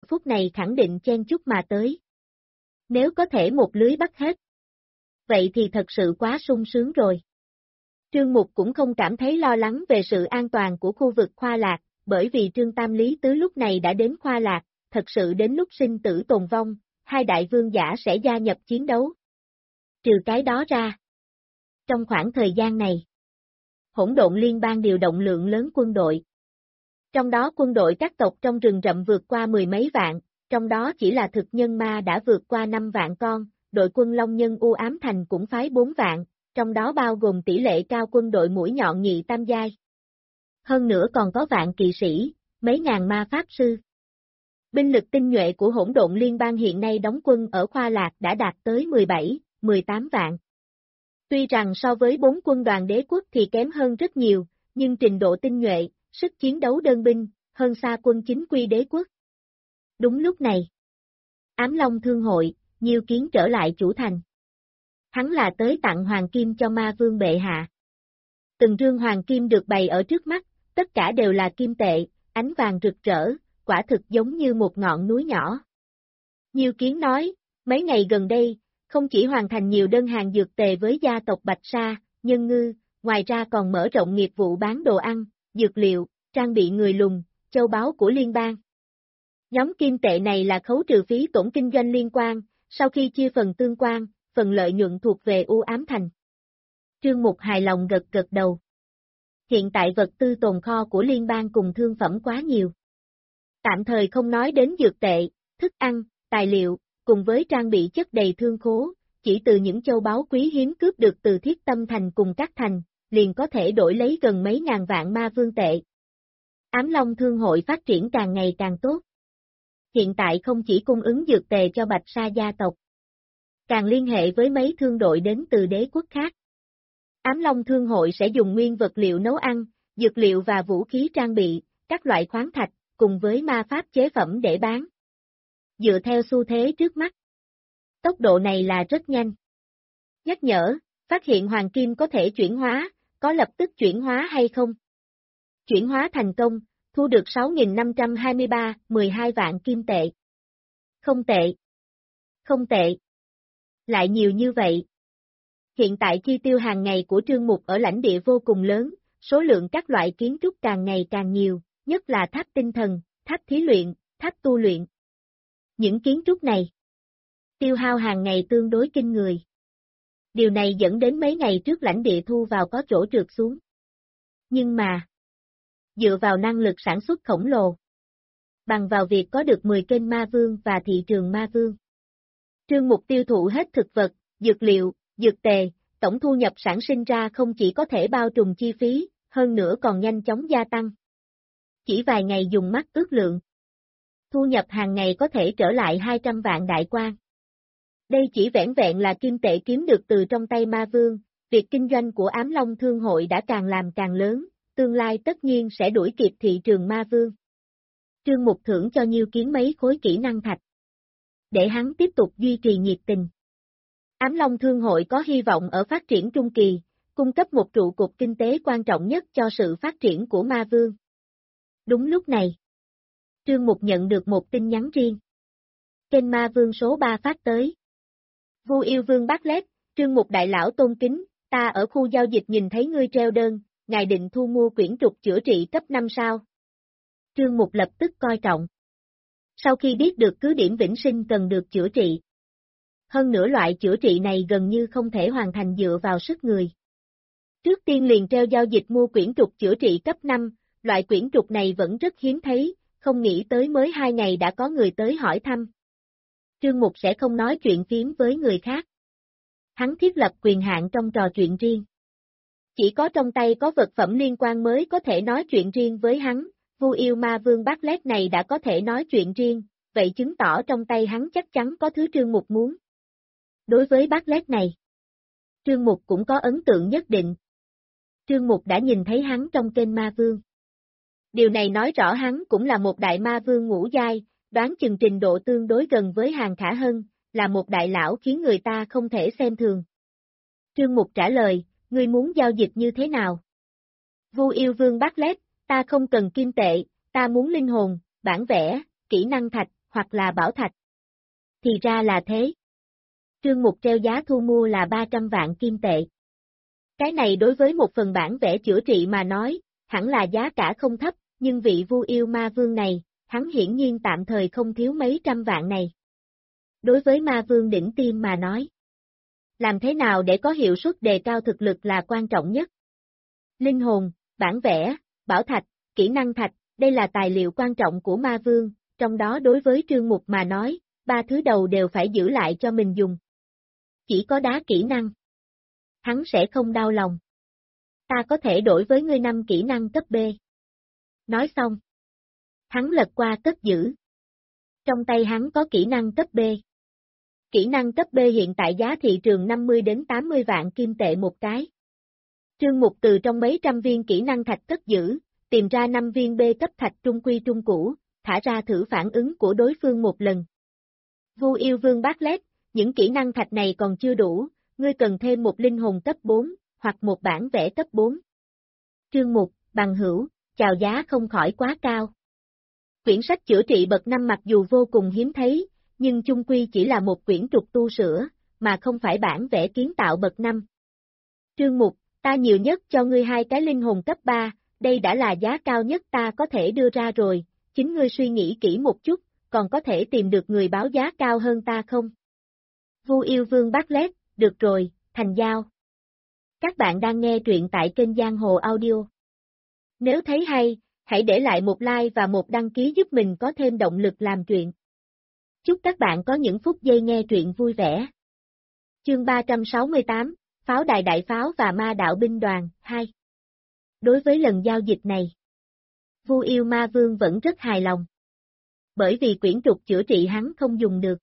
phút này khẳng định chen chúc mà tới. Nếu có thể một lưới bắt hết, vậy thì thật sự quá sung sướng rồi. Trương Mục cũng không cảm thấy lo lắng về sự an toàn của khu vực Khoa Lạc, bởi vì Trương Tam Lý Tứ lúc này đã đến Khoa Lạc, thật sự đến lúc sinh tử tồn vong, hai đại vương giả sẽ gia nhập chiến đấu. Trừ cái đó ra, trong khoảng thời gian này, Hỗn Độn Liên bang điều động lượng lớn quân đội. Trong đó quân đội các tộc trong rừng rậm vượt qua 10 mấy vạn, trong đó chỉ là thực nhân ma đã vượt qua 5 vạn con, đội quân Long Nhân U Ám Thành cũng phái 4 vạn, trong đó bao gồm tỷ lệ cao quân đội mũi nhọn nhị tam giai. Hơn nữa còn có vạn kỵ sĩ, mấy ngàn ma pháp sư. Binh lực tinh nhuệ của Hỗn Độn Liên bang hiện nay đóng quân ở Khoa Lạc đã đạt tới 17, 18 vạn. Tuy rằng so với 4 quân đoàn đế quốc thì kém hơn rất nhiều, nhưng trình độ tinh nhuệ, sức chiến đấu đơn binh, hơn xa quân chính quy đế quốc. Đúng lúc này, Ám Long Thương hội, Nhiêu Kiến trở lại chủ thành. Hắn là tới tặng hoàng kim cho ma vương bệ hạ. Từng rương hoàng kim được bày ở trước mắt, tất cả đều là kim tệ, ánh vàng rực rỡ, quả thực giống như một ngọn núi nhỏ. Nhiêu Kiến nói, mấy ngày gần đây, không chỉ hoàn thành nhiều đơn hàng dược tề với gia tộc Bạch Sa, Nhân Ngư, ngoài ra còn mở rộng nghiệp vụ bán đồ ăn, dược liệu, trang bị người lùn, châu báu của liên bang. Nhóm kim tệ này là khấu trừ phí tổn kinh doanh liên quan, sau khi chia phần tương quan, phần lợi nhuận thuộc về U Ám Thành. Trương Mục hài lòng gật gật đầu. Hiện tại vật tư tồn kho của liên bang cùng thương phẩm quá nhiều. Tạm thời không nói đến dược tệ, thức ăn, tài liệu, cùng với trang bị chất đầy thương khố, chỉ từ những châu báu quý hiếm cướp được từ Thiết Tâm Thành cùng các thành, liền có thể đổi lấy gần mấy ngàn vạn ma vương tệ. Ám Long Thương hội phát triển càng ngày càng tốt. Hiện tại không chỉ cung ứng dược tề cho Bạch Sa gia tộc, càng liên hệ với mấy thương đội đến từ đế quốc khác. Ám Long Thương hội sẽ dùng nguyên vật liệu nấu ăn, dược liệu và vũ khí trang bị, các loại khoáng thạch, cùng với ma pháp chế phẩm để bán. Dựa theo xu thế trước mắt, tốc độ này là rất nhanh. Nhắc nhở, phát hiện hoàng kim có thể chuyển hóa, có lập tức chuyển hóa hay không? Chuyển hóa thành công, thu được 6.523, 12 vạn kim tệ. Không tệ. Không tệ. Lại nhiều như vậy. Hiện tại chi tiêu hàng ngày của Trương Mục ở lãnh địa vô cùng lớn, số lượng các loại kiến trúc càng ngày càng nhiều, nhất là tháp tinh thần, tháp thí luyện, tháp tu luyện. Những kiến trúc này, tiêu hao hàng ngày tương đối kinh người. Điều này dẫn đến mấy ngày trước lãnh địa thu vào có chỗ trượt xuống. Nhưng mà, dựa vào năng lực sản xuất khổng lồ, bằng vào việc có được 10 kênh ma vương và thị trường ma vương, Trương Mục tiêu thụ hết thực vật, dược liệu, dược tề, tổng thu nhập sản sinh ra không chỉ có thể bao trùm chi phí, hơn nữa còn nhanh chóng gia tăng. Chỉ vài ngày dùng mắt ước lượng, thu nhập hàng ngày có thể trở lại 200 vạn đại quan. Đây chỉ vẻn vẹn là kim tệ kiếm được từ trong tay ma vương, việc kinh doanh của Ám Long Thương hội đã càng làm càng lớn, tương lai tất nhiên sẽ đuổi kịp thị trường ma vương. Trương Mục thưởng cho Nhiêu Kiến mấy khối kỹ năng thạch, để hắn tiếp tục duy trì nhiệt tình. Ám Long Thương hội có hy vọng ở phát triển trung kỳ, cung cấp một trụ cột kinh tế quan trọng nhất cho sự phát triển của ma vương. Đúng lúc này, Trương Mục nhận được một tin nhắn riêng. Kênh ma vương số 3 phát tới. Vu Yêu Vương Bartlett, Trương Mục đại lão tôn kính, ta ở khu giao dịch nhìn thấy ngươi treo đơn, ngài định thu mua quyển trục chữa trị cấp 5 sao? Trương Mục lập tức coi trọng. Sau khi biết được cứ điểm vĩnh sinh cần được chữa trị. Hơn nữa loại chữa trị này gần như không thể hoàn thành dựa vào sức người. Trước tiên liền treo giao dịch mua quyển trục chữa trị cấp 5, loại quyển trục này vẫn rất hiếm thấy, không nghĩ tới mới 2 ngày đã có người tới hỏi thăm. Trương Mục sẽ không nói chuyện phím với người khác. Hắn thiết lập quyền hạn trong trò chuyện riêng. Chỉ có trong tay có vật phẩm liên quan mới có thể nói chuyện riêng với hắn, Vu Yêu Ma Vương Bartlett này đã có thể nói chuyện riêng, vậy chứng tỏ trong tay hắn chắc chắn có thứ Trương Mục muốn. Đối với Bartlett này, Trương Mục cũng có ấn tượng nhất định. Trương Mục đã nhìn thấy hắn trong kênh ma vương. Điều này nói rõ hắn cũng là một đại ma vương ngũ giai, đoán chừng trình độ tương đối gần với Hàng Khả Hân, là một đại lão khiến người ta không thể xem thường. Trương Mục trả lời, ngươi muốn giao dịch như thế nào? Vu Yêu Vương Bartlett, ta không cần kim tệ, ta muốn linh hồn, bản vẽ, kỹ năng thạch, hoặc là bảo thạch. Thì ra là thế. Trương Mục treo giá thu mua là 300 vạn kim tệ. Cái này đối với một phần bản vẽ chữa trị mà nói, hẳn là giá cả không thấp, nhưng vị Vu Yêu Ma Vương này, hắn hiển nhiên tạm thời không thiếu mấy trăm vạn này. Đối với Ma Vương đỉnh tiêm mà nói, làm thế nào để có hiệu suất đề cao thực lực là quan trọng nhất. Linh hồn, bản vẽ, bảo thạch, kỹ năng thạch, đây là tài liệu quan trọng của Ma Vương, trong đó đối với Trương Mục mà nói, ba thứ đầu đều phải giữ lại cho mình dùng. Chỉ có đá kỹ năng, hắn sẽ không đau lòng. Ta có thể đổi với ngươi 5 kỹ năng cấp B. Nói xong, hắn lật qua cất giữ. Trong tay hắn có kỹ năng cấp B. Kỹ năng cấp B hiện tại giá thị trường 50 đến 80 vạn kim tệ một cái. Trương Mục từ trong mấy trăm viên kỹ năng thạch cất giữ, tìm ra 5 viên B cấp thạch trung quy trung cũ, thả ra thử phản ứng của đối phương một lần. Vu Yêu Vương Bartlett, những kỹ năng thạch này còn chưa đủ, ngươi cần thêm một linh hồn cấp 4, hoặc một bản vẽ cấp 4. Trương Mục, bằng hữu, chào giá không khỏi quá cao. Quyển sách chữa trị bậc 5 mặc dù vô cùng hiếm thấy, nhưng chung quy chỉ là một quyển trục tu sửa, mà không phải bản vẽ kiến tạo bậc 5. Trương Mục, ta nhiều nhất cho ngươi 2 cái linh hồn cấp 3, đây đã là giá cao nhất ta có thể đưa ra rồi, chính ngươi suy nghĩ kỹ một chút, còn có thể tìm được người báo giá cao hơn ta không? Vu Yêu Vương Bartlett, được rồi, thành giao. Các bạn đang nghe truyện tại kênh Giang Hồ Audio. Nếu thấy hay, hãy để lại một like và một đăng ký giúp mình có thêm động lực làm truyện. Chúc các bạn có những phút giây nghe truyện vui vẻ. Chương 368, Pháo đài đại pháo và ma đạo binh đoàn, 2. Đối với lần giao dịch này, Vu Yêu Ma Vương vẫn rất hài lòng. Bởi vì quyển trục chữa trị hắn không dùng được.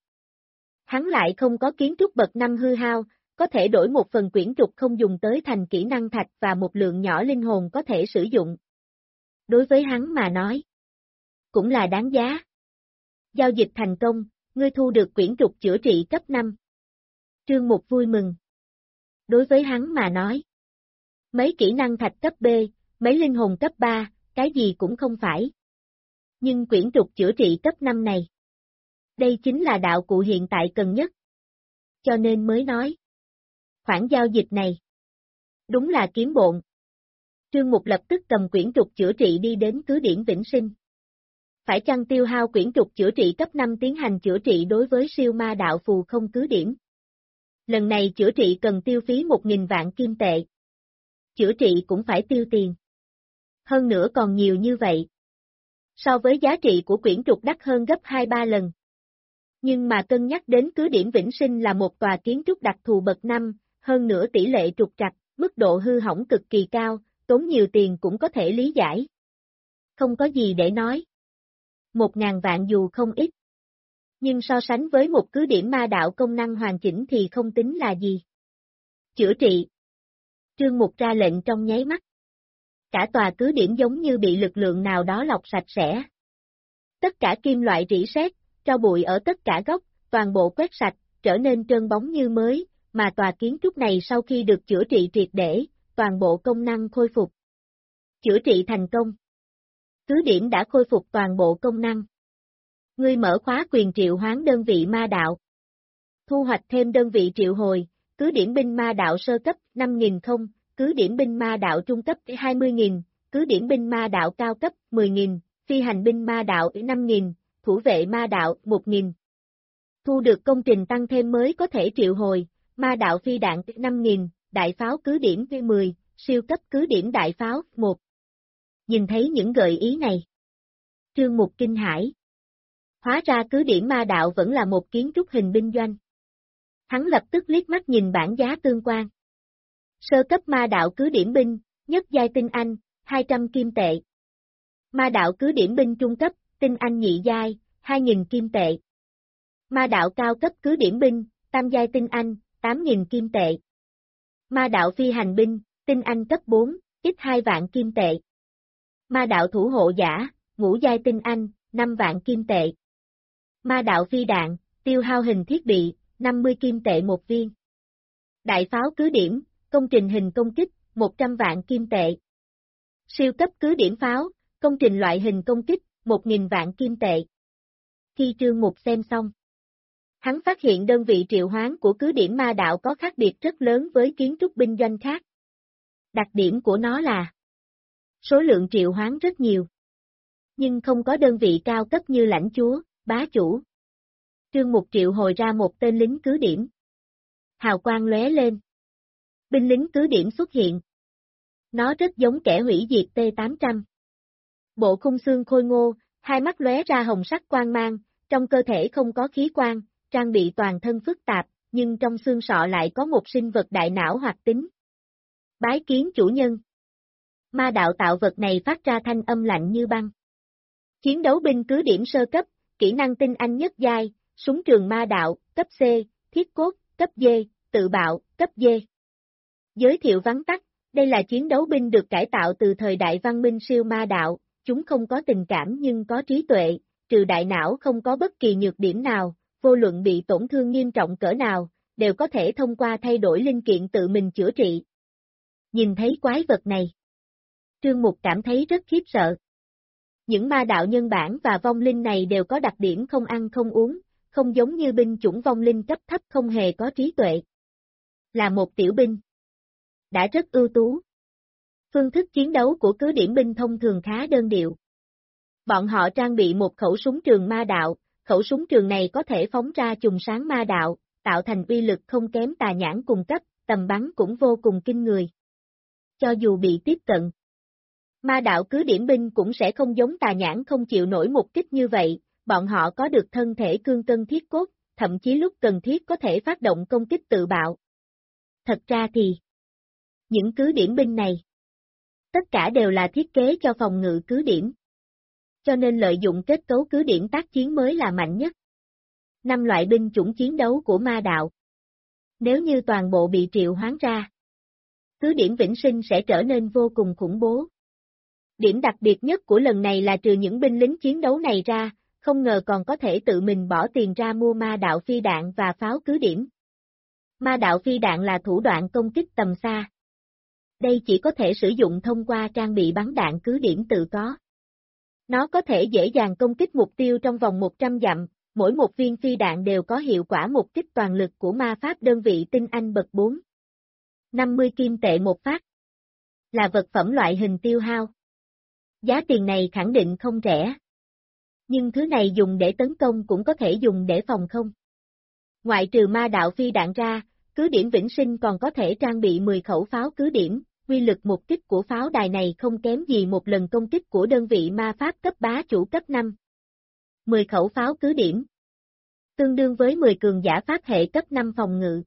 Hắn lại không có kiến trúc bậc 5 hư hao, có thể đổi một phần quyển trục không dùng tới thành kỹ năng thạch và một lượng nhỏ linh hồn có thể sử dụng. Đối với hắn mà nói, cũng là đáng giá. Giao dịch thành công, ngươi thu được quyển trục chữa trị cấp 5. Trương Mục vui mừng. Đối với hắn mà nói, mấy kỹ năng thạch cấp B, mấy linh hồn cấp 3, cái gì cũng không phải. Nhưng quyển trục chữa trị cấp 5 này, đây chính là đạo cụ hiện tại cần nhất. Cho nên mới nói, khoản giao dịch này, đúng là kiếm bộn. Trương Mục lập tức cầm quyển trục chữa trị đi đến cứ điểm Vĩnh Sinh. Phải chăng tiêu hao quyển trục chữa trị cấp 5 tiến hành chữa trị đối với siêu ma đạo phù không cứ điểm? Lần này chữa trị cần tiêu phí 1.000 vạn kim tệ. Chữa trị cũng phải tiêu tiền. Hơn nữa còn nhiều như vậy. So với giá trị của quyển trục đắt hơn gấp 2-3 lần. Nhưng mà cân nhắc đến cứ điểm Vĩnh Sinh là một tòa kiến trúc đặc thù bậc 5, hơn nữa tỷ lệ trục trặc, mức độ hư hỏng cực kỳ cao, tốn nhiều tiền cũng có thể lý giải. Không có gì để nói. 1.000 vạn dù không ít. Nhưng so sánh với một cứ điểm ma đạo công năng hoàn chỉnh thì không tính là gì. Chữa trị. Trương Mục ra lệnh trong nháy mắt. Cả tòa cứ điểm giống như bị lực lượng nào đó lọc sạch sẽ. Tất cả kim loại rỉ sét, tro bụi ở tất cả góc, toàn bộ quét sạch, trở nên trơn bóng như mới, mà tòa kiến trúc này sau khi được chữa trị triệt để, toàn bộ công năng khôi phục. Chữa trị thành công. Cứ điểm đã khôi phục toàn bộ công năng. Ngươi mở khóa quyền triệu hoán đơn vị ma đạo. Thu hoạch thêm đơn vị triệu hồi, cứ điểm binh ma đạo sơ cấp 5.000 không, cứ điểm binh ma đạo trung cấp 20.000, cứ điểm binh ma đạo cao cấp 10.000, phi hành binh ma đạo 5.000, thủ vệ ma đạo 1.000. Thu được công trình tăng thêm mới có thể triệu hồi, ma đạo phi đạn 5.000, đại pháo cứ điểm 10, siêu cấp cứ điểm đại pháo 1. Nhìn thấy những gợi ý này. Trương Mục kinh hãi. Hóa ra cứ điểm ma đạo vẫn là một kiến trúc hình binh doanh. Hắn lập tức liếc mắt nhìn bảng giá tương quan. Sơ cấp ma đạo cứ điểm binh, nhất giai tinh anh, 200 kim tệ. Ma đạo cứ điểm binh trung cấp, tinh anh nhị giai, 2.000 kim tệ. Ma đạo cao cấp cứ điểm binh, tam giai tinh anh, 8.000 kim tệ. Ma đạo phi hành binh, tinh anh cấp 4, ít 2 vạn kim tệ. Ma đạo thủ hộ giả, ngũ giai tinh anh, 5 vạn kim tệ. Ma đạo phi đạn, tiêu hao hình thiết bị, 50 kim tệ một viên. Đại pháo cứ điểm, công trình hình công kích, 100 vạn kim tệ. Siêu cấp cứ điểm pháo, công trình loại hình công kích, 1.000 vạn kim tệ. Khi Trương Mục xem xong, hắn phát hiện đơn vị triệu hoán của cứ điểm ma đạo có khác biệt rất lớn với kiến trúc binh doanh khác. Đặc điểm của nó là số lượng triệu hoán rất nhiều, nhưng không có đơn vị cao cấp như lãnh chúa, bá chủ. Trương Mục triệu hồi ra một tên lính cứ điểm. Hào quang lóe lên. Binh lính cứ điểm xuất hiện. Nó rất giống kẻ hủy diệt T-800. Bộ khung xương khôi ngô, hai mắt lóe ra hồng sắc quang mang, trong cơ thể không có khí quan, trang bị toàn thân phức tạp, nhưng trong xương sọ lại có một sinh vật đại não hoạt tính. Bái kiến chủ nhân. Ma đạo tạo vật này phát ra thanh âm lạnh như băng. Chiến đấu binh cứ điểm sơ cấp, kỹ năng tinh anh nhất giai, súng trường ma đạo, cấp C, thiết cốt, cấp D, tự bạo, cấp D. Giới thiệu vắn tắt, đây là chiến đấu binh được cải tạo từ thời đại văn minh siêu ma đạo, chúng không có tình cảm nhưng có trí tuệ, trừ đại não không có bất kỳ nhược điểm nào, vô luận bị tổn thương nghiêm trọng cỡ nào, đều có thể thông qua thay đổi linh kiện tự mình chữa trị. Nhìn thấy quái vật này, Trương Mục cảm thấy rất khiếp sợ. Những ma đạo nhân bản và vong linh này đều có đặc điểm không ăn không uống, không giống như binh chủng vong linh cấp thấp không hề có trí tuệ. Là một tiểu binh, đã rất ưu tú. Phương thức chiến đấu của cứ điểm binh thông thường khá đơn điệu. Bọn họ trang bị một khẩu súng trường ma đạo, khẩu súng trường này có thể phóng ra chùm sáng ma đạo, tạo thành uy lực không kém tà nhãn cùng cấp, tầm bắn cũng vô cùng kinh người. Cho dù bị tiếp cận, ma đạo cứ điểm binh cũng sẽ không giống tà nhãn không chịu nổi một kích như vậy, bọn họ có được thân thể cương cân thiết cốt, thậm chí lúc cần thiết có thể phát động công kích tự bạo. Thật ra thì, những cứ điểm binh này, tất cả đều là thiết kế cho phòng ngự cứ điểm. Cho nên lợi dụng kết cấu cứ điểm tác chiến mới là mạnh nhất. 5 loại binh chủng chiến đấu của ma đạo. Nếu như toàn bộ bị triệu hoán ra, cứ điểm vĩnh sinh sẽ trở nên vô cùng khủng bố. Điểm đặc biệt nhất của lần này là trừ những binh lính chiến đấu này ra, không ngờ còn có thể tự mình bỏ tiền ra mua ma đạo phi đạn và pháo cứ điểm. Ma đạo phi đạn là thủ đoạn công kích tầm xa. Đây chỉ có thể sử dụng thông qua trang bị bắn đạn cứ điểm tự có. Nó có thể dễ dàng công kích mục tiêu trong vòng 100 dặm, mỗi một viên phi đạn đều có hiệu quả một kích toàn lực của ma pháp đơn vị tinh anh bậc 4. 50 kim tệ một phát. Là vật phẩm loại hình tiêu hao. Giá tiền này khẳng định không rẻ. Nhưng thứ này dùng để tấn công cũng có thể dùng để phòng không. Ngoại trừ ma đạo phi đạn ra, cứ điểm vĩnh sinh còn có thể trang bị 10 khẩu pháo cứ điểm, uy lực một kích của pháo đài này không kém gì một lần công kích của đơn vị ma pháp cấp bá chủ cấp 5. 10 khẩu pháo cứ điểm, tương đương với 10 cường giả pháp hệ cấp 5 phòng ngự.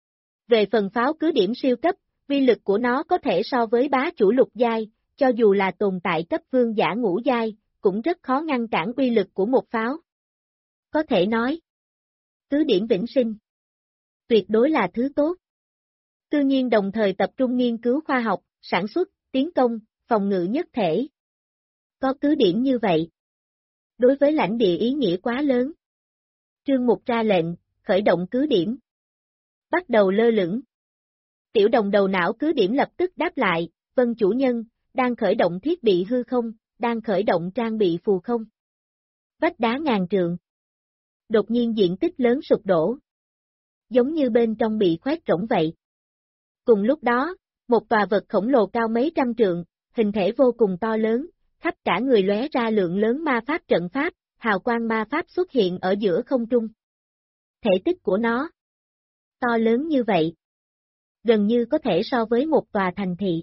Về phần pháo cứ điểm siêu cấp, uy lực của nó có thể so với bá chủ lục giai, cho dù là tồn tại cấp vương giả ngũ giai, cũng rất khó ngăn cản uy lực của một pháo. Có thể nói, cứ điểm vĩnh sinh tuyệt đối là thứ tốt. Tuy nhiên đồng thời tập trung nghiên cứu khoa học, sản xuất, tiến công, phòng ngự nhất thể. Có cứ điểm như vậy, đối với lãnh địa ý nghĩa quá lớn. Trương Mục ra lệnh, khởi động cứ điểm. Bắt đầu lơ lửng. Tiểu đồng đầu não cứ điểm lập tức đáp lại, vâng chủ nhân, đang khởi động thiết bị hư không, đang khởi động trang bị phù không. Vách đá ngàn trượng. Đột nhiên diện tích lớn sụp đổ. Giống như bên trong bị khoét rỗng vậy. Cùng lúc đó, một tòa vật khổng lồ cao mấy trăm trượng, hình thể vô cùng to lớn, khắp cả người lóe ra lượng lớn ma pháp trận pháp, hào quang ma pháp xuất hiện ở giữa không trung. Thể tích của nó to lớn như vậy, gần như có thể so với một tòa thành thị.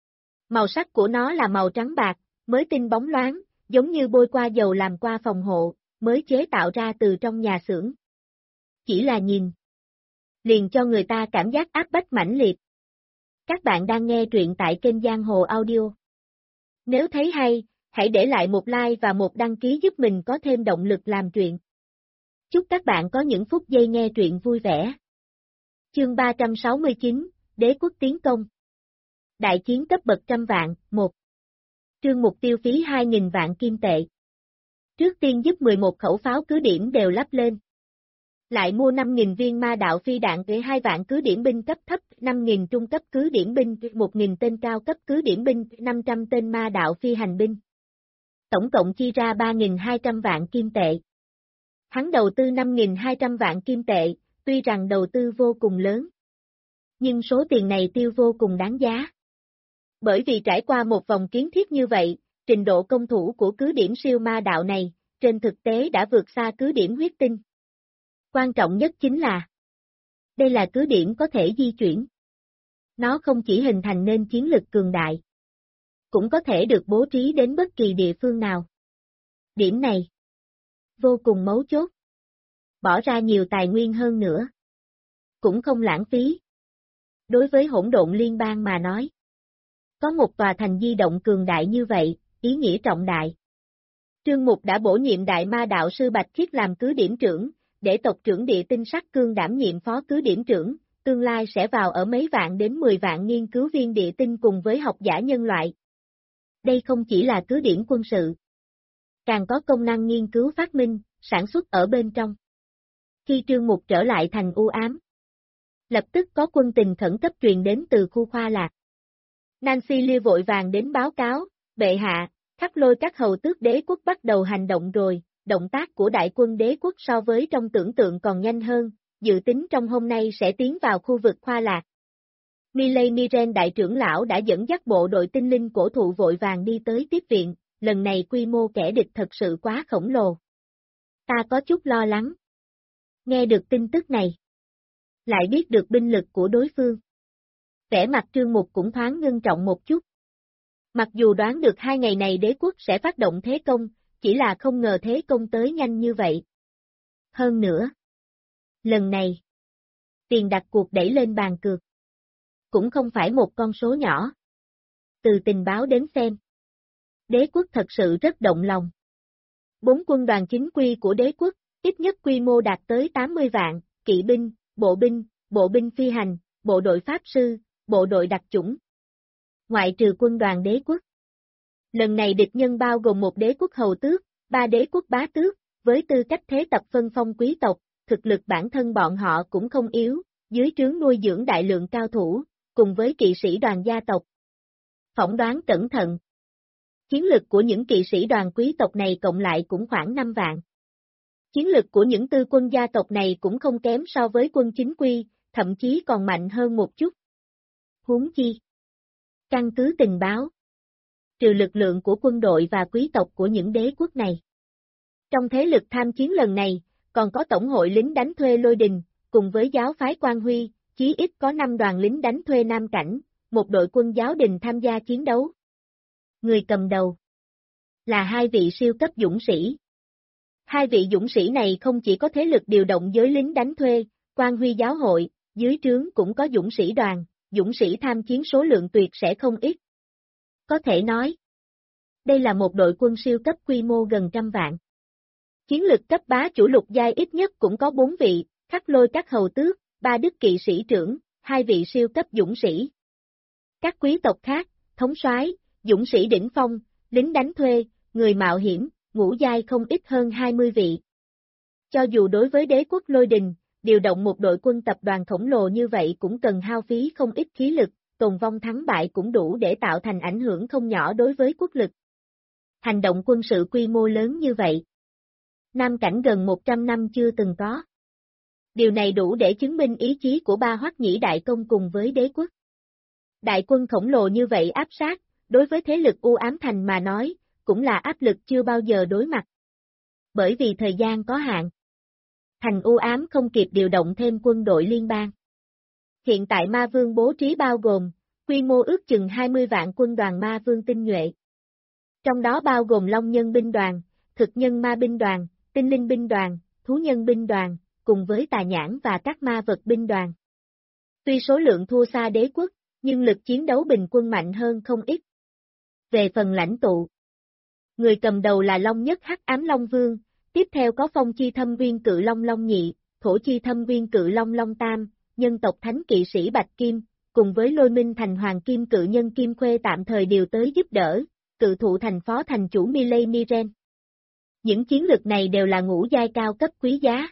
Màu sắc của nó là màu trắng bạc, mới tinh bóng loáng, giống như bôi qua dầu làm qua phòng hộ, mới chế tạo ra từ trong nhà xưởng. Chỉ là nhìn, liền cho người ta cảm giác áp bách mãnh liệt. Các bạn đang nghe truyện tại kênh Giang Hồ Audio. Nếu thấy hay, hãy để lại một like và một đăng ký giúp mình có thêm động lực làm truyện. Chúc các bạn có những phút giây nghe truyện vui vẻ. Chương 369, Đế quốc tiến công. Đại chiến cấp bậc trăm vạn, 1. Trương Mục tiêu phí 2.000 vạn kim tệ. Trước tiên giúp 11 khẩu pháo cứ điểm đều lắp lên. Lại mua 5.000 viên ma đạo phi đạn để 2 vạn cứ điểm binh cấp thấp, 5.000 trung cấp cứ điểm binh, 1.000 tên cao cấp cứ điểm binh, 500 tên ma đạo phi hành binh. Tổng cộng chi ra 3.200 vạn kim tệ. Hắn đầu tư 5.200 vạn kim tệ, tuy rằng đầu tư vô cùng lớn. Nhưng số tiền này tiêu vô cùng đáng giá. Bởi vì trải qua một vòng kiến thiết như vậy, trình độ công thủ của cứ điểm siêu ma đạo này, trên thực tế đã vượt xa cứ điểm huyết tinh. Quan trọng nhất chính là, đây là cứ điểm có thể di chuyển. Nó không chỉ hình thành nên chiến lực cường đại, cũng có thể được bố trí đến bất kỳ địa phương nào. Điểm này, vô cùng mấu chốt. Bỏ ra nhiều tài nguyên hơn nữa, cũng không lãng phí. Đối với hỗn độn liên bang mà nói, có một tòa thành di động cường đại như vậy, ý nghĩa trọng đại. Trương Mục đã bổ nhiệm Đại Ma Đạo Sư Bạch Khiết làm cứ điểm trưởng, để tộc trưởng Địa Tinh Sắc Cương đảm nhiệm phó cứ điểm trưởng, tương lai sẽ vào ở mấy vạn đến 10 vạn nghiên cứu viên địa tinh cùng với học giả nhân loại. Đây không chỉ là cứ điểm quân sự, càng có công năng nghiên cứu phát minh, sản xuất ở bên trong. Khi Trương Mục trở lại thành u ám, lập tức có quân tình khẩn cấp truyền đến từ khu khoa lạc. Nancy Lia vội vàng đến báo cáo, bệ hạ, Khắc Lôi các hầu tước đế quốc bắt đầu hành động rồi, động tác của đại quân đế quốc so với trong tưởng tượng còn nhanh hơn, dự tính trong hôm nay sẽ tiến vào khu vực khoa lạc. Miley Miren đại trưởng lão đã dẫn dắt bộ đội tinh linh cổ thụ vội vàng đi tới tiếp viện, lần này quy mô kẻ địch thật sự quá khổng lồ. Ta có chút lo lắng. Nghe được tin tức này, lại biết được binh lực của đối phương. Vẻ mặt Trương Mục cũng thoáng ngưng trọng một chút. Mặc dù đoán được 2 ngày này đế quốc sẽ phát động thế công, chỉ là không ngờ thế công tới nhanh như vậy. Hơn nữa, lần này, tiền đặt cuộc đẩy lên bàn cược, cũng không phải một con số nhỏ. Từ tình báo đến xem, đế quốc thật sự rất động lòng. 4 quân đoàn chính quy của đế quốc, ít nhất quy mô đạt tới 80 vạn, kỵ binh, bộ binh phi hành, bộ đội pháp sư, bộ đội đặc chủng. Ngoại trừ quân đoàn đế quốc. Lần này địch nhân bao gồm một đế quốc hầu tước, 3 đế quốc bá tước, với tư cách thế tập phân phong quý tộc, thực lực bản thân bọn họ cũng không yếu, dưới trướng nuôi dưỡng đại lượng cao thủ, cùng với kỵ sĩ đoàn gia tộc. Phỏng đoán cẩn thận. Chiến lực của những kỵ sĩ đoàn quý tộc này cộng lại cũng khoảng 5 vạn. Chiến lực của những tư quân gia tộc này cũng không kém so với quân chính quy, thậm chí còn mạnh hơn một chút. Huống chi. Căn cứ tình báo. Trừ lực lượng của quân đội và quý tộc của những đế quốc này. Trong thế lực tham chiến lần này, còn có tổng hội lính đánh thuê Lôi Đình, cùng với giáo phái Quan Huy, chí ít có 5 đoàn lính đánh thuê Nam Cảnh, một đội quân giáo đình tham gia chiến đấu. Người cầm đầu là 2 vị siêu cấp dũng sĩ. 2 vị dũng sĩ này không chỉ có thế lực điều động giới lính đánh thuê, Quan Huy giáo hội, dưới trướng cũng có dũng sĩ đoàn, dũng sĩ tham chiến số lượng tuyệt sẽ không ít. Có thể nói, đây là một đội quân siêu cấp quy mô gần 100 vạn. Chiến lực cấp bá chủ lục giai ít nhất cũng có 4 vị, Khắc Lôi các hầu tước, 3 đức kỵ sĩ trưởng, 2 vị siêu cấp dũng sĩ. Các quý tộc khác, thống soái, dũng sĩ đỉnh phong, lính đánh thuê, người mạo hiểm, ngũ giai không ít hơn 20 vị. Cho dù đối với đế quốc Lôi Đình, điều động một đội quân tập đoàn khổng lồ như vậy cũng cần hao phí không ít khí lực, tồn vong thắng bại cũng đủ để tạo thành ảnh hưởng không nhỏ đối với quốc lực. Hành động quân sự quy mô lớn như vậy, Nam Cảnh gần 100 năm chưa từng có. Điều này đủ để chứng minh ý chí của Ba Hoắc Nhĩ Đại Công cùng với đế quốc. Đại quân khổng lồ như vậy áp sát, đối với thế lực U Ám Thành mà nói, cũng là áp lực chưa bao giờ đối mặt. Bởi vì thời gian có hạn. Thành U Ám không kịp điều động thêm quân đội liên bang. Hiện tại Ma Vương bố trí bao gồm, quy mô ước chừng 20 vạn quân đoàn Ma Vương tinh nhuệ. Trong đó bao gồm Long Nhân binh đoàn, Thực Nhân Ma binh đoàn, Tinh Linh binh đoàn, Thú Nhân binh đoàn, cùng với Tà Nhãn và các ma vật binh đoàn. Tuy số lượng thua xa đế quốc, nhưng lực chiến đấu bình quân mạnh hơn không ít. Về phần lãnh tụ, người cầm đầu là Long Nhất Hắc Ám Long Vương, tiếp theo có Phong Chi Thâm Viên Cự Long Long Nhị, Thổ Chi Thâm Viên Cự Long Long Tam, nhân tộc thánh kỵ sĩ Bạch Kim, cùng với Lôi Minh Thành Hoàng Kim Cự Nhân Kim Khuê tạm thời điều tới giúp đỡ, cự thụ thành phó thành chủ Miley Miren. Những chiến lực này đều là ngũ giai cao cấp quý giá.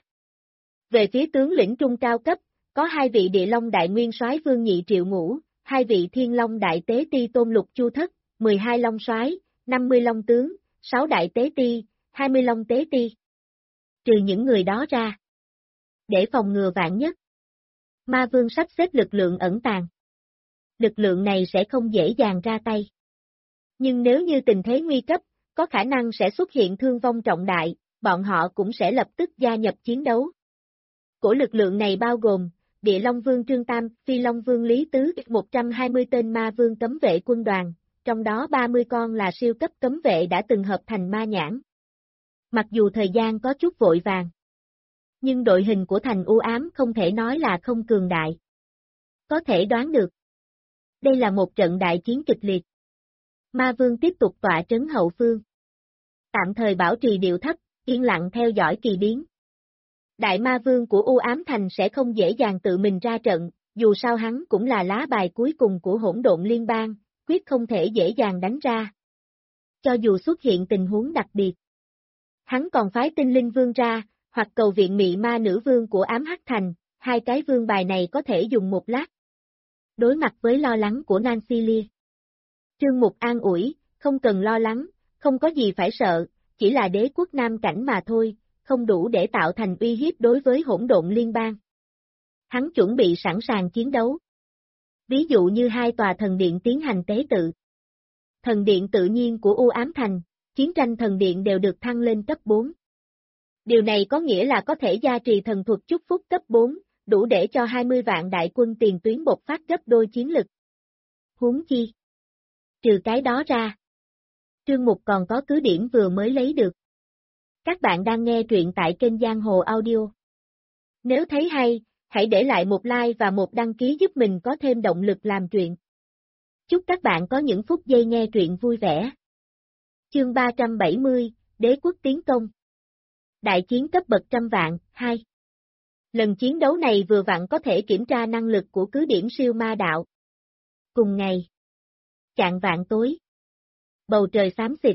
Về phía tướng lĩnh trung cao cấp, có 2 vị Địa Long Đại Nguyên Soái Vương Nhị Triệu Ngũ, 2 vị Thiên Long Đại Tế Ti Tôn Lục Chu Thất, 12 Long Soái, 50 Long Tướng, 6 Đại Tế Ti, 20 Long Tế Ti. Trừ những người đó ra. Để phòng ngừa vạn nhất, Ma Vương sắp xếp lực lượng ẩn tàng. Lực lượng này sẽ không dễ dàng ra tay. Nhưng nếu như tình thế nguy cấp, có khả năng sẽ xuất hiện thương vong trọng đại, bọn họ cũng sẽ lập tức gia nhập chiến đấu. Của lực lượng này bao gồm, Địa Long Vương Trương Tam, Phi Long Vương Lý Tứ, 120 tên Ma Vương cấm vệ quân đoàn, trong đó 30 con là siêu cấp cấm vệ đã từng hợp thành ma nhãn. Mặc dù thời gian có chút vội vàng, nhưng đội hình của thành u ám không thể nói là không cường đại. Có thể đoán được, đây là một trận đại chiến kịch liệt. Ma Vương tiếp tục tọa trấn hậu phương. Tạm thời bảo trì điệu thấp, yên lặng theo dõi kỳ biến. Đại Ma Vương của U Ám Thành sẽ không dễ dàng tự mình ra trận, dù sao hắn cũng là lá bài cuối cùng của Hỗn Độn Liên bang, quyết không thể dễ dàng đánh ra. Cho dù xuất hiện tình huống đặc biệt, hắn còn phái Tinh Linh Vương ra, hoặc cầu viện Mị Ma Nữ Vương của Ám Hắc Thành, hai cái vương bài này có thể dùng một lát. Đối mặt với lo lắng của Nancy Lee, Trương Mục an ủi, không cần lo lắng, không có gì phải sợ, chỉ là đế quốc Nam Cảnh mà thôi, không đủ để tạo thành uy hiếp đối với Hỗn Độn Liên bang. Hắn chuẩn bị sẵn sàng chiến đấu. Ví dụ như hai tòa thần điện tiến hành tế tự. Thần điện tự nhiên của U Ám Thành, chiến tranh thần điện đều được thăng lên cấp 4. Điều này có nghĩa là có thể gia trì thần thuật chúc phúc cấp 4, đủ để cho 20 vạn đại quân tiền tuyến bộc phát gấp đôi chiến lực. Huống chi. Trừ cái đó ra, Trương Mục còn có cứ điểm vừa mới lấy được. Các bạn đang nghe truyện tại kênh Giang Hồ Audio. Nếu thấy hay, hãy để lại một like và một đăng ký giúp mình có thêm động lực làm truyện. Chúc các bạn có những phút giây nghe truyện vui vẻ. Chương 370, Đế quốc tiến công. Đại chiến cấp bậc trăm vạn, 2. Lần chiến đấu này vừa vặn có thể kiểm tra năng lực của cứ điểm siêu ma đạo. Cùng ngày, chạng vạn tối, bầu trời xám xịt,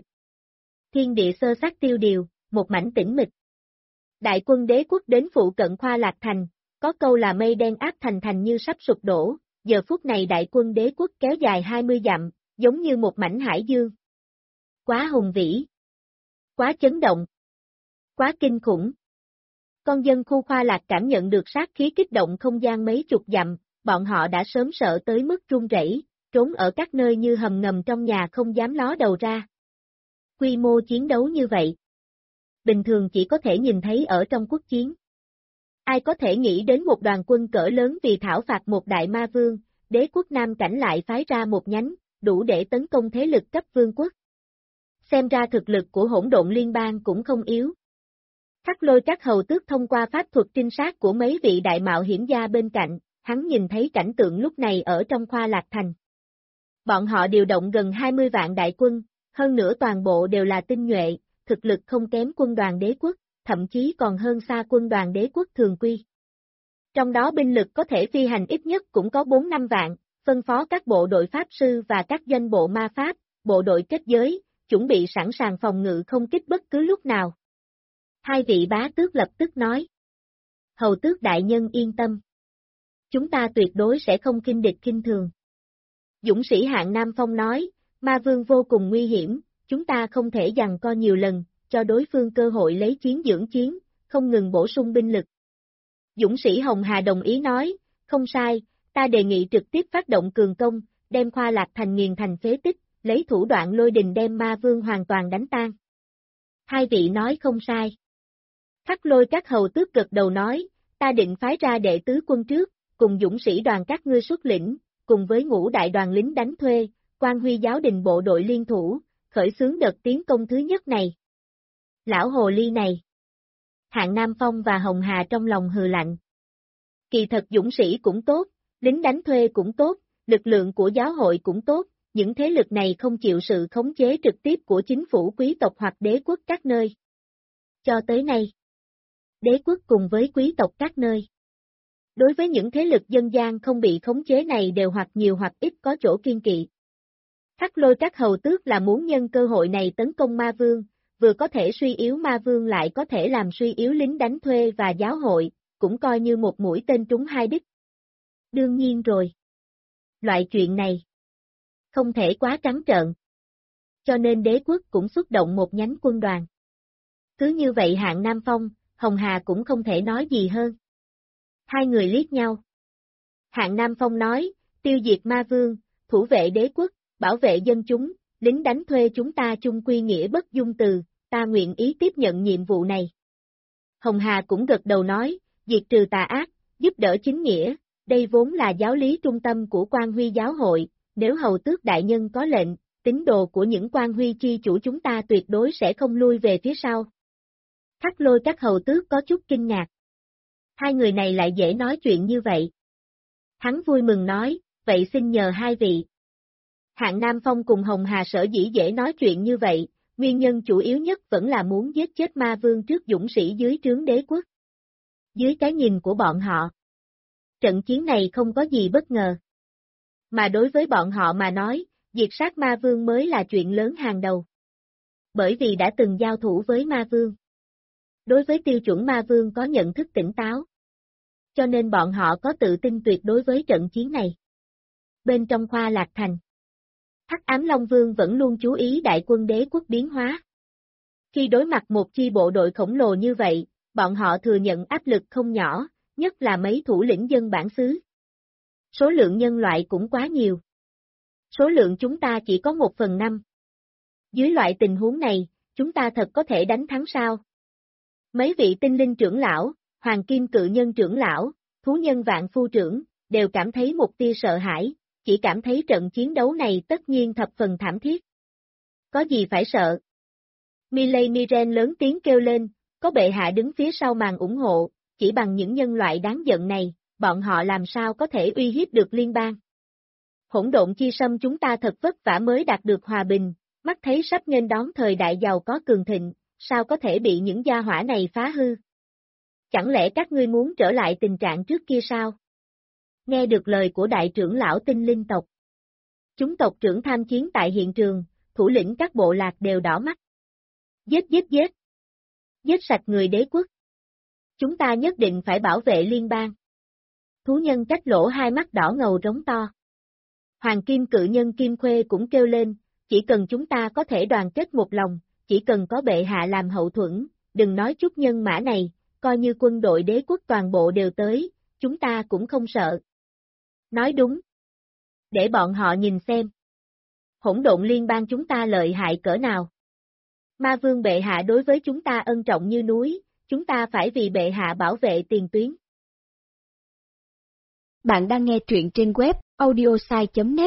thiên địa sơ sát tiêu điều, một mảnh tĩnh mịch. Đại quân đế quốc đến phụ cận Khoa Lạc Thành, có câu là mây đen áp thành như sắp sụp đổ, giờ phút này đại quân đế quốc kéo dài 20 dặm, giống như một mảnh hải dương. Quá hùng vĩ, quá chấn động, quá kinh khủng. Con dân khu Khoa Lạc cảm nhận được sát khí kích động không gian mấy chục dặm, bọn họ đã sớm sợ tới mức run rẩy, trốn ở các nơi như hầm ngầm trong nhà không dám ló đầu ra. Quy mô chiến đấu như vậy, bình thường chỉ có thể nhìn thấy ở trong quốc chiến. Ai có thể nghĩ đến một đoàn quân cỡ lớn vì thảo phạt một đại ma vương, đế quốc Nam Cảnh lại phái ra một nhánh, đủ để tấn công thế lực cấp vương quốc. Xem ra thực lực của Hỗn Độn Liên bang cũng không yếu. Khắc Lôi các hầu tước thông qua pháp thuật trinh sát của mấy vị đại mạo hiểm gia bên cạnh, hắn nhìn thấy cảnh tượng lúc này ở trong Khoa Lạc Thành. Bọn họ điều động gần 20 vạn đại quân, hơn nữa toàn bộ đều là tinh nhuệ, thực lực không kém quân đoàn đế quốc, thậm chí còn hơn xa quân đoàn đế quốc thường quy. Trong đó binh lực có thể phi hành ít nhất cũng có 4-5 vạn, phân phó các bộ đội pháp sư và các doanh bộ ma pháp, bộ đội kết giới, chuẩn bị sẵn sàng phòng ngự không kích bất cứ lúc nào. Hai vị bá tước lập tức nói. Hầu tước đại nhân yên tâm. Chúng ta tuyệt đối sẽ không khinh địch khinh thường. Dũng sĩ hạng Nam Phong nói, ma vương vô cùng nguy hiểm, chúng ta không thể giằng co nhiều lần, cho đối phương cơ hội lấy chiến dưỡng chiến, không ngừng bổ sung binh lực. Dũng sĩ Hồng Hà đồng ý nói, không sai, ta đề nghị trực tiếp phát động cường công, đem Khoa Lạc Thành nghiền thành phế tích, lấy thủ đoạn lôi đình đem ma vương hoàn toàn đánh tan. Hai vị nói không sai. Khắc Lôi các hầu tước gật đầu nói, ta định phái ra đệ tứ quân trước, cùng dũng sĩ đoàn các ngươi xuất lĩnh, cùng với ngũ đại đoàn lính đánh thuê, Quan Huy giáo đình bộ đội liên thủ, khởi xướng đợt tiến công thứ nhất này. Lão hồ ly này. Hạng Nam Phong và Hồng Hà trong lòng hừ lạnh. Kỳ thật dũng sĩ cũng tốt, lính đánh thuê cũng tốt, lực lượng của giáo hội cũng tốt, những thế lực này không chịu sự khống chế trực tiếp của chính phủ quý tộc hoặc đế quốc các nơi. Cho tới nay, đế quốc cùng với quý tộc các nơi. Đối với những thế lực dân gian không bị khống chế này đều hoặc nhiều hoặc ít có chỗ kiên kỵ. Khắc Lôi các hầu tước là muốn nhân cơ hội này tấn công ma vương, vừa có thể suy yếu ma vương lại có thể làm suy yếu lính đánh thuê và giáo hội, cũng coi như một mũi tên trúng hai đích. Đương nhiên rồi. Loại chuyện này không thể quá trắng trợn. Cho nên đế quốc cũng xuất động một nhánh quân đoàn. Cứ như vậy hạng Nam Phong, Hồng Hà cũng không thể nói gì hơn. Hai người liếc nhau. Hạng Nam Phong nói, tiêu diệt ma vương, thủ vệ đế quốc, bảo vệ dân chúng, lính đánh thuê chúng ta chung quy nghĩa bất dung từ, ta nguyện ý tiếp nhận nhiệm vụ này. Hồng Hà cũng gật đầu nói, diệt trừ tà ác, giúp đỡ chính nghĩa, đây vốn là giáo lý trung tâm của Quan Huy giáo hội, nếu hầu tước đại nhân có lệnh, tín đồ của những Quan Huy chi chủ chúng ta tuyệt đối sẽ không lui về phía sau. Khắc Lôi các hầu tước có chút kinh ngạc. Hai người này lại dễ nói chuyện như vậy. Hắn vui mừng nói, vậy xin nhờ hai vị. Hạng Nam Phong cùng Hồng Hà sở dĩ dễ nói chuyện như vậy, nguyên nhân chủ yếu nhất vẫn là muốn giết chết ma vương trước dũng sĩ dưới trướng đế quốc. Dưới cái nhìn của bọn họ, trận chiến này không có gì bất ngờ. Mà đối với bọn họ mà nói, diệt sát ma vương mới là chuyện lớn hàng đầu. Bởi vì đã từng giao thủ với ma vương. Đối với tiêu chuẩn ma vương có nhận thức tỉnh táo. Cho nên bọn họ có tự tin tuyệt đối với trận chiến này. Bên trong Khoa Lạc Thành, Hắc Ám Long Vương vẫn luôn chú ý đại quân đế quốc biến hóa. Khi đối mặt một chi bộ đội khổng lồ như vậy, bọn họ thừa nhận áp lực không nhỏ, nhất là mấy thủ lĩnh dân bản xứ. Số lượng nhân loại cũng quá nhiều. Số lượng chúng ta chỉ có 1/5. Dưới loại tình huống này, chúng ta thật có thể đánh thắng sao? Mấy vị tinh linh trưởng lão, hoàng kim cự nhân trưởng lão, thú nhân vạn phu trưởng, đều cảm thấy một tia sợ hãi, chỉ cảm thấy trận chiến đấu này tất nhiên thập phần thảm thiết. Có gì phải sợ? Miley Miren lớn tiếng kêu lên, có bệ hạ đứng phía sau màn ủng hộ, chỉ bằng những nhân loại đáng giận này, bọn họ làm sao có thể uy hiếp được liên bang. Hỗn độn chi sâm chúng ta thật vất vả mới đạt được hòa bình, mắt thấy sắp nghênh đón thời đại giàu có cường thịnh, sao có thể bị những gia hỏa này phá hư? Chẳng lẽ các ngươi muốn trở lại tình trạng trước kia sao? Nghe được lời của đại trưởng lão tinh linh tộc. Chúng tộc trưởng tham chiến tại hiện trường, thủ lĩnh các bộ lạc đều đỏ mắt. Giết giết giết! Giết sạch người đế quốc! Chúng ta nhất định phải bảo vệ liên bang. Thú nhân cách lỗ hai mắt đỏ ngầu rống to. Hoàng kim cự nhân Kim Khuê cũng kêu lên, chỉ cần chúng ta có thể đoàn kết một lòng, chỉ cần có bệ hạ làm hậu thuẫn, đừng nói chút nhân mã này, coi như quân đội đế quốc toàn bộ đều tới, chúng ta cũng không sợ. Nói đúng. Để bọn họ nhìn xem. Hỗn độn liên bang chúng ta lợi hại cỡ nào. Ma vương bệ hạ đối với chúng ta ân trọng như núi, chúng ta phải vì bệ hạ bảo vệ tiền tuyến. Bạn đang nghe truyện trên web audiosai.net.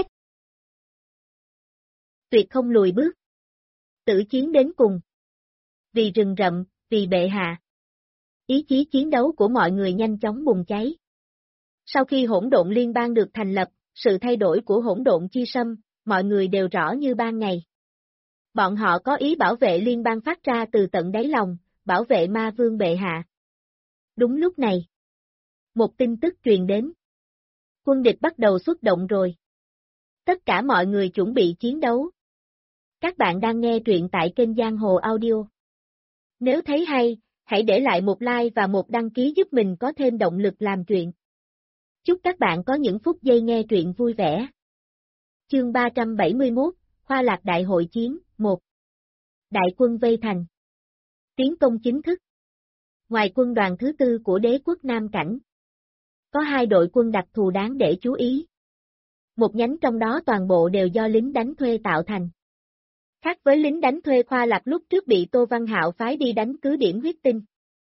Tuyệt không lùi bước. Tử chiến đến cùng. Vì rừng rậm, vì bệ hạ. Ý chí chiến đấu của mọi người nhanh chóng bùng cháy. Sau khi hỗn độn liên bang được thành lập, sự thay đổi của hỗn độn chi sâm, mọi người đều rõ như ban ngày. Bọn họ có ý bảo vệ liên bang phát ra từ tận đáy lòng, bảo vệ ma vương bệ hạ. Đúng lúc này, một tin tức truyền đến. Quân địch bắt đầu xuất động rồi. Tất cả mọi người chuẩn bị chiến đấu. Các bạn đang nghe truyện tại kênh Giang Hồ Audio. Nếu thấy hay, hãy để lại một like và một đăng ký giúp mình có thêm động lực làm truyện. Chúc các bạn có những phút giây nghe truyện vui vẻ. Chương 371, Khoa Lạc Đại hội chiến, 1. Đại quân vây thành. Tiến công chính thức. Ngoài quân đoàn thứ tư của đế quốc Nam Cảnh, có hai đội quân đặc thù đáng để chú ý. Một nhánh trong đó toàn bộ đều do lính đánh thuê tạo thành. Khác với lính đánh thuê Khoa Lạc lúc trước bị Tô Văn Hạo phái đi đánh cứ điểm huyết tinh.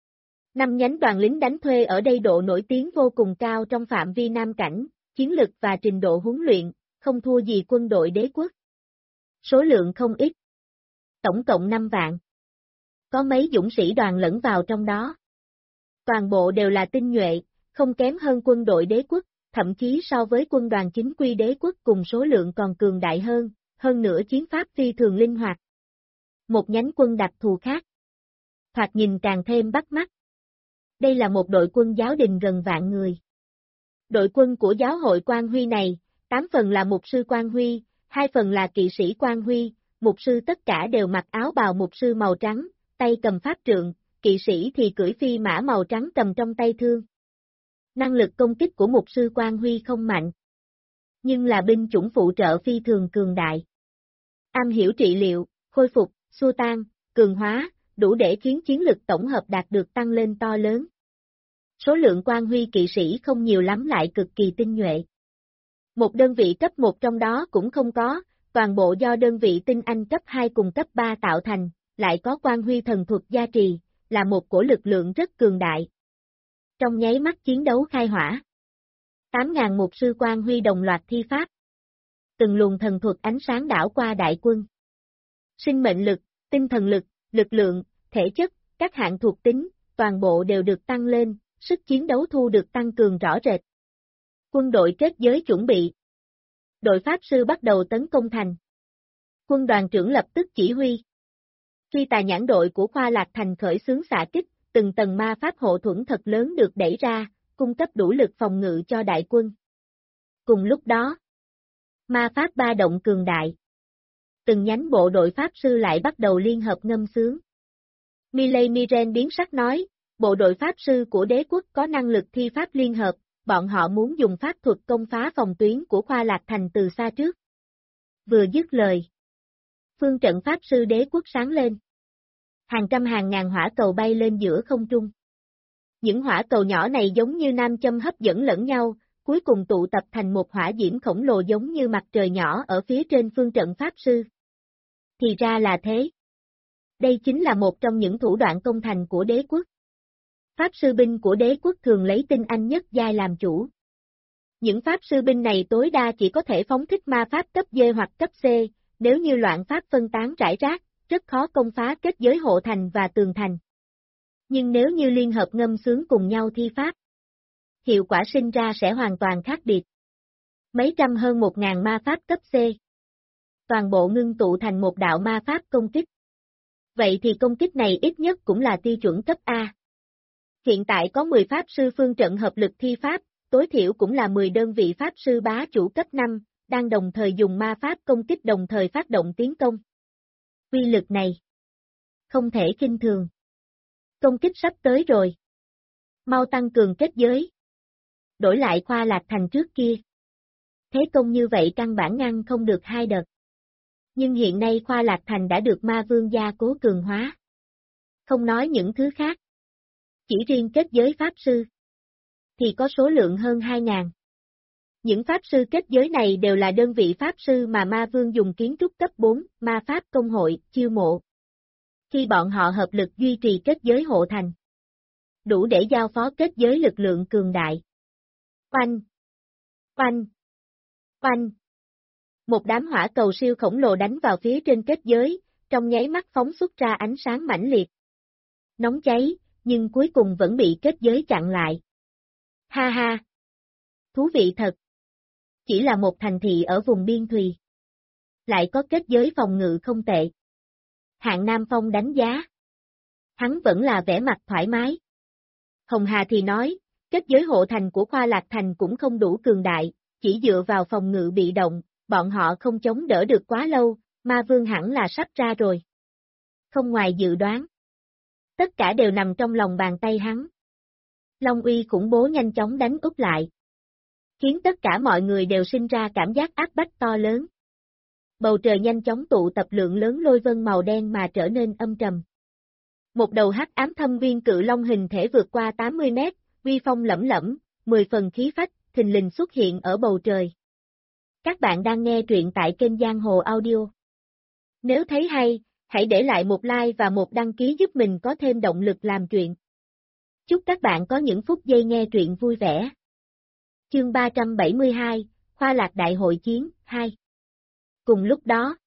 5 nhánh đoàn lính đánh thuê ở đây độ nổi tiếng vô cùng cao trong phạm vi Nam Cảnh, chiến lực và trình độ huấn luyện, không thua gì quân đội đế quốc. Số lượng không ít. Tổng cộng 5 vạn. Có mấy dũng sĩ đoàn lẫn vào trong đó. Toàn bộ đều là tinh nhuệ, không kém hơn quân đội đế quốc, thậm chí so với quân đoàn chính quy đế quốc cùng số lượng còn cường đại hơn nữa chiến pháp phi thường linh hoạt. Một nhánh quân đặc thù khác. Thoạt nhìn càng thêm bắt mắt. Đây là một đội quân giáo đình gần vạn người. Đội quân của giáo hội Quan Huy này, 8 phần là mục sư Quan Huy, 2 phần là kỵ sĩ Quan Huy, mục sư tất cả đều mặc áo bào mục sư màu trắng, tay cầm pháp trượng, kỵ sĩ thì cưỡi phi mã màu trắng cầm trong tay thương. Năng lực công kích của mục sư Quan Huy không mạnh, nhưng là binh chủng phụ trợ phi thường cường đại. Am hiểu trị liệu, khôi phục, xua tan, cường hóa, đủ để khiến chiến lực tổng hợp đạt được tăng lên to lớn. Số lượng quan huy kỵ sĩ không nhiều lắm lại cực kỳ tinh nhuệ. Một đơn vị cấp 1 trong đó cũng không có, toàn bộ do đơn vị tinh anh cấp 2 cùng cấp 3 tạo thành, lại có quan huy thần thuật gia trì, là một cổ lực lượng rất cường đại. Trong nháy mắt chiến đấu khai hỏa, 8.000 mục sư quan huy đồng loạt thi pháp. Từng luồng thần thuật ánh sáng đảo qua đại quân. Sinh mệnh lực, tinh thần lực, lực lượng, thể chất, các hạng thuộc tính, toàn bộ đều được tăng lên, sức chiến đấu thu được tăng cường rõ rệt. Quân đội kết giới chuẩn bị. Đội pháp sư bắt đầu tấn công thành. Quân đoàn trưởng lập tức chỉ huy. Khi tà nhãn đội của Khoa Lạc Thành khởi xướng xạ kích, từng tầng ma pháp hộ thuẫn thật lớn được đẩy ra, cung cấp đủ lực phòng ngự cho đại quân. Cùng lúc đó, ma pháp ba động cường đại. Từng nhánh bộ đội pháp sư lại bắt đầu liên hợp ngâm sướng. Miley Miren biến sắc nói, bộ đội pháp sư của đế quốc có năng lực thi pháp liên hợp, bọn họ muốn dùng pháp thuật công phá phòng tuyến của Khoa Lạc Thành từ xa trước. Vừa dứt lời, phương trận pháp sư đế quốc sáng lên. Hàng trăm hàng ngàn hỏa cầu bay lên giữa không trung. Những hỏa cầu nhỏ này giống như nam châm hấp dẫn lẫn nhau, cuối cùng tụ tập thành một hỏa diễm khổng lồ giống như mặt trời nhỏ ở phía trên phương trận pháp sư. Thì ra là thế. Đây chính là một trong những thủ đoạn công thành của đế quốc. Pháp sư binh của đế quốc thường lấy tinh anh nhất giai làm chủ. Những pháp sư binh này tối đa chỉ có thể phóng thích ma pháp cấp D hoặc cấp C, nếu như loạn pháp phân tán rải rác, rất khó công phá kết giới hộ thành và tường thành. Nhưng nếu như liên hợp ngâm sướng cùng nhau thi pháp, hiệu quả sinh ra sẽ hoàn toàn khác biệt. Mấy trăm hơn 1.000 ma pháp cấp C. Toàn bộ ngưng tụ thành một đạo ma pháp công kích. Vậy thì công kích này ít nhất cũng là tiêu chuẩn cấp A. Hiện tại có 10 pháp sư phương trận hợp lực thi pháp, tối thiểu cũng là 10 đơn vị pháp sư bá chủ cấp 5, đang đồng thời dùng ma pháp công kích đồng thời phát động tiến công. Uy lực này không thể khinh thường. Công kích sắp tới rồi. Mau tăng cường kết giới. Đổi lại Khoa Lạc Thành trước kia. Thế công như vậy căn bản ngăn không được hai đợt. Nhưng hiện nay Khoa Lạc Thành đã được ma vương gia cố cường hóa. Không nói những thứ khác. Chỉ riêng kết giới pháp sư thì có số lượng hơn 2.000. Những pháp sư kết giới này đều là đơn vị pháp sư mà ma vương dùng kiến trúc cấp 4, ma pháp công hội, chiêu mộ. Khi bọn họ hợp lực duy trì kết giới hộ thành, đủ để giao phó kết giới lực lượng cường đại. Oanh! Oanh! Oanh! Một đám hỏa cầu siêu khổng lồ đánh vào phía trên kết giới, trong nháy mắt phóng xuất ra ánh sáng mãnh liệt. Nóng cháy, nhưng cuối cùng vẫn bị kết giới chặn lại. Ha ha! Thú vị thật! Chỉ là một thành thị ở vùng biên thùy. Lại có kết giới phòng ngự không tệ. Hạng Nam Phong đánh giá. Hắn vẫn là vẻ mặt thoải mái. Hồng Hà thì nói, kết giới hộ thành của Khoa Lạc Thành cũng không đủ cường đại, chỉ dựa vào phòng ngự bị động, bọn họ không chống đỡ được quá lâu, ma vương hẳn là sắp ra rồi. Không ngoài dự đoán. Tất cả đều nằm trong lòng bàn tay hắn. Long uy khủng bố nhanh chóng đánh úp lại. Khiến tất cả mọi người đều sinh ra cảm giác áp bách to lớn. Bầu trời nhanh chóng tụ tập lượng lớn lôi vân màu đen mà trở nên âm trầm. Một đầu hắc ám thâm viên cự long hình thể vượt qua 80 mét, uy phong lẫm lẫm, 10 phần khí phách, thình lình xuất hiện ở bầu trời. Các bạn đang nghe truyện tại kênh Giang Hồ Audio. Nếu thấy hay, hãy để lại một like và một đăng ký giúp mình có thêm động lực làm chuyện. Chúc các bạn có những phút giây nghe truyện vui vẻ. Chương 372, Khoa Lạc Đại hội chiến, 2. Cùng lúc đó,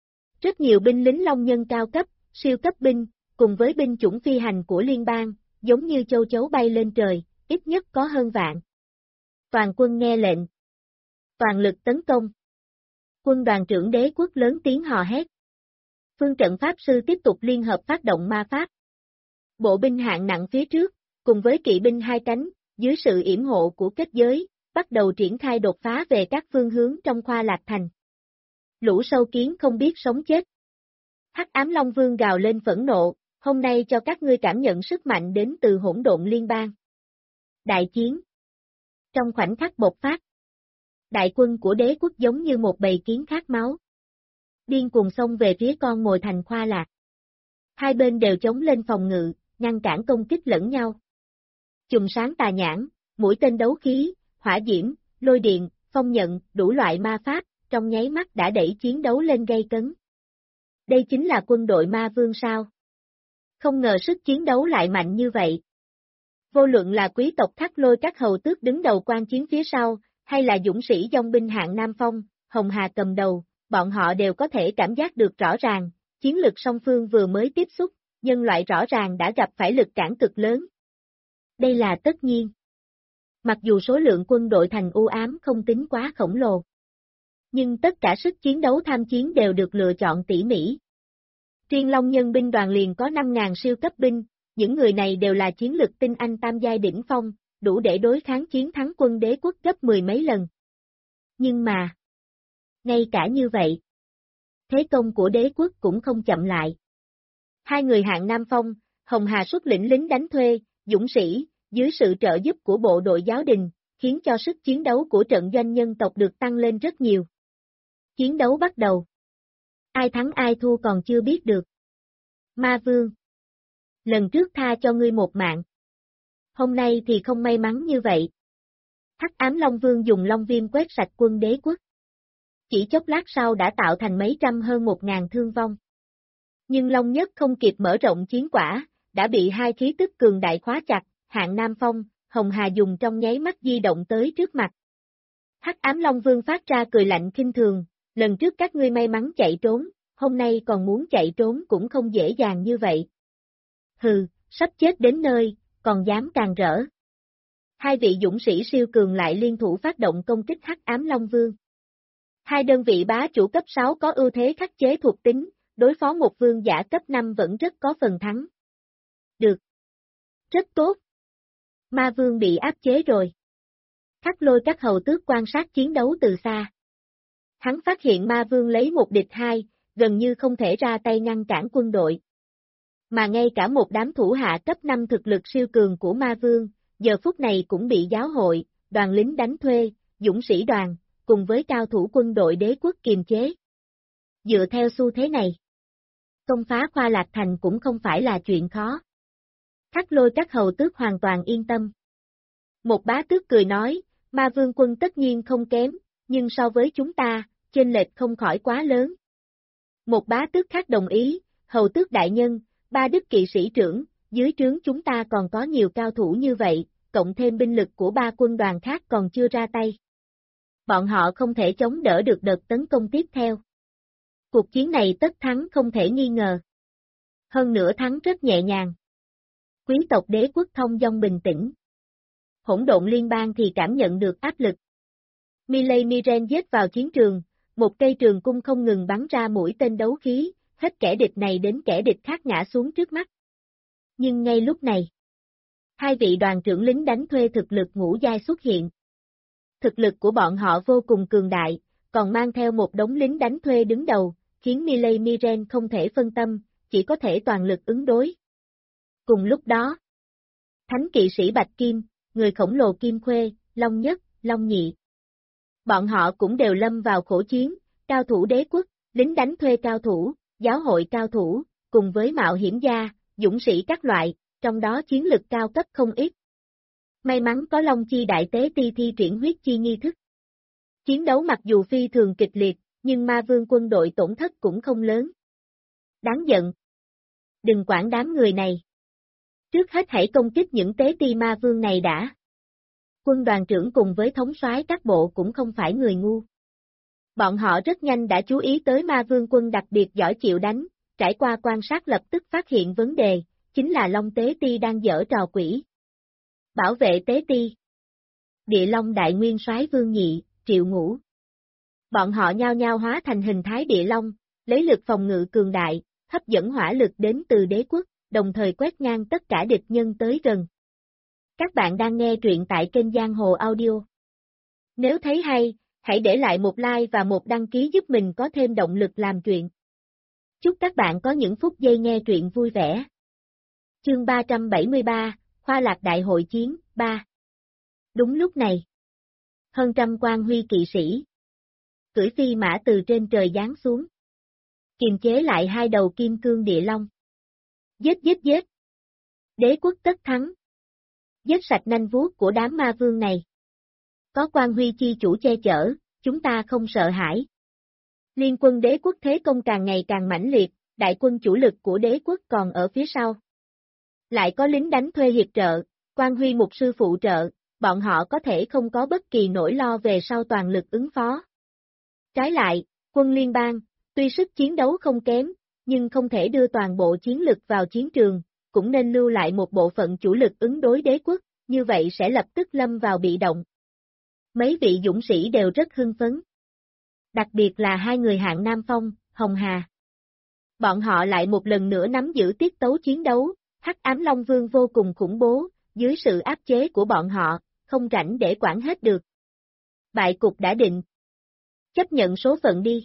rất nhiều binh lính long nhân cao cấp, siêu cấp binh, cùng với binh chủng phi hành của liên bang, giống như châu chấu bay lên trời, ít nhất có hơn vạn. Toàn quân nghe lệnh. Toàn lực tấn công. Quân đoàn trưởng đế quốc lớn tiếng hò hét. Phương trận pháp sư tiếp tục liên hợp phát động ma pháp. Bộ binh hạng nặng phía trước, cùng với kỵ binh hai cánh, dưới sự yểm hộ của kết giới, bắt đầu triển khai đột phá về các phương hướng trong Khoa Lạc Thành. Lũ sâu kiến không biết sống chết. Hắc ám Long Vương gào lên phẫn nộ, hôm nay cho các ngươi cảm nhận sức mạnh đến từ hỗn độn liên bang. Đại chiến. Trong khoảnh khắc bộc phát, đại quân của đế quốc giống như một bầy kiến khát máu. Điên cuồng xông về phía con mồi thành Khoa Lạc. Hai bên đều chống lên phòng ngự, ngăn cản công kích lẫn nhau. Chùm sáng tà nhãn, mũi tên đấu khí, hỏa diễm, lôi điện, phong nhận, đủ loại ma pháp, trong nháy mắt đã đẩy chiến đấu lên gay cấn. Đây chính là quân đội ma vương sao? Không ngờ sức chiến đấu lại mạnh như vậy. Vô luận là quý tộc Thác Lôi các hầu tước đứng đầu quan chiến phía sau, hay là dũng sĩ dòng binh hạng Nam Phong, Hồng Hà cầm đầu, bọn họ đều có thể cảm giác được rõ ràng, chiến lực song phương vừa mới tiếp xúc, nhân loại rõ ràng đã gặp phải lực cản cực lớn. Đây là tất nhiên. Mặc dù số lượng quân đội thành u ám không tính quá khổng lồ, nhưng tất cả sức chiến đấu tham chiến đều được lựa chọn tỉ mỉ. Riêng Long Nhân binh đoàn liền có 5.000 siêu cấp binh, những người này đều là chiến lực tinh anh tam giai đỉnh phong, đủ để đối kháng chiến thắng quân đế quốc gấp 10 mấy lần. Nhưng mà, ngay cả như vậy, thế công của đế quốc cũng không chậm lại. Hai người hạng Nam Phong, Hồng Hà xuất lĩnh lính đánh thuê, dũng sĩ, dưới sự trợ giúp của bộ đội giáo đình, khiến cho sức chiến đấu của trận doanh nhân tộc được tăng lên rất nhiều. Chiến đấu bắt đầu. Ai thắng ai thua còn chưa biết được. Ma Vương. Lần trước tha cho ngươi một mạng. Hôm nay thì không may mắn như vậy. Hắc Ám Long Vương dùng Long Viêm quét sạch quân đế quốc. Chỉ chốc lát sau đã tạo thành mấy trăm hơn 1.000 thương vong. Nhưng Long Nhất không kịp mở rộng chiến quả, đã bị hai khí tức cường đại khóa chặt, hạng Nam Phong, Hồng Hà dùng trong nháy mắt di động tới trước mặt. Hắc Ám Long Vương phát ra cười lạnh khinh thường, lần trước các ngươi may mắn chạy trốn, hôm nay còn muốn chạy trốn cũng không dễ dàng như vậy. Hừ, sắp chết đến nơi, còn dám càng rỡ. Hai vị dũng sĩ siêu cường lại liên thủ phát động công kích Hắc Ám Long Vương. Hai đơn vị bá chủ cấp 6 có ưu thế khắc chế thuộc tính, đối phó một vương giả cấp 5 vẫn rất có phần thắng. Được. Rất tốt. Ma Vương bị áp chế rồi. Thác Lôi các hầu tước quan sát chiến đấu từ xa. Hắn phát hiện Ma Vương lấy một địch hai, gần như không thể ra tay ngăn cản quân đội. Mà ngay cả một đám thủ hạ cấp 5 thực lực siêu cường của Ma Vương, giờ phút này cũng bị giáo hội, đoàn lính đánh thuê, dũng sĩ đoàn, cùng với cao thủ quân đội đế quốc kiềm chế. Dựa theo xu thế này, công phá Khoa Lạc Thành cũng không phải là chuyện khó. Thác Lôi các hầu tước hoàn toàn yên tâm. Một bá tước cười nói, Ma Vương quân tất nhiên không kém, nhưng so với chúng ta, chênh lệch không khỏi quá lớn. Một bá tước khác đồng ý, hầu tước đại nhân, ba đức kỵ sĩ trưởng, dưới trướng chúng ta còn có nhiều cao thủ như vậy, cộng thêm binh lực của ba quân đoàn khác còn chưa ra tay. Bọn họ không thể chống đỡ được đợt tấn công tiếp theo. Cuộc chiến này tất thắng không thể nghi ngờ. Hơn nữa thắng rất nhẹ nhàng. Quý tộc đế quốc thông dong bình tĩnh. Hỗn độn liên bang thì cảm nhận được áp lực. Milei Miren giết vào chiến trường, một cây trường cung không ngừng bắn ra mũi tên đấu khí, hết kẻ địch này đến kẻ địch khác ngã xuống trước mắt. Nhưng ngay lúc này, hai vị đoàn trưởng lính đánh thuê thực lực ngũ giai xuất hiện. Thực lực của bọn họ vô cùng cường đại, còn mang theo một đống lính đánh thuê đứng đầu, khiến Milei Miren không thể phân tâm, chỉ có thể toàn lực ứng đối. Cùng lúc đó, Thánh kỵ sĩ Bạch Kim, người khổng lồ Kim Khuê, Long Nhất, Long Nhị. Bọn họ cũng đều lâm vào khổ chiến, cao thủ đế quốc, lính đánh thuê cao thủ, giáo hội cao thủ, cùng với mạo hiểm gia, dũng sĩ các loại, trong đó chiến lực cao cấp không ít. May mắn có Long Chi đại tế ti thi triển huyết chi nghi thức. Chiến đấu mặc dù phi thường kịch liệt, nhưng Ma Vương quân đội tổn thất cũng không lớn. Đáng giận. Đừng quản đám người này. Trước hết hãy công kích những tế ti Ma Vương này đã. Quân đoàn trưởng cùng với thống soái các bộ cũng không phải người ngu. Bọn họ rất nhanh đã chú ý tới Ma Vương quân đặc biệt giỏi chịu đánh, trải qua quan sát lập tức phát hiện vấn đề, chính là Long Tế Ti đang giở trò quỷ. Bảo vệ Tế Ti. Địa Long Đại Nguyên Soái Vương Nhị, Triệu Ngũ. Bọn họ nhao nhao hóa thành hình thái địa long, lấy lực phòng ngự cường đại, hấp dẫn hỏa lực đến từ đế quốc, đồng thời quét ngang tất cả địch nhân tới gần. Các bạn đang nghe truyện tại kênh Giang Hồ Audio. Nếu thấy hay, hãy để lại một like và một đăng ký giúp mình có thêm động lực làm truyện. Chúc các bạn có những phút giây nghe truyện vui vẻ. Chương 373, Khoa Lạc Đại Hội Chiến, 3. Đúng lúc này, hơn trăm quan huy kỵ sĩ cưỡi phi mã từ trên trời giáng xuống, kiềm chế lại hai đầu kim cương địa long. Giết giết giết! Đế quốc tất thắng! Giết sạch nanh vuốt của đám ma vương này! Có Quan Huy chi chủ che chở, chúng ta không sợ hãi. Liên quân đế quốc thế công càng ngày càng mãnh liệt, đại quân chủ lực của đế quốc còn ở phía sau. Lại có lính đánh thuê hiệp trợ, Quan Huy mục sư phụ trợ, bọn họ có thể không có bất kỳ nỗi lo về sau toàn lực ứng phó. Trái lại, quân liên bang, tuy sức chiến đấu không kém, nhưng không thể đưa toàn bộ chiến lực vào chiến trường, cũng nên lưu lại một bộ phận chủ lực ứng đối đế quốc, như vậy sẽ lập tức lâm vào bị động. Mấy vị dũng sĩ đều rất hưng phấn. Đặc biệt là hai người hạng Nam Phong, Hồng Hà. Bọn họ lại một lần nữa nắm giữ tiết tấu chiến đấu, Hắc Ám Long Vương vô cùng khủng bố, dưới sự áp chế của bọn họ, không rảnh để quản hết được. Bại cục đã định. Chấp nhận số phận đi.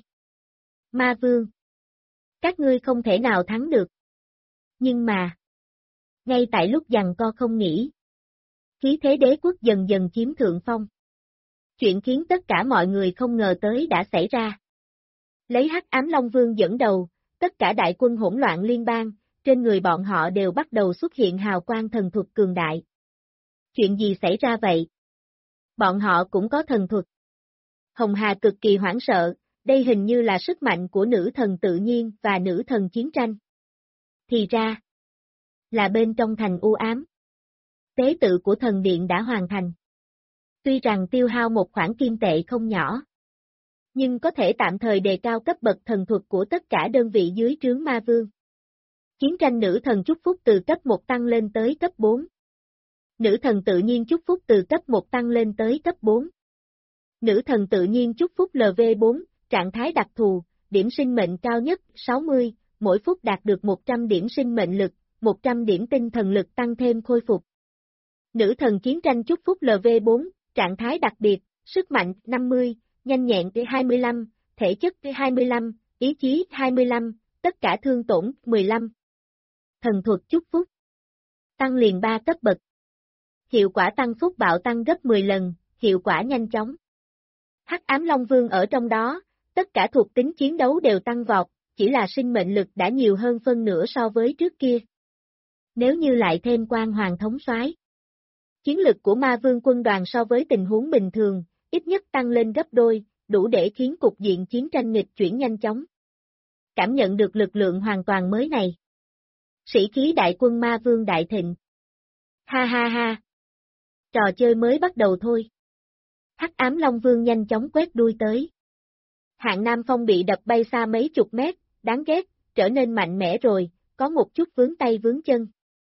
Ma Vương. Các ngươi không thể nào thắng được. Nhưng mà, ngay tại lúc giằng co không nghỉ, khí thế đế quốc dần dần chiếm thượng phong. Chuyện khiến tất cả mọi người không ngờ tới đã xảy ra. Lấy Hắc Ám Long Vương dẫn đầu, tất cả đại quân hỗn loạn liên bang, trên người bọn họ đều bắt đầu xuất hiện hào quang thần thuật cường đại. Chuyện gì xảy ra vậy? Bọn họ cũng có thần thuật. Hồng Hà cực kỳ hoảng sợ, đây hình như là sức mạnh của nữ thần tự nhiên và nữ thần chiến tranh. Thì ra, là bên trong thành u ám. Tế tự của thần điện đã hoàn thành. Tuy rằng tiêu hao một khoản kim tệ không nhỏ, nhưng có thể tạm thời đề cao cấp bậc thần thuật của tất cả đơn vị dưới trướng ma vương. Chiến tranh nữ thần chúc phúc từ cấp 1 tăng lên tới cấp 4. Nữ thần tự nhiên chúc phúc từ cấp 1 tăng lên tới cấp 4. Nữ thần tự nhiên chúc phúc LV4, trạng thái đặc thù, điểm sinh mệnh cao nhất 60, mỗi phút đạt được 100 điểm sinh mệnh lực, 100 điểm tinh thần lực tăng thêm khôi phục. Nữ thần chiến tranh chúc phúc LV4, trạng thái đặc biệt, sức mạnh 50, nhanh nhẹn 25, thể chất 25, ý chí 25, tất cả thương tổn 15. Thần thuật chúc phúc. Tăng liền 3 cấp bậc. Hiệu quả tăng phúc bạo tăng gấp 10 lần, hiệu quả nhanh chóng. Hắc Ám Long Vương ở trong đó, tất cả thuộc tính chiến đấu đều tăng vọt, chỉ là sinh mệnh lực đã nhiều hơn phân nửa so với trước kia. Nếu như lại thêm Quan Hoàng thống soái, chiến lực của ma vương quân đoàn so với tình huống bình thường, ít nhất tăng lên gấp đôi, đủ để khiến cục diện chiến tranh nghịch chuyển nhanh chóng. Cảm nhận được lực lượng hoàn toàn mới này. Sĩ khí đại quân ma vương đại thịnh. Ha ha ha. Trò chơi mới bắt đầu thôi. Hắc Ám Long Vương nhanh chóng quét đuôi tới. Hạng Nam Phong bị đập bay xa mấy chục mét, đáng ghét, trở nên mạnh mẽ rồi, có một chút vướng tay vướng chân.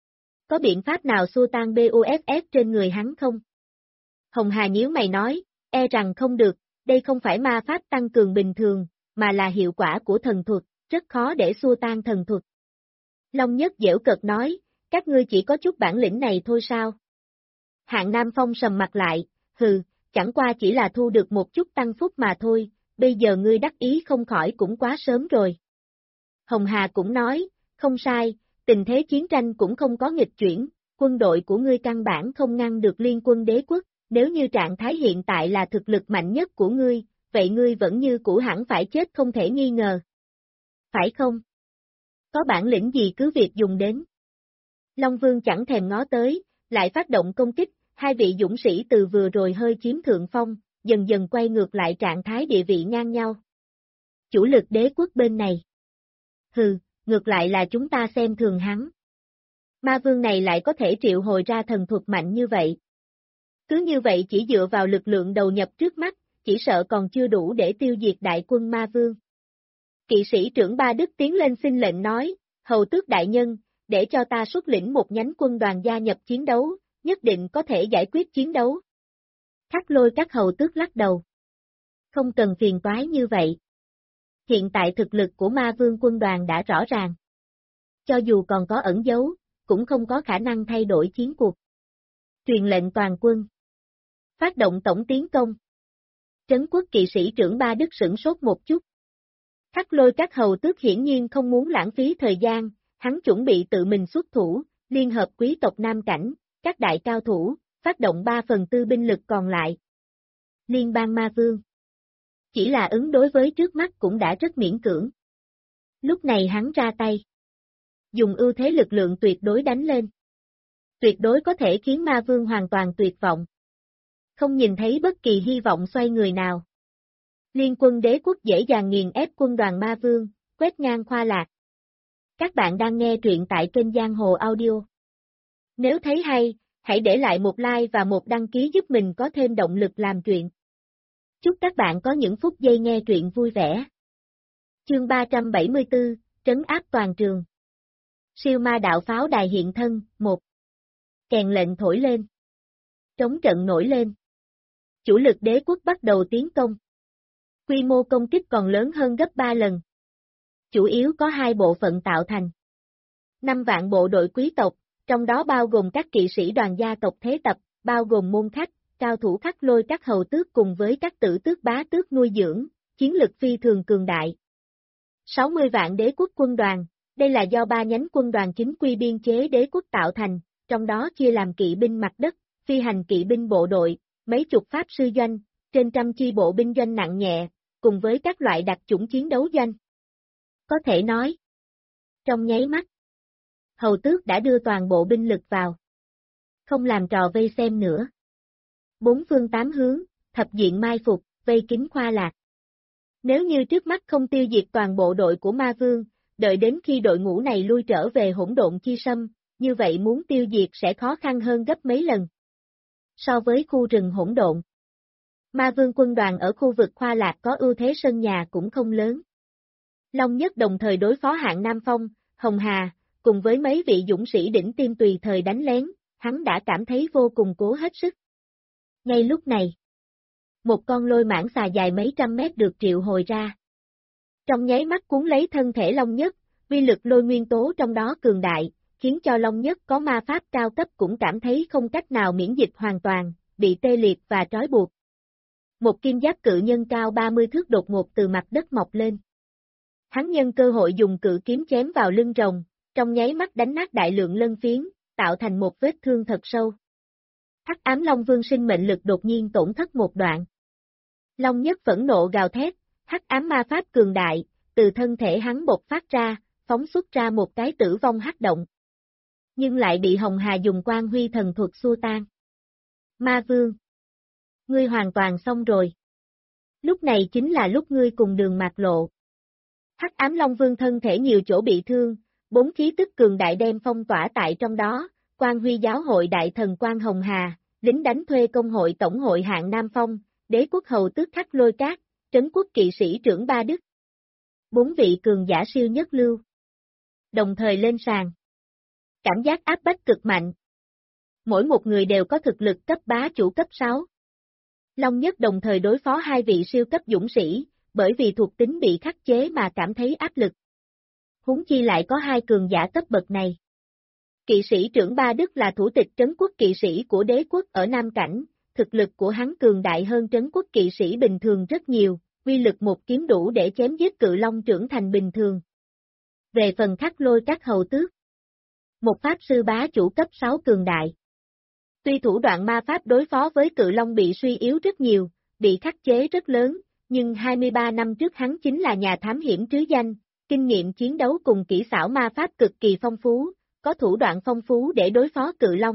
Có biện pháp nào xua tan BUFF trên người hắn không? Hồng Hà nhíu mày nói, e rằng không được, đây không phải ma pháp tăng cường bình thường, mà là hiệu quả của thần thuật, rất khó để xua tan thần thuật. Long Nhất giễu cợt nói, các ngươi chỉ có chút bản lĩnh này thôi sao? Hạng Nam Phong sầm mặt lại, hừ, chẳng qua chỉ là thu được một chút tăng phúc mà thôi, bây giờ ngươi đắc ý không khỏi cũng quá sớm rồi. Hồng Hà cũng nói, không sai, tình thế chiến tranh cũng không có nghịch chuyển, quân đội của ngươi căn bản không ngăn được liên quân đế quốc, nếu như trạng thái hiện tại là thực lực mạnh nhất của ngươi, vậy ngươi vẫn như cũ hẳn phải chết không thể nghi ngờ. Phải không? Có bản lĩnh gì cứ việc dùng đến. Long Vương chẳng thèm ngó tới, lại phát động công kích, hai vị dũng sĩ từ vừa rồi hơi chiếm thượng phong, dần dần quay ngược lại trạng thái địa vị ngang nhau. Chủ lực đế quốc bên này. Hừ, ngược lại là chúng ta xem thường hắn. Ma vương này lại có thể triệu hồi ra thần thuật mạnh như vậy. Cứ như vậy chỉ dựa vào lực lượng đầu nhập trước mắt, chỉ sợ còn chưa đủ để tiêu diệt đại quân ma vương. Kỵ sĩ trưởng Ba Đức tiến lên xin lệnh nói, hầu tước đại nhân, để cho ta xuất lĩnh một nhánh quân đoàn gia nhập chiến đấu, nhất định có thể giải quyết chiến đấu. Khắc Lôi các hầu tước lắc đầu. Không cần phiền toái như vậy. Hiện tại thực lực của ma vương quân đoàn đã rõ ràng. Cho dù còn có ẩn giấu, cũng không có khả năng thay đổi chiến cuộc. Truyền lệnh toàn quân. Phát động tổng tiến công. Trấn quốc kỵ sĩ trưởng Ba Đức sửng sốt một chút. Khắc Lôi các hầu tước hiển nhiên không muốn lãng phí thời gian, hắn chuẩn bị tự mình xuất thủ, liên hợp quý tộc Nam Cảnh, các đại cao thủ, phát động 3/4 binh lực còn lại. Liên bang ma vương. Chỉ là ứng đối với trước mắt cũng đã rất miễn cưỡng. Lúc này hắn ra tay. dùng ưu thế lực lượng tuyệt đối đánh lên. Tuyệt đối có thể khiến ma vương hoàn toàn tuyệt vọng. Không nhìn thấy bất kỳ hy vọng xoay người nào. Liên quân đế quốc dễ dàng nghiền ép quân đoàn ma vương, quét ngang Khoa Lạc. Các bạn đang nghe truyện tại kênh Giang Hồ Audio. Nếu thấy hay, hãy để lại một like và một đăng ký giúp mình có thêm động lực làm truyện. Chúc các bạn có những phút giây nghe truyện vui vẻ. Chương 374, Trấn áp toàn trường. Siêu ma đạo pháo đài hiện thân, 1. Kèn lệnh thổi lên. Trống trận nổi lên. Chủ lực đế quốc bắt đầu tiến công. Quy mô công kích còn lớn hơn gấp 3 lần. Chủ yếu có 2 bộ phận tạo thành. 5 vạn bộ đội quý tộc, trong đó bao gồm các kỵ sĩ đoàn gia tộc thế tập, bao gồm môn khách, cao thủ khắc lôi các hầu tước cùng với các tử tước bá tước nuôi dưỡng, chiến lực phi thường cường đại. 60 vạn đế quốc quân đoàn, đây là do 3 nhánh quân đoàn chính quy biên chế đế quốc tạo thành, trong đó chia làm kỵ binh mặt đất, phi hành kỵ binh bộ đội, mấy chục pháp sư doanh, trên trăm chi bộ binh doanh nặng nhẹ, cùng với các loại đặc chủng chiến đấu doanh. Có thể nói, trong nháy mắt, hầu tước đã đưa toàn bộ binh lực vào. Không làm trò vây xem nữa. 4 phương 8 hướng, thập diện mai phục, vây kín Khoa Lạc. Nếu như trước mắt không tiêu diệt toàn bộ đội của ma vương, đợi đến khi đội ngũ này lui trở về hỗn độn chi sâm, như vậy muốn tiêu diệt sẽ khó khăn hơn gấp mấy lần. So với khu rừng hỗn độn, ma vương quân đoàn ở khu vực Khoa Lạc có ưu thế sân nhà cũng không lớn. Long Nhất đồng thời đối phó hạng Nam Phong, Hồng Hà, cùng với mấy vị dũng sĩ đỉnh tiêm tùy thời đánh lén, hắn đã cảm thấy vô cùng cố hết sức. Ngay lúc này, một con lôi mãng xà dài mấy trăm mét được triệu hồi ra. Trong nháy mắt cuốn lấy thân thể Long Nhất, uy lực lôi nguyên tố trong đó cường đại, khiến cho Long Nhất có ma pháp cao cấp cũng cảm thấy không cách nào miễn dịch hoàn toàn, bị tê liệt và trói buộc. Một kim giáp cự nhân cao 30 thước đột ngột từ mặt đất mọc lên. Hắn nhân cơ hội dùng cự kiếm chém vào lưng rồng, trong nháy mắt đánh nát đại lượng lân phiến, tạo thành một vết thương thật sâu. Hắc ám Long Vương sinh mệnh lực đột nhiên tổn thất một đoạn. Long Nhất phẫn nộ gào thét, hắc ám ma pháp cường đại, từ thân thể hắn bộc phát ra, phóng xuất ra một cái tử vong hắc động. Nhưng lại bị Hồng Hà dùng quang huy thần thuật xua tan. Ma Vương, ngươi hoàn toàn xong rồi. Lúc này chính là lúc ngươi cùng đường mạt lộ. Hắc ám Long Vương thân thể nhiều chỗ bị thương, 4 khí tức cường đại đem phong tỏa tại trong đó, Quang Huy giáo hội đại thần Quan Hồng Hà, lính đánh thuê công hội tổng hội hạng Nam Phong, đế quốc hầu tước khắc lôi cát, trấn quốc kỵ sĩ trưởng Ba Đức. 4 vị cường giả siêu nhất lưu. Đồng thời lên sàn. Cảm giác áp bách cực mạnh. Mỗi một người đều có thực lực cấp bá chủ cấp 6. Long Nhất đồng thời đối phó 2 vị siêu cấp dũng sĩ, bởi vì thuộc tính bị khắc chế mà cảm thấy áp lực. Huống chi lại có 2 cường giả cấp bậc này. Kỵ sĩ trưởng Ba Đức là thủ tịch trấn quốc kỵ sĩ của đế quốc ở Nam Cảnh, thực lực của hắn cường đại hơn trấn quốc kỵ sĩ bình thường rất nhiều, uy lực một kiếm đủ để chém giết cự long trưởng thành bình thường. Về phần khắc lôi các hầu tước, một pháp sư bá chủ cấp 6 cường đại. Tuy thủ đoạn ma pháp đối phó với cự long bị suy yếu rất nhiều, bị khắc chế rất lớn, nhưng 23 năm trước hắn chính là nhà thám hiểm trứ danh, kinh nghiệm chiến đấu cùng kỹ xảo ma pháp cực kỳ phong phú, có thủ đoạn phong phú để đối phó cự long.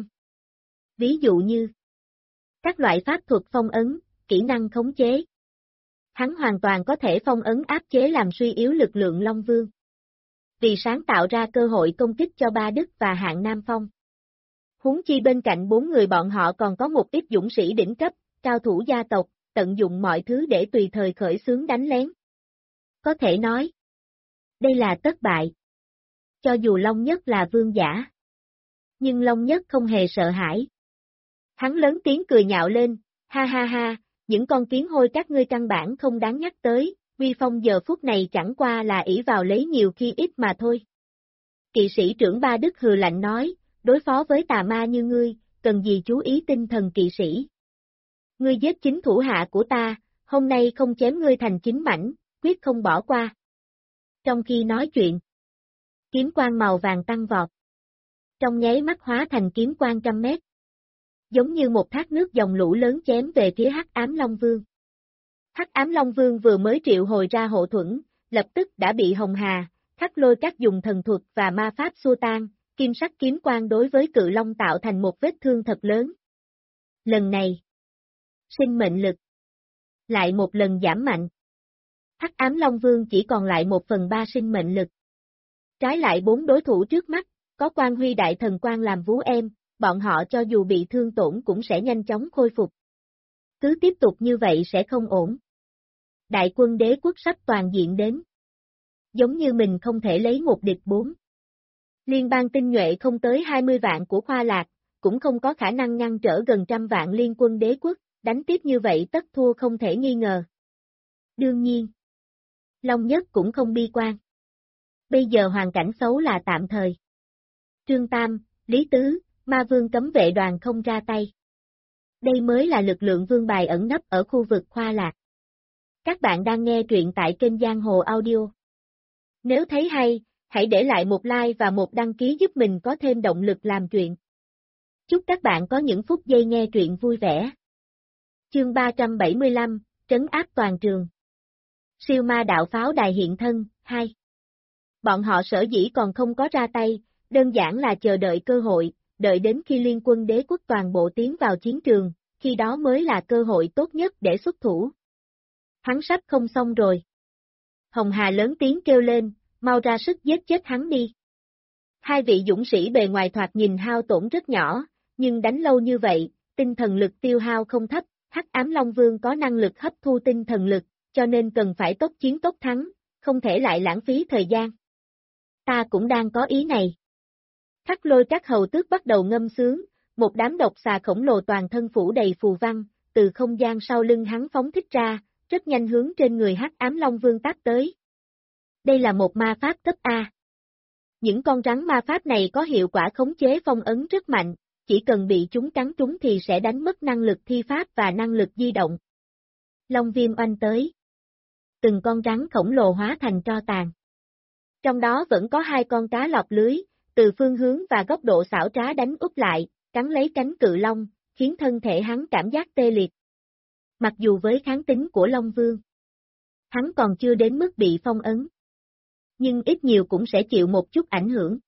Ví dụ như các loại pháp thuật phong ấn, kỹ năng khống chế. Hắn hoàn toàn có thể phong ấn áp chế làm suy yếu lực lượng Long Vương. Vì sáng tạo ra cơ hội công kích cho Ba Đức và hạng Nam Phong. Huống chi bên cạnh 4 người bọn họ còn có một ít dũng sĩ đỉnh cấp, cao thủ gia tộc, tận dụng mọi thứ để tùy thời khởi xướng đánh lén. Có thể nói, đây là thất bại. Cho dù Long Nhất là vương giả. Nhưng Long Nhất không hề sợ hãi. Hắn lớn tiếng cười nhạo lên, ha ha ha, những con kiến hôi các ngươi căn bản không đáng nhắc tới, uy phong giờ phút này chẳng qua là ỷ vào lấy nhiều khi ít mà thôi. Kỵ sĩ trưởng Ba Đức hừ lạnh nói, đối phó với tà ma như ngươi, cần gì chú ý tinh thần kỵ sĩ. Ngươi giết chính thủ hạ của ta, hôm nay không chém ngươi thành 9 mảnh, quyết không bỏ qua. Trong khi nói chuyện, kiếm quang màu vàng tăng vọt. Trong nháy mắt hóa thành kiếm quang trăm mét. Giống như một thác nước dòng lũ lớn chém về phía Hắc Ám Long Vương. Hắc Ám Long Vương vừa mới triệu hồi ra hộ thuẫn, lập tức đã bị Hồng Hà, Khắc Lôi Các dùng thần thuật và ma pháp xua tan, kim sắc kiếm quang đối với cự long tạo thành một vết thương thật lớn. Lần này, sinh mệnh lực lại một lần giảm mạnh. Hắc Ám Long Vương chỉ còn lại 1/3 sinh mệnh lực. Trái lại 4 đối thủ trước mắt, có Quan Huy Đại Thần Quang làm vú em, bọn họ cho dù bị thương tổn cũng sẽ nhanh chóng khôi phục. Cứ tiếp tục như vậy sẽ không ổn. Đại quân đế quốc sắp toàn diện đến. Giống như mình không thể lấy một địch 4. Liên bang tinh nhuệ không tới 20 vạn của Khoa Lạc, cũng không có khả năng ngăn trở gần 100 vạn liên quân đế quốc, đánh tiếp như vậy tất thua không thể nghi ngờ. Đương nhiên, Long Nhất cũng không bi quan. Bây giờ hoàn cảnh xấu là tạm thời. Trương Tam, Lý Tứ, Ma Vương cấm vệ đoàn không ra tay. Đây mới là lực lượng vương bài ẩn nấp ở khu vực Khoa Lạc. Các bạn đang nghe truyện tại kênh Giang Hồ Audio. Nếu thấy hay, hãy để lại một like và một đăng ký giúp mình có thêm động lực làm truyện. Chúc các bạn có những phút giây nghe truyện vui vẻ. Chương 375, Trấn áp toàn trường. Siêu ma đạo pháo đài hiện thân, 2. Bọn họ sở dĩ còn không có ra tay, đơn giản là chờ đợi cơ hội, đợi đến khi liên quân đế quốc toàn bộ tiến vào chiến trường, khi đó mới là cơ hội tốt nhất để xuất thủ. Hắn sắp không xong rồi. Hồng Hà lớn tiếng kêu lên, mau ra sức giết chết hắn đi. Hai vị dũng sĩ bề ngoài thoạt nhìn hao tổn rất nhỏ, nhưng đánh lâu như vậy, tinh thần lực tiêu hao không thấp, Hắc Ám Long Vương có năng lực hấp thu tinh thần lực, cho nên cần phải tốc chiến tốc thắng, không thể lại lãng phí thời gian. Ta cũng đang có ý này. Khắc Lôi Các hầu tước bắt đầu ngâm sướng, một đám độc xà khổng lồ toàn thân phủ đầy phù văn, từ không gian sau lưng hắn phóng thích ra, rất nhanh hướng trên người Hắc Ám Long Vương táp tới. Đây là một ma pháp cấp A. Những con rắn ma pháp này có hiệu quả khống chế phong ấn rất mạnh, chỉ cần bị chúng cắn trúng thì sẽ đánh mất năng lực thi pháp và năng lực di động. Long viêm oanh tới. Từng con rắn khổng lồ hóa thành tro tàn. Trong đó vẫn có 2 con cá lọt lưới, từ phương hướng và góc độ xảo trá đánh úp lại, cắn lấy cánh cự long, khiến thân thể hắn cảm giác tê liệt. Mặc dù với kháng tính của Long Vương, hắn còn chưa đến mức bị phong ấn, nhưng ít nhiều cũng sẽ chịu một chút ảnh hưởng.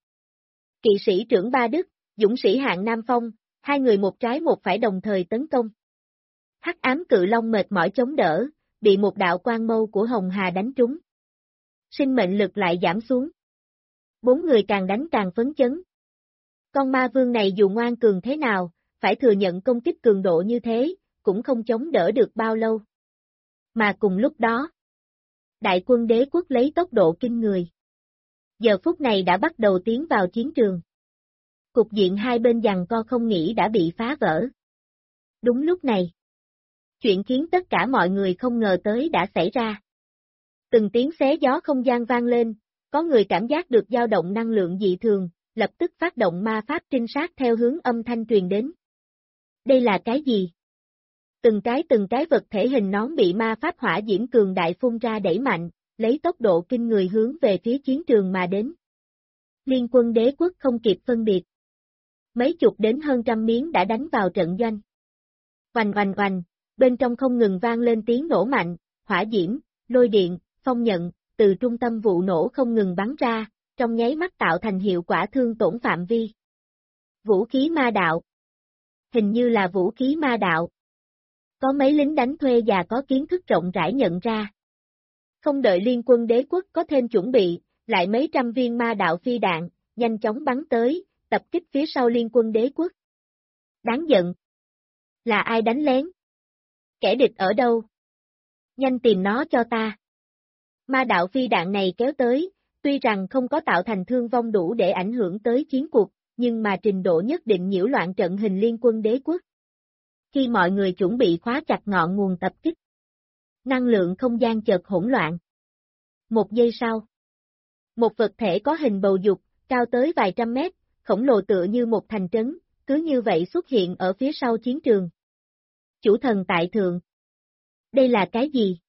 Kỵ sĩ trưởng Ba Đức, dũng sĩ hạng Nam Phong, hai người một trái một phải đồng thời tấn công. Hắc ám cự long mệt mỏi chống đỡ, bị một đạo quang mâu của Hồng Hà đánh trúng. Sinh mệnh lực lại giảm xuống. 4 người càng đánh càng phấn chấn. Con ma vương này dù ngoan cường thế nào, phải thừa nhận công kích cường độ như thế, cũng không chống đỡ được bao lâu. Mà cùng lúc đó, đại quân đế quốc lấy tốc độ kinh người. Giờ phút này đã bắt đầu tiến vào chiến trường. Cục diện hai bên giằng co không nghĩ đã bị phá vỡ. Đúng lúc này, chuyện khiến tất cả mọi người không ngờ tới đã xảy ra. Từng tiếng xé gió không gian vang lên, có người cảm giác được dao động năng lượng dị thường, lập tức phát động ma pháp trinh sát theo hướng âm thanh truyền đến. Đây là cái gì? Từng cái vật thể hình nón bị ma pháp hỏa diễm cường đại phun ra đẩy mạnh, lấy tốc độ kinh người hướng về phía chiến trường mà đến. Liên quân đế quốc không kịp phân biệt. Mấy chục đến hơn trăm miếng đã đánh vào trận doanh. Oanh oanh oanh, bên trong không ngừng vang lên tiếng nổ mạnh, hỏa diễm, lôi điện, phong nhận, từ trung tâm vụ nổ không ngừng bắn ra, trong nháy mắt tạo thành hiệu quả thương tổn phạm vi. Vũ khí ma đạo. Hình như là vũ khí ma đạo. Có mấy lính đánh thuê và có kiến thức rộng rãi nhận ra. Không đợi liên quân đế quốc có thêm chuẩn bị, lại mấy trăm viên ma đạo phi đạn, nhanh chóng bắn tới, tập kích phía sau liên quân đế quốc. Đáng giận. Là ai đánh lén? Kẻ địch ở đâu? Nhanh tìm nó cho ta. Ma đạo phi đạn này kéo tới, tuy rằng không có tạo thành thương vong đủ để ảnh hưởng tới chiến cuộc, nhưng mà trình độ nhất định nhiễu loạn trận hình liên quân đế quốc. Khi mọi người chuẩn bị khóa chặt ngọn nguồn tập kích, năng lượng không gian chợt hỗn loạn. Một giây sau, một vật thể có hình bầu dục, cao tới vài trăm mét, khổng lồ tựa như một thành trấn, cứ như vậy xuất hiện ở phía sau chiến trường. Chủ thần tại thượng. Đây là cái gì?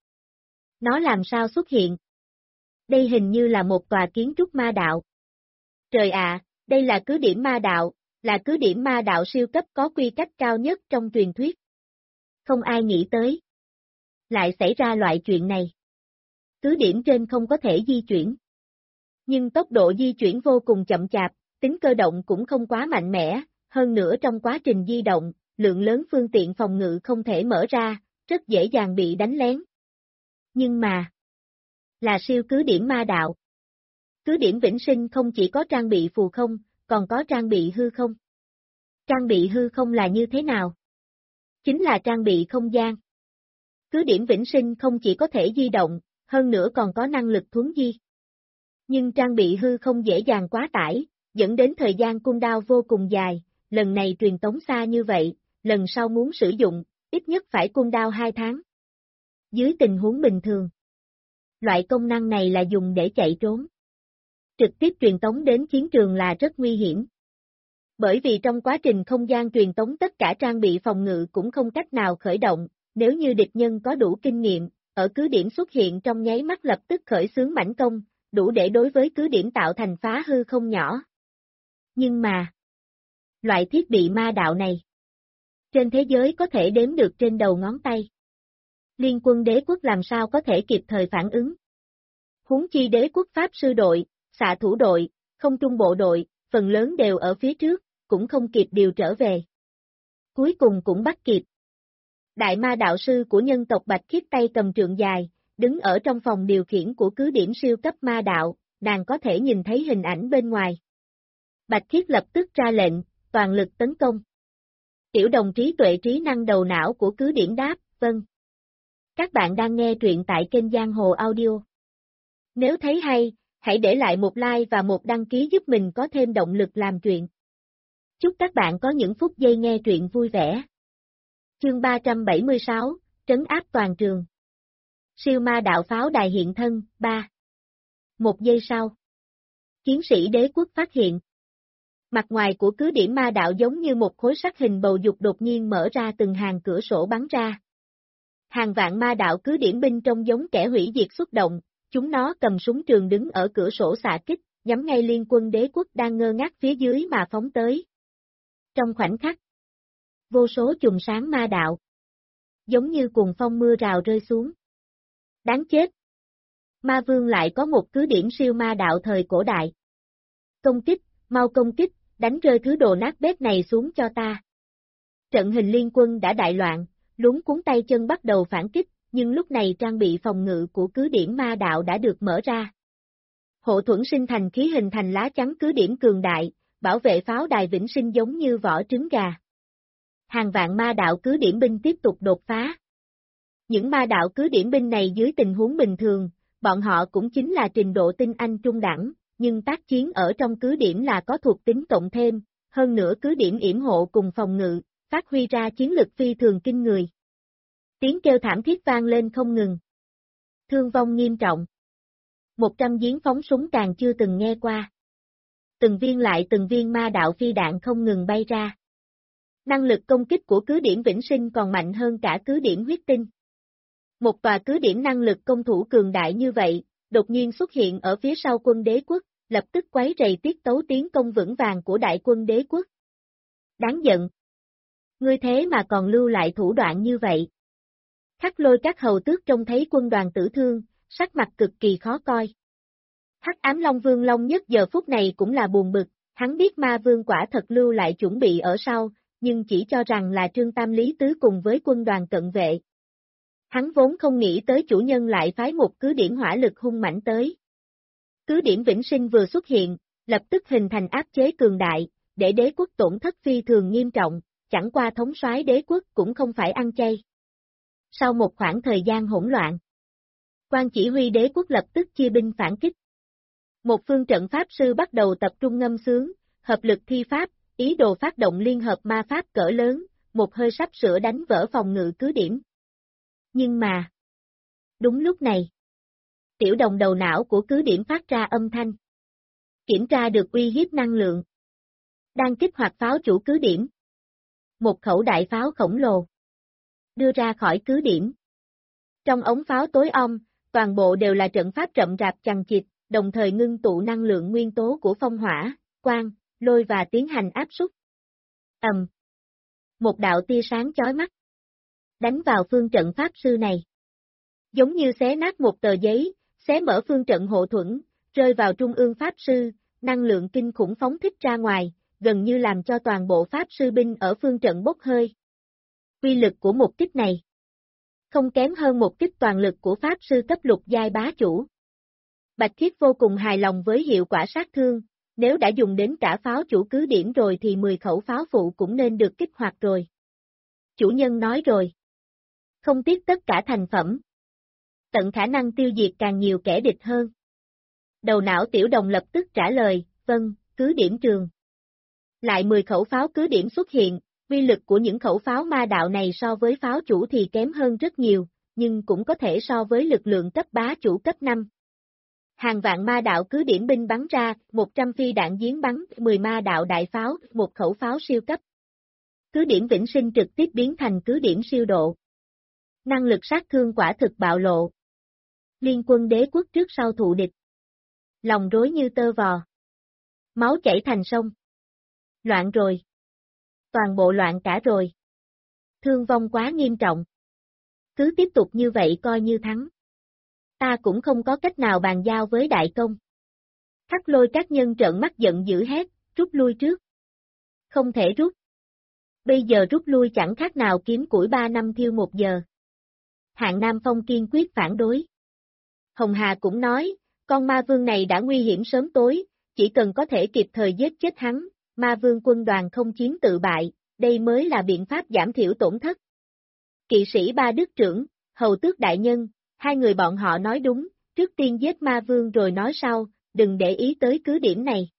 Nó làm sao xuất hiện? Đây hình như là một tòa kiến trúc ma đạo. Trời ạ, đây là cứ điểm ma đạo, là cứ điểm ma đạo siêu cấp có quy cách cao nhất trong truyền thuyết. Không ai nghĩ tới. Lại xảy ra loại chuyện này. Cứ điểm trên không có thể di chuyển. Nhưng tốc độ di chuyển vô cùng chậm chạp, tính cơ động cũng không quá mạnh mẽ, hơn nữa trong quá trình di động, lượng lớn phương tiện phòng ngự không thể mở ra, rất dễ dàng bị đánh lén. Nhưng mà, là siêu cứ điểm ma đạo. Cứ điểm vĩnh sinh không chỉ có trang bị phù không, còn có trang bị hư không. Trang bị hư không là như thế nào? Chính là trang bị không gian. Cứ điểm vĩnh sinh không chỉ có thể di động, hơn nữa còn có năng lực thuấn di. Nhưng trang bị hư không dễ dàng quá tải, dẫn đến thời gian cooldown vô cùng dài, lần này truyền tống xa như vậy, lần sau muốn sử dụng, ít nhất phải cooldown 2 tháng. Dưới tình huống bình thường, loại công năng này là dùng để chạy trốn. Trực tiếp truyền tống đến chiến trường là rất nguy hiểm. Bởi vì trong quá trình không gian truyền tống tất cả trang bị phòng ngự cũng không cách nào khởi động, nếu như địch nhân có đủ kinh nghiệm, ở cứ điểm xuất hiện trong nháy mắt lập tức khởi xướng mãnh công, đủ để đối với cứ điểm tạo thành phá hư không nhỏ. Nhưng mà, loại thiết bị ma đạo này, trên thế giới có thể đếm được trên đầu ngón tay. Liên quân đế quốc làm sao có thể kịp thời phản ứng? Huống chi đế quốc Pháp sư đội, xạ thủ đội, không trung bộ đội, phần lớn đều ở phía trước, cũng không kịp điều trở về. Cuối cùng cũng bắt kịp. Đại ma đạo sư của nhân tộc Bạch Khiết tay cầm trượng dài, đứng ở trong phòng điều khiển của cứ điểm siêu cấp ma đạo, nàng có thể nhìn thấy hình ảnh bên ngoài. Bạch Khiết lập tức ra lệnh, toàn lực tấn công. Tiểu đồng trí tuệ trí năng đầu não của cứ điểm đáp, vâng. Các bạn đang nghe truyện tại kênh Giang Hồ Audio. Nếu thấy hay, hãy để lại một like và một đăng ký giúp mình có thêm động lực làm truyện. Chúc các bạn có những phút giây nghe truyện vui vẻ. Chương 376, Trấn áp toàn trường. Siêu ma đạo pháo đài hiện thân, 3. Một giây sau. Chiến sĩ đế quốc phát hiện. Mặt ngoài của cứ điểm ma đạo giống như một khối sắt hình bầu dục đột nhiên mở ra từng hàng cửa sổ bắn ra. Hàng vạn ma đạo cứ điểm binh trông giống kẻ hủy diệt xuất động, chúng nó cầm súng trường đứng ở cửa sổ xạ kích, nhắm ngay liên quân đế quốc đang ngơ ngác phía dưới mà phóng tới. Trong khoảnh khắc, vô số chùm sáng ma đạo, giống như cuồng phong mưa rào rơi xuống. Đáng chết! Ma vương lại có một cứ điểm siêu ma đạo thời cổ đại. Công kích, mau công kích, đánh rơi thứ đồ nát bét này xuống cho ta. Trận hình liên quân đã đại loạn, luống cuống tay chân bắt đầu phản kích, nhưng lúc này trang bị phòng ngự của cứ điểm ma đạo đã được mở ra. Hộ thuẫn sinh thành khí hình thành lá chắn cứ điểm cường đại, bảo vệ pháo đài vĩnh sinh giống như vỏ trứng gà. Hàng vạn ma đạo cứ điểm binh tiếp tục đột phá. Những ma đạo cứ điểm binh này dưới tình huống bình thường, bọn họ cũng chính là trình độ tinh anh trung đẳng, nhưng tác chiến ở trong cứ điểm là có thuộc tính cộng thêm, hơn nữa cứ điểm yểm hộ cùng phòng ngự, phát huy ra chiến lực phi thường kinh người. Tiếng kêu thảm thiết vang lên không ngừng. Thương vong nghiêm trọng. 100 giếng phóng súng càng chưa từng nghe qua. Từng viên lại từng viên ma đạo phi đạn không ngừng bay ra. Năng lực công kích của cứ điểm vĩnh sinh còn mạnh hơn cả cứ điểm huyết tinh. Một tòa cứ điểm năng lực công thủ cường đại như vậy, đột nhiên xuất hiện ở phía sau quân đế quốc, lập tức quấy rầy tiết tấu tiến công vững vàng của đại quân đế quốc. Đáng giận! Ngươi thế mà còn lưu lại thủ đoạn như vậy. Khắc Lôi các hầu tước trông thấy quân đoàn tử thương, sắc mặt cực kỳ khó coi. Hắc Ám Long Vương Long Nhất giờ phút này cũng là buồn bực, hắn biết ma vương quả thật lưu lại chuẩn bị ở sau, nhưng chỉ cho rằng là Trương Tam Lý Tứ cùng với quân đoàn cận vệ. Hắn vốn không nghĩ tới chủ nhân lại phái một cứ điểm hỏa lực hung mãnh tới. Cứ điểm vĩnh sinh vừa xuất hiện, lập tức hình thành áp chế cường đại, để đế quốc tổn thất phi thường nghiêm trọng, chẳng qua thống soái đế quốc cũng không phải ăn chay. Sau một khoảng thời gian hỗn loạn, quan chỉ huy đế quốc lập tức chia binh phản kích. Một phương trận pháp sư bắt đầu tập trung ngâm sướng, hợp lực thi pháp, ý đồ phát động liên hợp ma pháp cỡ lớn, một hơi sắp sửa đánh vỡ phòng ngự cứ điểm. Nhưng mà, đúng lúc này, tiểu đồng đầu não của cứ điểm phát ra âm thanh. Kiểm tra được uy hiếp năng lượng. Đang kích hoạt pháo chủ cứ điểm. Một khẩu đại pháo khổng lồ. Đưa ra khỏi cứ điểm. Trong ống pháo tối om, toàn bộ đều là trận pháp rậm rạp chằng chịt, đồng thời ngưng tụ năng lượng nguyên tố của phong hỏa, quang, lôi và tiến hành áp suất. Một đạo tia sáng chói mắt. Đánh vào phương trận pháp sư này. Giống như xé nát một tờ giấy, xé mở phương trận hộ thuẫn, rơi vào trung ương Pháp Sư, năng lượng kinh khủng phóng thích ra ngoài, gần như làm cho toàn bộ Pháp Sư binh ở phương trận bốc hơi. Uy lực của một kích này không kém hơn một kích toàn lực của Pháp Sư cấp lục giai bá chủ. Bạch Khiết vô cùng hài lòng với hiệu quả sát thương, nếu đã dùng đến cả pháo chủ cứ điểm rồi thì 10 khẩu pháo phụ cũng nên được kích hoạt rồi. Chủ nhân nói rồi. Không tiếc tất cả thành phẩm. Tận khả năng tiêu diệt càng nhiều kẻ địch hơn. Đầu não tiểu đồng lập tức trả lời, vâng, cứ điểm trường. Lại 10 khẩu pháo cứ điểm xuất hiện, uy lực của những khẩu pháo ma đạo này so với pháo chủ thì kém hơn rất nhiều, nhưng cũng có thể so với lực lượng cấp bá chủ cấp 5. Hàng vạn ma đạo cứ điểm binh bắn ra, 100 phi đạn giếng bắn, 10 ma đạo đại pháo, một khẩu pháo siêu cấp. Cứ điểm vĩnh sinh trực tiếp biến thành cứ điểm siêu độ. Năng lực sát thương quả thực bạo lộ. Liên quân đế quốc trước sau thụ địch. Lòng rối như tơ vò. Máu chảy thành sông. Loạn rồi. Toàn bộ loạn cả rồi. Thương vong quá nghiêm trọng. Cứ tiếp tục như vậy coi như thắng. Ta cũng không có cách nào bàn giao với đại công. Hắc Lôi các nhân trợn mắt giận dữ hét, rút lui trước. Không thể rút. Bây giờ rút lui chẳng khác nào kiếm củi 3 năm thiêu 1 giờ. Hạng Nam Phong kiên quyết phản đối. Hồng Hà cũng nói, con ma vương này đã nguy hiểm sớm tối, chỉ cần có thể kịp thời giết chết hắn, ma vương quân đoàn không chiến tự bại, đây mới là biện pháp giảm thiểu tổn thất. Kỵ sĩ Ba Đức Trưởng, Hầu Tước Đại Nhân, hai người bọn họ nói đúng, trước tiên giết ma vương rồi nói sau, đừng để ý tới cứ điểm này.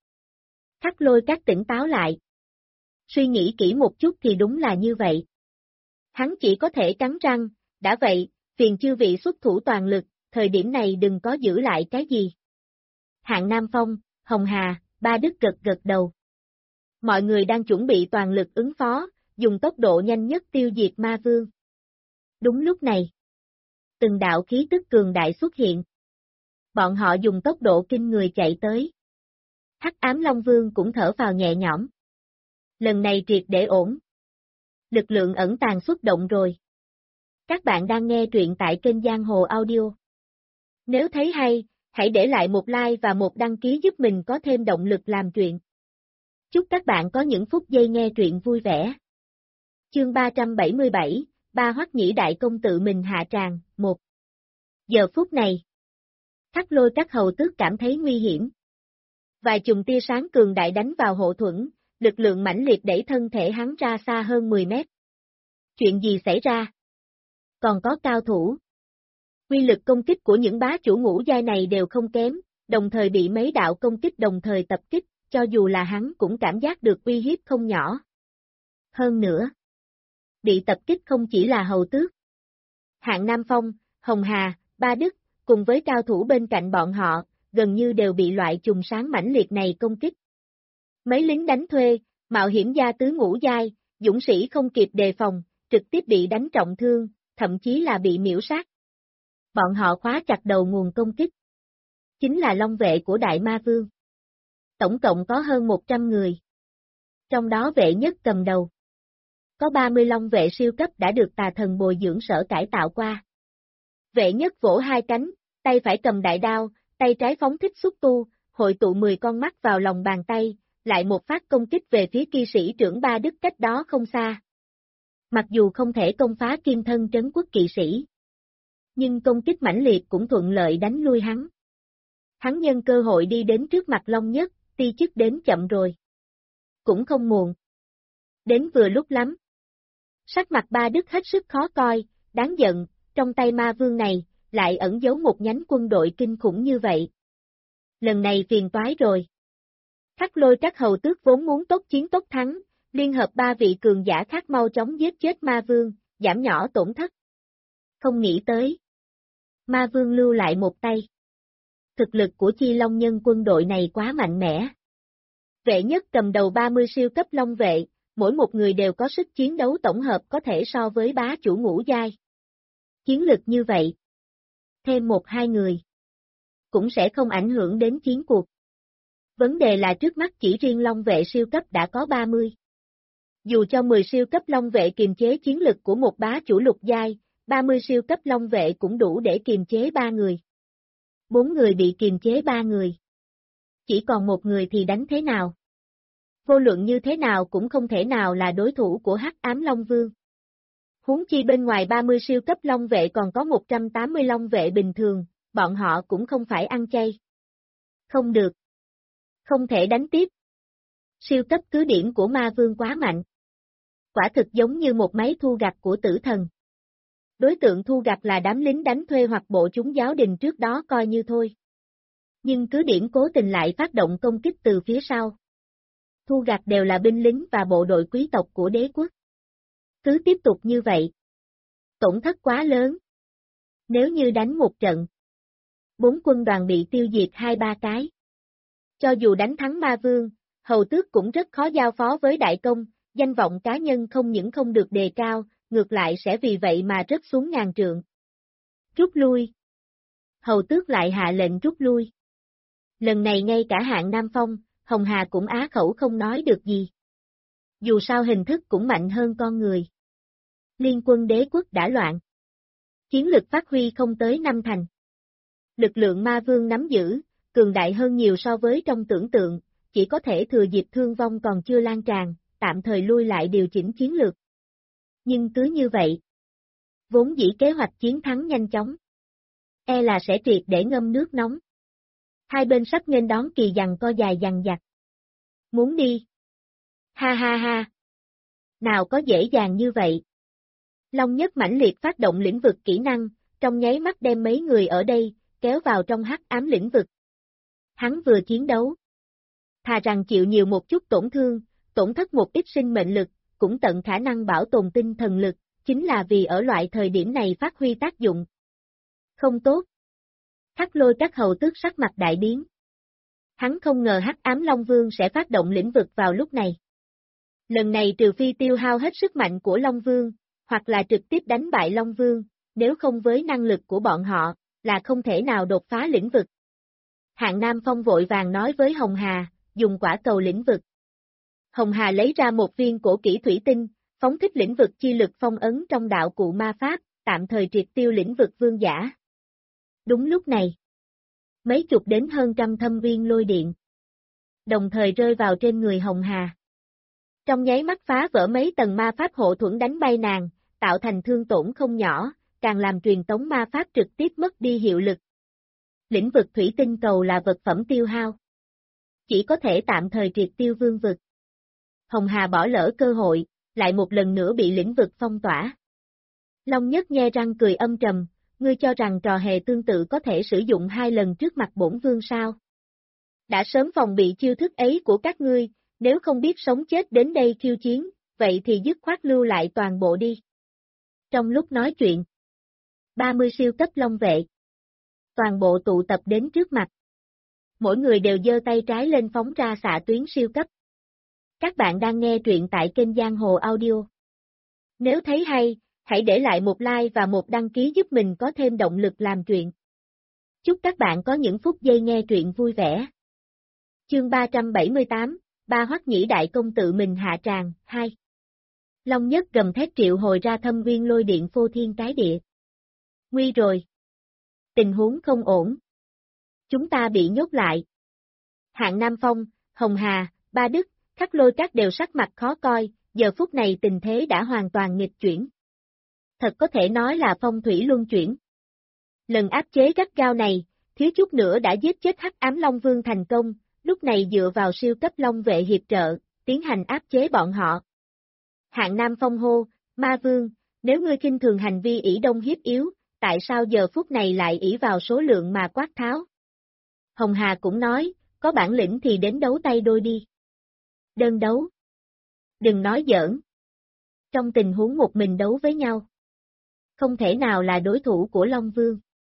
Hắc Lôi các tỉnh táo lại. Suy nghĩ kỹ một chút thì đúng là như vậy. Hắn chỉ có thể cắn răng, đã vậy, phiền chư vị xuất thủ toàn lực, thời điểm này đừng có giữ lại cái gì. Hạng Nam Phong, Hồng Hà, Ba Đức gật gật đầu. Mọi người đang chuẩn bị toàn lực ứng phó, dùng tốc độ nhanh nhất tiêu diệt ma vương. Đúng lúc này, từng đạo khí tức cường đại xuất hiện. Bọn họ dùng tốc độ kinh người chạy tới. Hắc Ám Long Vương cũng thở phào nhẹ nhõm. Lần này triệt để ổn. Lực lượng ẩn tàng xuất động rồi. Các bạn đang nghe truyện tại kênh Giang Hồ Audio. Nếu thấy hay, hãy để lại một like và một đăng ký giúp mình có thêm động lực làm truyện. Chúc các bạn có những phút giây nghe truyện vui vẻ. Chương 377, Ba Hoắc Nhĩ Đại Công tự mình hạ tràng, 1. Giờ phút này, Hắc Lôi các hầu tước cảm thấy nguy hiểm. Vài chùm tia sáng cường đại đánh vào hộ thuẫn, lực lượng mãnh liệt đẩy thân thể hắn ra xa hơn 10 mét. Chuyện gì xảy ra? Còn có cao thủ. Quy lực công kích của những bá chủ ngũ giai này đều không kém, đồng thời bị mấy đạo công kích đồng thời tập kích, cho dù là hắn cũng cảm giác được uy hiếp không nhỏ. Hơn nữa, bị tập kích không chỉ là hầu tước. Hạng Nam Phong, Hồng Hà, Ba Đức, cùng với cao thủ bên cạnh bọn họ, gần như đều bị loại chùm sáng mãnh liệt này công kích. Mấy lính đánh thuê, mạo hiểm gia tứ ngũ giai, dũng sĩ không kịp đề phòng, trực tiếp bị đánh trọng thương, thậm chí là bị miễu sát. Bọn họ khóa chặt đầu nguồn công kích. Chính là long vệ của Đại Ma Vương. Tổng cộng có hơn 100 người. Trong đó vệ nhất cầm đầu. Có 30 long vệ siêu cấp đã được tà thần bồi dưỡng sở cải tạo qua. Vệ nhất vỗ hai cánh, tay phải cầm đại đao, tay trái phóng thích xúc tu, hội tụ 10 con mắt vào lòng bàn tay, lại một phát công kích về phía kỵ sĩ trưởng Ba Đức cách đó không xa. Mặc dù không thể công phá kim thân trấn quốc kỵ sĩ, nhưng công kích mãnh liệt cũng thuận lợi đánh lui hắn. Hắn nhân cơ hội đi đến trước mặt Long Nhất, ti chức đến chậm rồi. Cũng không muộn. Đến vừa lúc lắm. Sắc mặt Ba Đức hết sức khó coi, đáng giận, trong tay ma vương này, lại ẩn giấu một nhánh quân đội kinh khủng như vậy. Lần này phiền toái rồi. Hắc Lôi các hầu tước vốn muốn tốc chiến tốc thắng, liên hợp 3 vị cường giả khác mau chóng giết chết ma vương, giảm nhỏ tổn thất. Không nghĩ tới. Ma vương lưu lại một tay. Thực lực của Chi Long nhân quân đội này quá mạnh mẽ. Vệ nhất cầm đầu 30 siêu cấp long vệ, mỗi một người đều có sức chiến đấu tổng hợp có thể so với bá chủ ngũ giai. Chiến lực như vậy. Thêm 1-2 người. Cũng sẽ không ảnh hưởng đến chiến cuộc. Vấn đề là trước mắt chỉ riêng long vệ siêu cấp đã có 30. Dù cho 10 siêu cấp long vệ kiềm chế chiến lực của một bá chủ lục giai, 30 siêu cấp long vệ cũng đủ để kiềm chế 3 người. 4 người bị kiềm chế 3 người. chỉ còn một người thì đánh thế nào? Vô luận như thế nào cũng không thể nào là đối thủ của Hắc Ám Long Vương. Huống chi bên ngoài 30 siêu cấp long vệ còn có 180 long vệ bình thường, bọn họ cũng không phải ăn chay. Không được. Không thể đánh tiếp. Siêu cấp cứ điểm của ma vương quá mạnh. Quả thực giống như một máy thu gặt của tử thần. Đối tượng thu gặt là đám lính đánh thuê hoặc bộ chúng giáo đình trước đó coi như thôi. Nhưng cứ điểm cố tình lại phát động công kích từ phía sau. Thu gặt đều là binh lính và bộ đội quý tộc của đế quốc. Cứ tiếp tục như vậy. Tổn thất quá lớn. Nếu như đánh một trận, 4 quân đoàn bị tiêu diệt 2-3 cái. Cho dù đánh thắng ma vương, hầu tước cũng rất khó giao phó với đại công, danh vọng cá nhân không những không được đề cao, ngược lại sẽ vì vậy mà rớt xuống ngàn trượng. Rút lui. Hầu tước lại hạ lệnh rút lui. Lần này ngay cả Hạng Nam Phong, Hồng Hà cũng á khẩu không nói được gì. Dù sao hình thức cũng mạnh hơn con người. Liên quân đế quốc đã loạn. Chiến lực phát huy không tới 5 thành. Lực lượng ma vương nắm giữ, cường đại hơn nhiều so với trong tưởng tượng, chỉ có thể thừa dịp thương vong còn chưa lan tràn, tạm thời lui lại điều chỉnh chiến lược. Nhưng cứ như vậy, vốn dĩ kế hoạch chiến thắng nhanh chóng, e là sẽ triệt để ngâm nước nóng. Hai bên sắp nghênh đón kỳ giằng co dài dằng dặc. Muốn đi? Ha ha ha! Nào có dễ dàng như vậy? Long Nhất mãnh liệt phát động lĩnh vực kỹ năng, trong nháy mắt đem mấy người ở đây, kéo vào trong hắc ám lĩnh vực. Hắn vừa chiến đấu. Thà rằng chịu nhiều một chút tổn thương, tổn thất một ít sinh mệnh lực, cũng tận khả năng bảo tồn tinh thần lực, chính là vì ở loại thời điểm này phát huy tác dụng. Không tốt. Hắc Lôi các hầu tước sắc mặt đại biến. Hắn không ngờ Hắc Ám Long Vương sẽ phát động lĩnh vực vào lúc này. Lần này trừ phi tiêu hao hết sức mạnh của Long Vương, hoặc là trực tiếp đánh bại Long Vương, nếu không với năng lực của bọn họ, là không thể nào đột phá lĩnh vực. Hạng Nam Phong vội vàng nói với Hồng Hà, dùng quả cầu lĩnh vực. Hồng Hà lấy ra một viên cổ kỹ thủy tinh, phóng thích lĩnh vực chi lực phong ấn trong đạo cụ ma pháp, tạm thời triệt tiêu lĩnh vực vương giả. Đúng lúc này, mấy chục đến hơn trăm thâm viên lôi điện, đồng thời rơi vào trên người Hồng Hà. Trong nháy mắt phá vỡ mấy tầng ma pháp hộ thuẫn đánh bay nàng, tạo thành thương tổn không nhỏ, càng làm truyền tống ma pháp trực tiếp mất đi hiệu lực. Lĩnh vực thủy tinh cầu là vật phẩm tiêu hao. Chỉ có thể tạm thời triệt tiêu vương vực. Hồng Hà bỏ lỡ cơ hội, lại một lần nữa bị lĩnh vực phong tỏa. Long Nhất nhe răng cười âm trầm, ngươi cho rằng trò hề tương tự có thể sử dụng 2 lần trước mặt bổn vương sao? Đã sớm phòng bị chiêu thức ấy của các ngươi, nếu không biết sống chết đến đây khiêu chiến, vậy thì dứt khoát lưu lại toàn bộ đi. Trong lúc nói chuyện, 30 siêu cấp long vệ, toàn bộ tụ tập đến trước mặt. Mỗi người đều giơ tay trái lên phóng ra xạ tuyến siêu cấp. Các bạn đang nghe truyện tại kênh Giang Hồ Audio. Nếu thấy hay, hãy để lại một like và một đăng ký giúp mình có thêm động lực làm truyện. Chúc các bạn có những phút giây nghe truyện vui vẻ. Chương 378, Ba Hoắc Nhĩ Đại Công tự mình hạ tràng, 2. Long Nhất gầm thét triệu hồi ra thâm viên lôi điện phô thiên cái địa. Nguy rồi. Tình huống không ổn. Chúng ta bị nhốt lại. Hạng Nam Phong, Hồng Hà, Ba Đức, Khắc Lôi các đều sắc mặt khó coi, giờ phút này tình thế đã hoàn toàn nghịch chuyển. Thật có thể nói là phong thủy luân chuyển. Lần áp chế gắt gao này, thiếu chút nữa đã giết chết Hắc Ám Long Vương thành công, lúc này dựa vào siêu cấp long vệ hiệp trợ, tiến hành áp chế bọn họ. Hạng Nam Phong hô, Ma Vương, nếu ngươi khinh thường hành vi ỷ đông hiếp yếu, tại sao giờ phút này lại ỷ vào số lượng mà quát tháo? Hồng Hà cũng nói, có bản lĩnh thì đến đấu tay đôi đi. Đơn đấu. Đừng nói giỡn. Trong tình huống một mình đấu với nhau, không thể nào là đối thủ của Long Vương.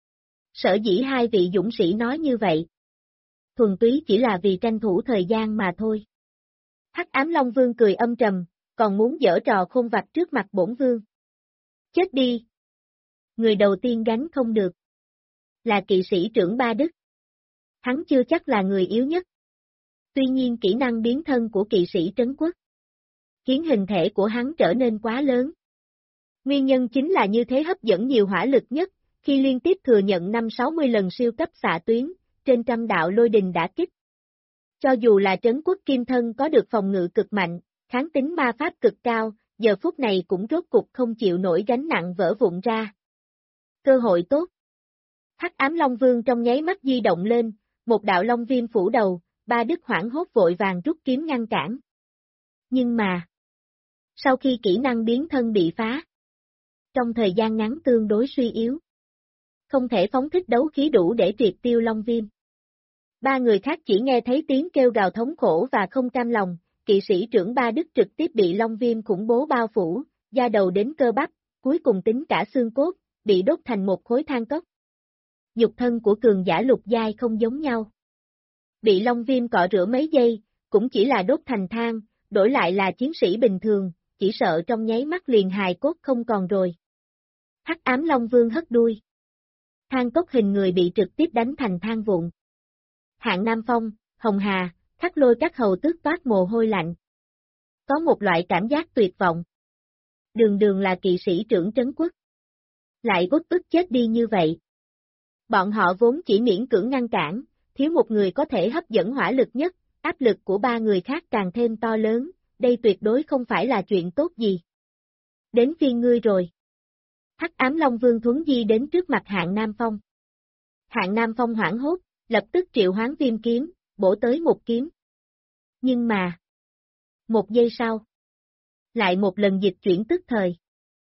Sở dĩ hai vị dũng sĩ nói như vậy, thuần túy chỉ là vì tranh thủ thời gian mà thôi. Hắc Ám Long Vương cười âm trầm, còn muốn giở trò khôn vặt trước mặt bổn vương. Chết đi! Người đầu tiên gánh không được. Là kỵ sĩ trưởng Ba Đức. Hắn chưa chắc là người yếu nhất. Tuy nhiên kỹ năng biến thân của kỵ sĩ trấn quốc khiến hình thể của hắn trở nên quá lớn. Nguyên nhân chính là như thế hấp dẫn nhiều hỏa lực nhất, khi liên tiếp thừa nhận 5-60 lần siêu cấp xạ tuyến, trên trăm đạo lôi đình đã kích. Cho dù là trấn quốc kim thân có được phòng ngự cực mạnh, kháng tính ma pháp cực cao, giờ phút này cũng rốt cục không chịu nổi gánh nặng vỡ vụn ra. Cơ hội tốt. Hắc ám Long Vương trong nháy mắt di động lên, một đạo long viêm phủ đầu, Ba Đức hoảng hốt vội vàng rút kiếm ngăn cản. Nhưng mà, sau khi kỹ năng biến thân bị phá, trong thời gian ngắn tương đối suy yếu, không thể phóng thích đấu khí đủ để triệt tiêu long viêm. Ba người khác chỉ nghe thấy tiếng kêu gào thống khổ và không cam lòng, kỵ sĩ trưởng Ba Đức trực tiếp bị long viêm khủng bố bao phủ, da đầu đến cơ bắp, cuối cùng tính cả xương cốt, bị đốt thành một khối than cốc. Nhục thân của cường giả lục giai không giống nhau. Bị long viêm cọ rửa mấy giây, cũng chỉ là đốt thành than, đổi lại là chiến sĩ bình thường, chỉ sợ trong nháy mắt liền hài cốt không còn rồi. Hắc ám Long Vương hất đuôi. Than cốc hình người bị trực tiếp đánh thành than vụn. Hạng Nam Phong, Hồng Hà, Khắc Lôi các hầu tước toát mồ hôi lạnh. Có một loại cảm giác tuyệt vọng. Đường đường là kỵ sĩ trưởng trấn quốc. Lại uất ức chết đi như vậy. Bọn họ vốn chỉ miễn cưỡng ngăn cản, thiếu một người có thể hấp dẫn hỏa lực nhất, áp lực của ba người khác càng thêm to lớn, đây tuyệt đối không phải là chuyện tốt gì. Đến phiên ngươi rồi. Hắc ám Long Vương thuấn di đến trước mặt Hạng Nam Phong. Hạng Nam Phong hoảng hốt, lập tức triệu hoán viêm kiếm, bổ tới một kiếm. Nhưng mà, một giây sau, lại một lần dịch chuyển tức thời.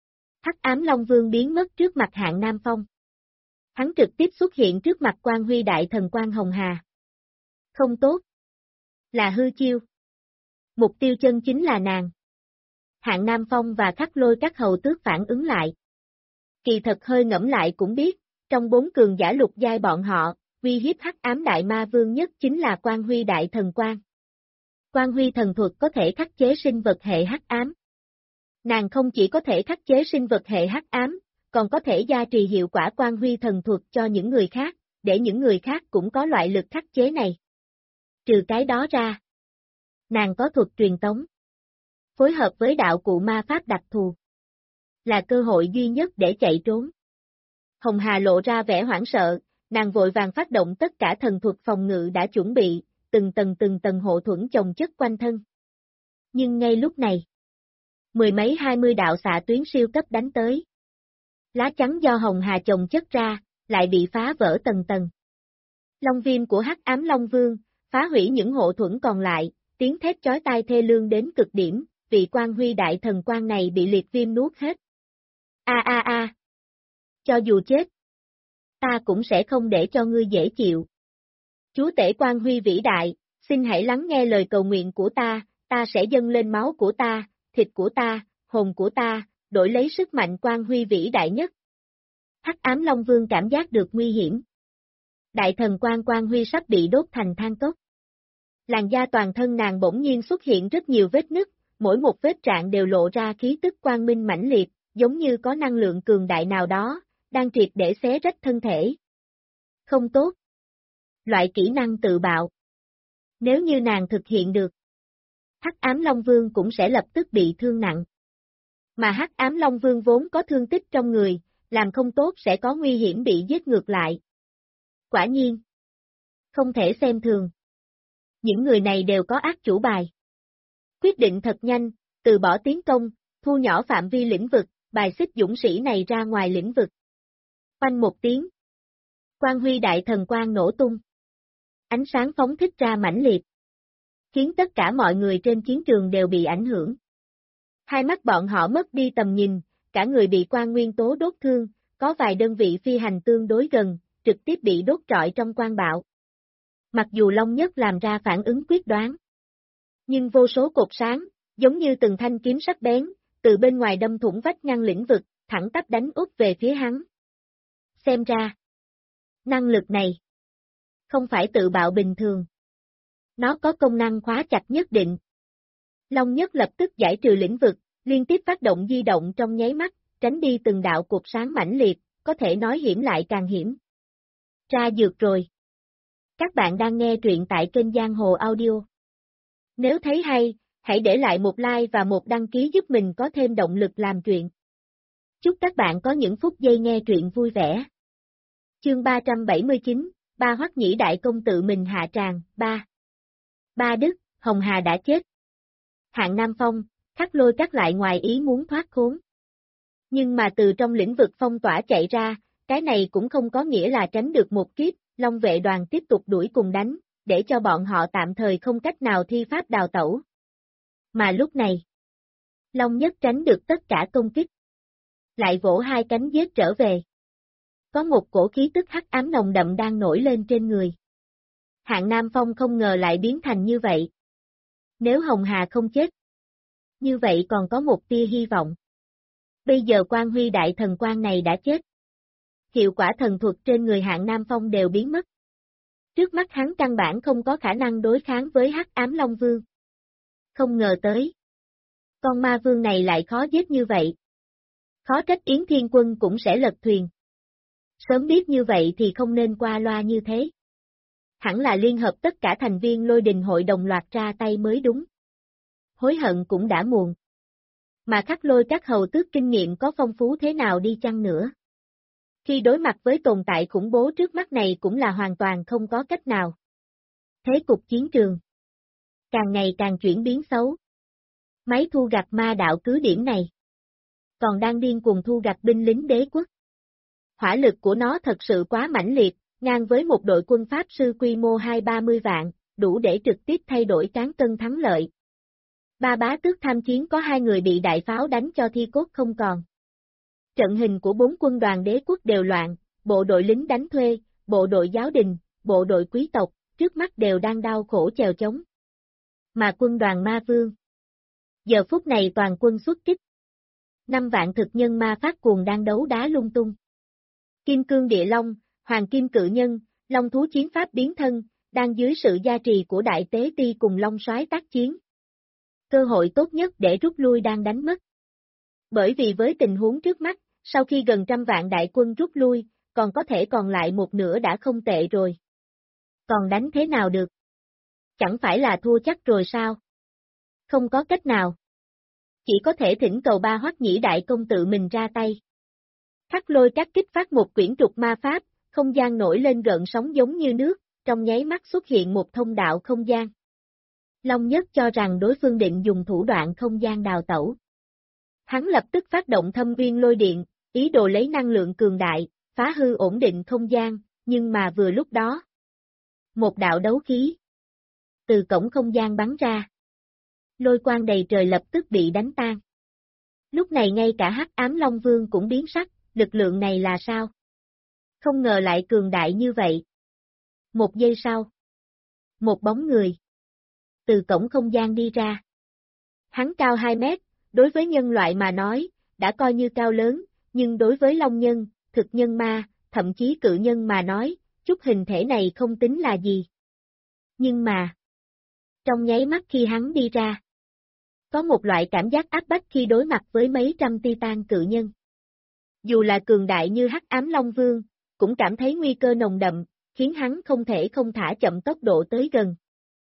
Hắc ám Long Vương biến mất trước mặt Hạng Nam Phong. Hắn trực tiếp xuất hiện trước mặt Quan Huy Đại Thần Quan Hồng Hà. Không tốt. Là hư chiêu. Mục tiêu chân chính là nàng. Hạng Nam Phong và Khắc Lôi các hầu tước phản ứng lại. Kỳ thật hơi ngẫm lại cũng biết, trong 4 cường giả lục giai bọn họ, uy hiếp Hắc ám Đại Ma Vương nhất chính là Quan Huy Đại Thần Quan. Quan Huy thần thuật có thể khắc chế sinh vật hệ hắc ám. Nàng không chỉ có thể khắc chế sinh vật hệ hắc ám, còn có thể gia trì hiệu quả Quan Huy thần thuật cho những người khác, để những người khác cũng có loại lực khắc chế này. Trừ cái đó ra, nàng có thuật truyền tống. Phối hợp với đạo cụ ma pháp đặc thù. Là cơ hội duy nhất để chạy trốn. Hồng Hà lộ ra vẻ hoảng sợ, nàng vội vàng phát động tất cả thần thuật phòng ngự đã chuẩn bị, từng tầng hộ thuẫn chồng chất quanh thân. Nhưng ngay lúc này, mười mấy 20 đạo xạ tuyến siêu cấp đánh tới. Lá chắn do Hồng Hà chồng chất ra, lại bị phá vỡ tầng tầng. Long viêm của Hắc ám Long Vương, phá hủy những hộ thuẫn còn lại, tiếng thét chói tai thê lương đến cực điểm, vị Quan Huy Đại Thần Quan này bị liệt viêm nuốt hết. A. Cho dù chết, ta cũng sẽ không để cho ngươi dễ chịu. Chúa tể Quan Huy vĩ đại, xin hãy lắng nghe lời cầu nguyện của ta sẽ dâng lên máu của ta, thịt của ta, hồn của ta, đổi lấy sức mạnh Quan Huy vĩ đại nhất. Hắc ám Long Vương cảm giác được nguy hiểm. Đại thần Quan Huy sắp bị đốt thành than cốc. Làn da toàn thân nàng bỗng nhiên xuất hiện rất nhiều vết nứt, mỗi một vết rạn đều lộ ra khí tức quang minh mãnh liệt, giống như có năng lượng cường đại nào đó, đang triệt để xé rách thân thể. Không tốt. Loại kỹ năng tự bạo. Nếu như nàng thực hiện được, Hắc ám Long Vương cũng sẽ lập tức bị thương nặng. Mà Hắc ám Long Vương vốn có thương tích trong người, làm không tốt sẽ có nguy hiểm bị giết ngược lại. Quả nhiên. Không thể xem thường. Những người này đều có ác chủ bài. Quyết định thật nhanh, từ bỏ tiến công, thu nhỏ phạm vi lĩnh vực, bài xích dũng sĩ này ra ngoài lĩnh vực. Oanh một tiếng. Quan Huy Đại Thần Quan nổ tung. Ánh sáng phóng thích ra mãnh liệt. Khiến tất cả mọi người trên chiến trường đều bị ảnh hưởng. Hai mắt bọn họ mất đi tầm nhìn, cả người bị quang nguyên tố đốt thương, có vài đơn vị phi hành tương đối gần, trực tiếp bị đốt trọi trong quang bạo. Mặc dù Long Nhất làm ra phản ứng quyết đoán, nhưng vô số cột sáng, giống như từng thanh kiếm sắc bén, từ bên ngoài đâm thủng vách ngăn lĩnh vực, thẳng tắp đánh úp về phía hắn. Xem ra, năng lực này không phải tự bạo bình thường. Nó có công năng khóa chặt nhất định. Long Nhất lập tức giải trừ lĩnh vực, liên tiếp phát động di động trong nháy mắt, tránh đi từng đạo cột sáng mãnh liệt, có thể nói hiểm lại càng hiểm. Ra dược rồi. Các bạn đang nghe truyện tại kênh Giang Hồ Audio. Nếu thấy hay, hãy để lại một like và một đăng ký giúp mình có thêm động lực làm truyện. Chúc các bạn có những phút giây nghe truyện vui vẻ. Chương 379, Ba Hoắc Nhĩ Đại Công tự mình hạ tràng, 3. Ba Đức, Hồng Hà đã chết. Hạng Nam Phong, Khắc Lôi Các lại ngoài ý muốn thoát khốn. Nhưng mà từ trong lĩnh vực phong tỏa chạy ra, cái này cũng không có nghĩa là tránh được một kiếp, Long vệ đoàn tiếp tục đuổi cùng đánh, để cho bọn họ tạm thời không cách nào thi pháp đào tẩu. Mà lúc này, Long Nhất tránh được tất cả công kích. Lại vỗ hai cánh giết trở về. Có một cổ khí tức hắc ám nồng đậm đang nổi lên trên người. Hạng Nam Phong không ngờ lại biến thành như vậy. Nếu Hồng Hà không chết, như vậy còn có một tia hy vọng. Bây giờ Quan Huy đại thần quan này đã chết. Hiệu quả thần thuật trên người Hạng Nam Phong đều biến mất. Trước mắt hắn căn bản không có khả năng đối kháng với hắc ám Long Vương. Không ngờ tới. Con ma vương này lại khó giết như vậy. Khó trách Yến Thiên Quân cũng sẽ lật thuyền. Sớm biết như vậy thì không nên qua loa như thế. Hẳn là liên hợp tất cả thành viên Lôi Đình hội đồng loạt ra tay mới đúng. Hối hận cũng đã muộn. Mà Khắc Lôi Các hầu tước kinh nghiệm có phong phú thế nào đi chăng nữa. Khi đối mặt với tồn tại khủng bố trước mắt này cũng là hoàn toàn không có cách nào. Thế cục chiến trường càng ngày càng chuyển biến xấu. Máy thu gặt ma đạo cứ điểm này còn đang điên cuồng thu gặt binh lính đế quốc. Hỏa lực của nó thật sự quá mãnh liệt, ngang với một đội quân Pháp sư quy mô 2-30 vạn, đủ để trực tiếp thay đổi cán cân thắng lợi. Ba bá tước tham chiến có 2 người bị đại pháo đánh cho thi cốt không còn. Trận hình của 4 quân đoàn đế quốc đều loạn, bộ đội lính đánh thuê, bộ đội giáo đình, bộ đội quý tộc, trước mắt đều đang đau khổ chèo chống. Mà quân đoàn ma vương, giờ phút này toàn quân xuất kích. 5 vạn thực nhân ma phát cuồng đang đấu đá lung tung. Kim cương địa long, hoàng kim cự nhân, long thú chiến pháp biến thân, đang dưới sự gia trì của đại tế ti cùng long soái tác chiến. Cơ hội tốt nhất để rút lui đang đánh mất. Bởi vì với tình huống trước mắt, sau khi gần 100 vạn đại quân rút lui, còn có thể còn lại một nửa đã không tệ rồi. Còn đánh thế nào được? Chẳng phải là thua chắc rồi sao? Không có cách nào. Chỉ có thể thỉnh cầu Ba Hoắc Nhĩ đại công tự mình ra tay. Khắc Lôi Các kích phát một quyển trục ma pháp, không gian nổi lên gợn sóng giống như nước, trong nháy mắt xuất hiện một thông đạo không gian. Long Nhất cho rằng đối phương định dùng thủ đoạn không gian đào tẩu. Hắn lập tức phát động thâm uyên lôi điện, ý đồ lấy năng lượng cường đại, phá hư ổn định không gian, nhưng mà vừa lúc đó. Một đạo đấu khí từ cổng không gian bắn ra. Lôi quang đầy trời lập tức bị đánh tan. Lúc này ngay cả hắc ám Long Vương cũng biến sắc, lực lượng này là sao? Không ngờ lại cường đại như vậy. Một giây sau. Một bóng người từ cổng không gian đi ra. Hắn cao 2 mét, đối với nhân loại mà nói, đã coi như cao lớn, nhưng đối với long nhân, thực nhân ma, thậm chí cự nhân mà nói, chút hình thể này không tính là gì. Nhưng mà, trong nháy mắt khi hắn đi ra, có một loại cảm giác áp bách khi đối mặt với mấy trăm Titan cự nhân. Dù là cường đại như hắc ám Long Vương, cũng cảm thấy nguy cơ nồng đậm, khiến hắn không thể không thả chậm tốc độ tới gần.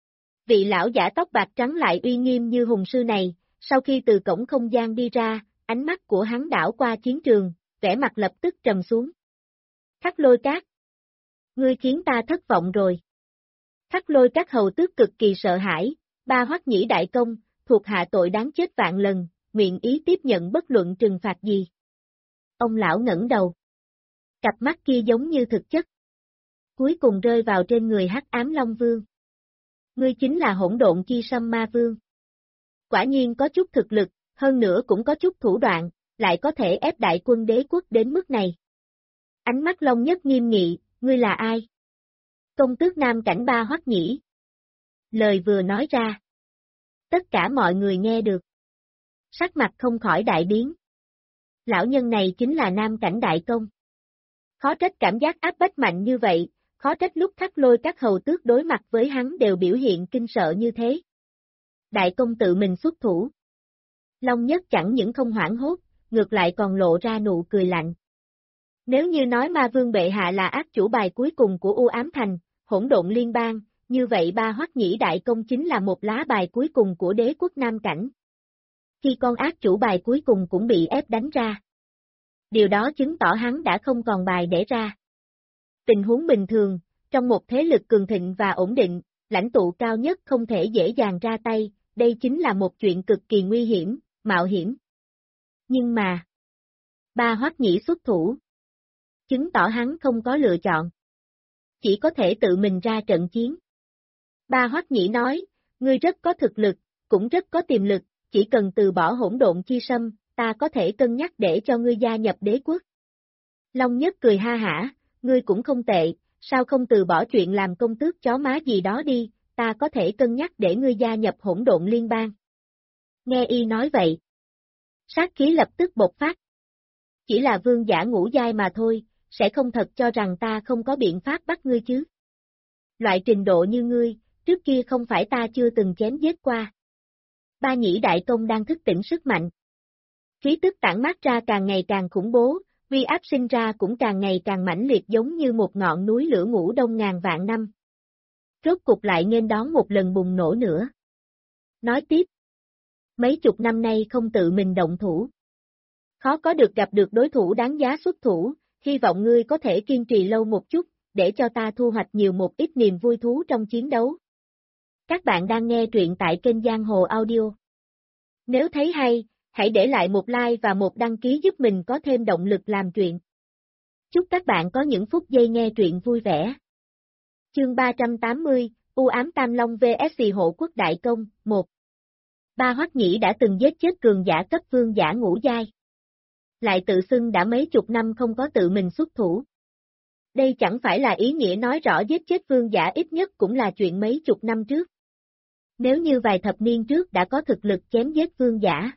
Vị lão giả tóc bạc trắng lại uy nghiêm như hùng sư này, sau khi từ cổng không gian đi ra, ánh mắt của hắn đảo qua chiến trường, vẻ mặt lập tức trầm xuống. Khắc Lôi Các, ngươi khiến ta thất vọng rồi. Khắc Lôi Các hầu tước cực kỳ sợ hãi, Ba Hoắc Nhĩ đại công, thuộc hạ tội đáng chết vạn lần, nguyện ý tiếp nhận bất luận trừng phạt gì. Ông lão ngẩng đầu. Cặp mắt kia giống như thực chất. Cuối cùng rơi vào trên người hắc ám Long Vương. Ngươi chính là hỗn độn chi sâm ma vương. Quả nhiên có chút thực lực, hơn nữa cũng có chút thủ đoạn, lại có thể ép đại quân đế quốc đến mức này. Ánh mắt Long Nhất nghiêm nghị, ngươi là ai? Công tước Nam Cảnh Ba Hoắc Nhĩ. Lời vừa nói ra. Tất cả mọi người nghe được. Sắc mặt không khỏi đại biến. Lão nhân này chính là Nam Cảnh Đại Công. Khó trách cảm giác áp bách mạnh như vậy, khó trách lúc Khắc Lôi Các hầu tước đối mặt với hắn đều biểu hiện kinh sợ như thế. Đại công tự mình xuất thủ. Long Nhất chẳng những không hoảng hốt, ngược lại còn lộ ra nụ cười lạnh. Nếu như nói ma vương bệ hạ là ác chủ bài cuối cùng của U Ám Thành, hỗn độn liên bang, như vậy Ba Hoắc Nhĩ đại công chính là một lá bài cuối cùng của đế quốc Nam Cảnh. Khi con ác chủ bài cuối cùng cũng bị ép đánh ra. Điều đó chứng tỏ hắn đã không còn bài để ra. Tình huống bình thường, trong một thế lực cường thịnh và ổn định, lãnh tụ cao nhất không thể dễ dàng ra tay, đây chính là một chuyện cực kỳ nguy hiểm, mạo hiểm. Nhưng mà, Ba Hoắc Nhĩ xuất thủ, chứng tỏ hắn không có lựa chọn. Chỉ có thể tự mình ra trận chiến. Ba Hoắc Nhĩ nói, ngươi rất có thực lực, cũng rất có tiềm lực, chỉ cần từ bỏ hỗn độn chi sâm, ta có thể cân nhắc để cho ngươi gia nhập đế quốc. Long Nhất cười ha hả, ngươi cũng không tệ, sao không từ bỏ chuyện làm công tước chó má gì đó đi, ta có thể cân nhắc để ngươi gia nhập hỗn độn liên bang. Nghe y nói vậy, sát khí lập tức bộc phát. Chỉ là vương giả ngũ giai mà thôi, sẽ không thật cho rằng ta không có biện pháp bắt ngươi chứ. Loại trình độ như ngươi, trước kia không phải ta chưa từng chém giết qua. Ba Nhĩ Đại Công đang thức tỉnh sức mạnh. Khí tức tản mát ra càng ngày càng khủng bố, uy áp sinh ra cũng càng ngày càng mãnh liệt giống như một ngọn núi lửa ngủ đông ngàn vạn năm. Rốt cục lại nghênh đón một lần bùng nổ nữa. Nói tiếp, mấy chục năm nay không tự mình động thủ. Khó có được gặp được đối thủ đáng giá xuất thủ, hy vọng ngươi có thể kiên trì lâu một chút, để cho ta thu hoạch nhiều một ít niềm vui thú trong chiến đấu. Các bạn đang nghe truyện tại kênh Giang Hồ Audio. Nếu thấy hay, hãy để lại một like và một đăng ký giúp mình có thêm động lực làm truyện. Chúc các bạn có những phút giây nghe truyện vui vẻ. Chương 380, U ám Tam Long vs Hộ Quốc Đại Công, 1. Ba Hoắc Nhĩ đã từng giết chết cường giả cấp vương giả ngũ giai. Lại tự xưng đã mấy chục năm không có tự mình xuất thủ. Đây chẳng phải là ý nghĩa nói rõ giết chết vương giả ít nhất cũng là chuyện mấy chục năm trước. Nếu như vài thập niên trước đã có thực lực chém giết vương giả.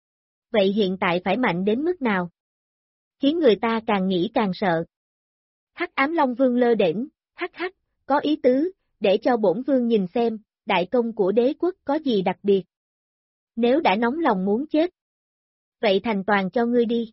Vậy hiện tại phải mạnh đến mức nào? Khiến người ta càng nghĩ càng sợ. Hắc ám Long Vương lơ đễnh, hắc hắc, có ý tứ, để cho bổn vương nhìn xem, đại công của đế quốc có gì đặc biệt. Nếu đã nóng lòng muốn chết, vậy thành toàn cho ngươi đi.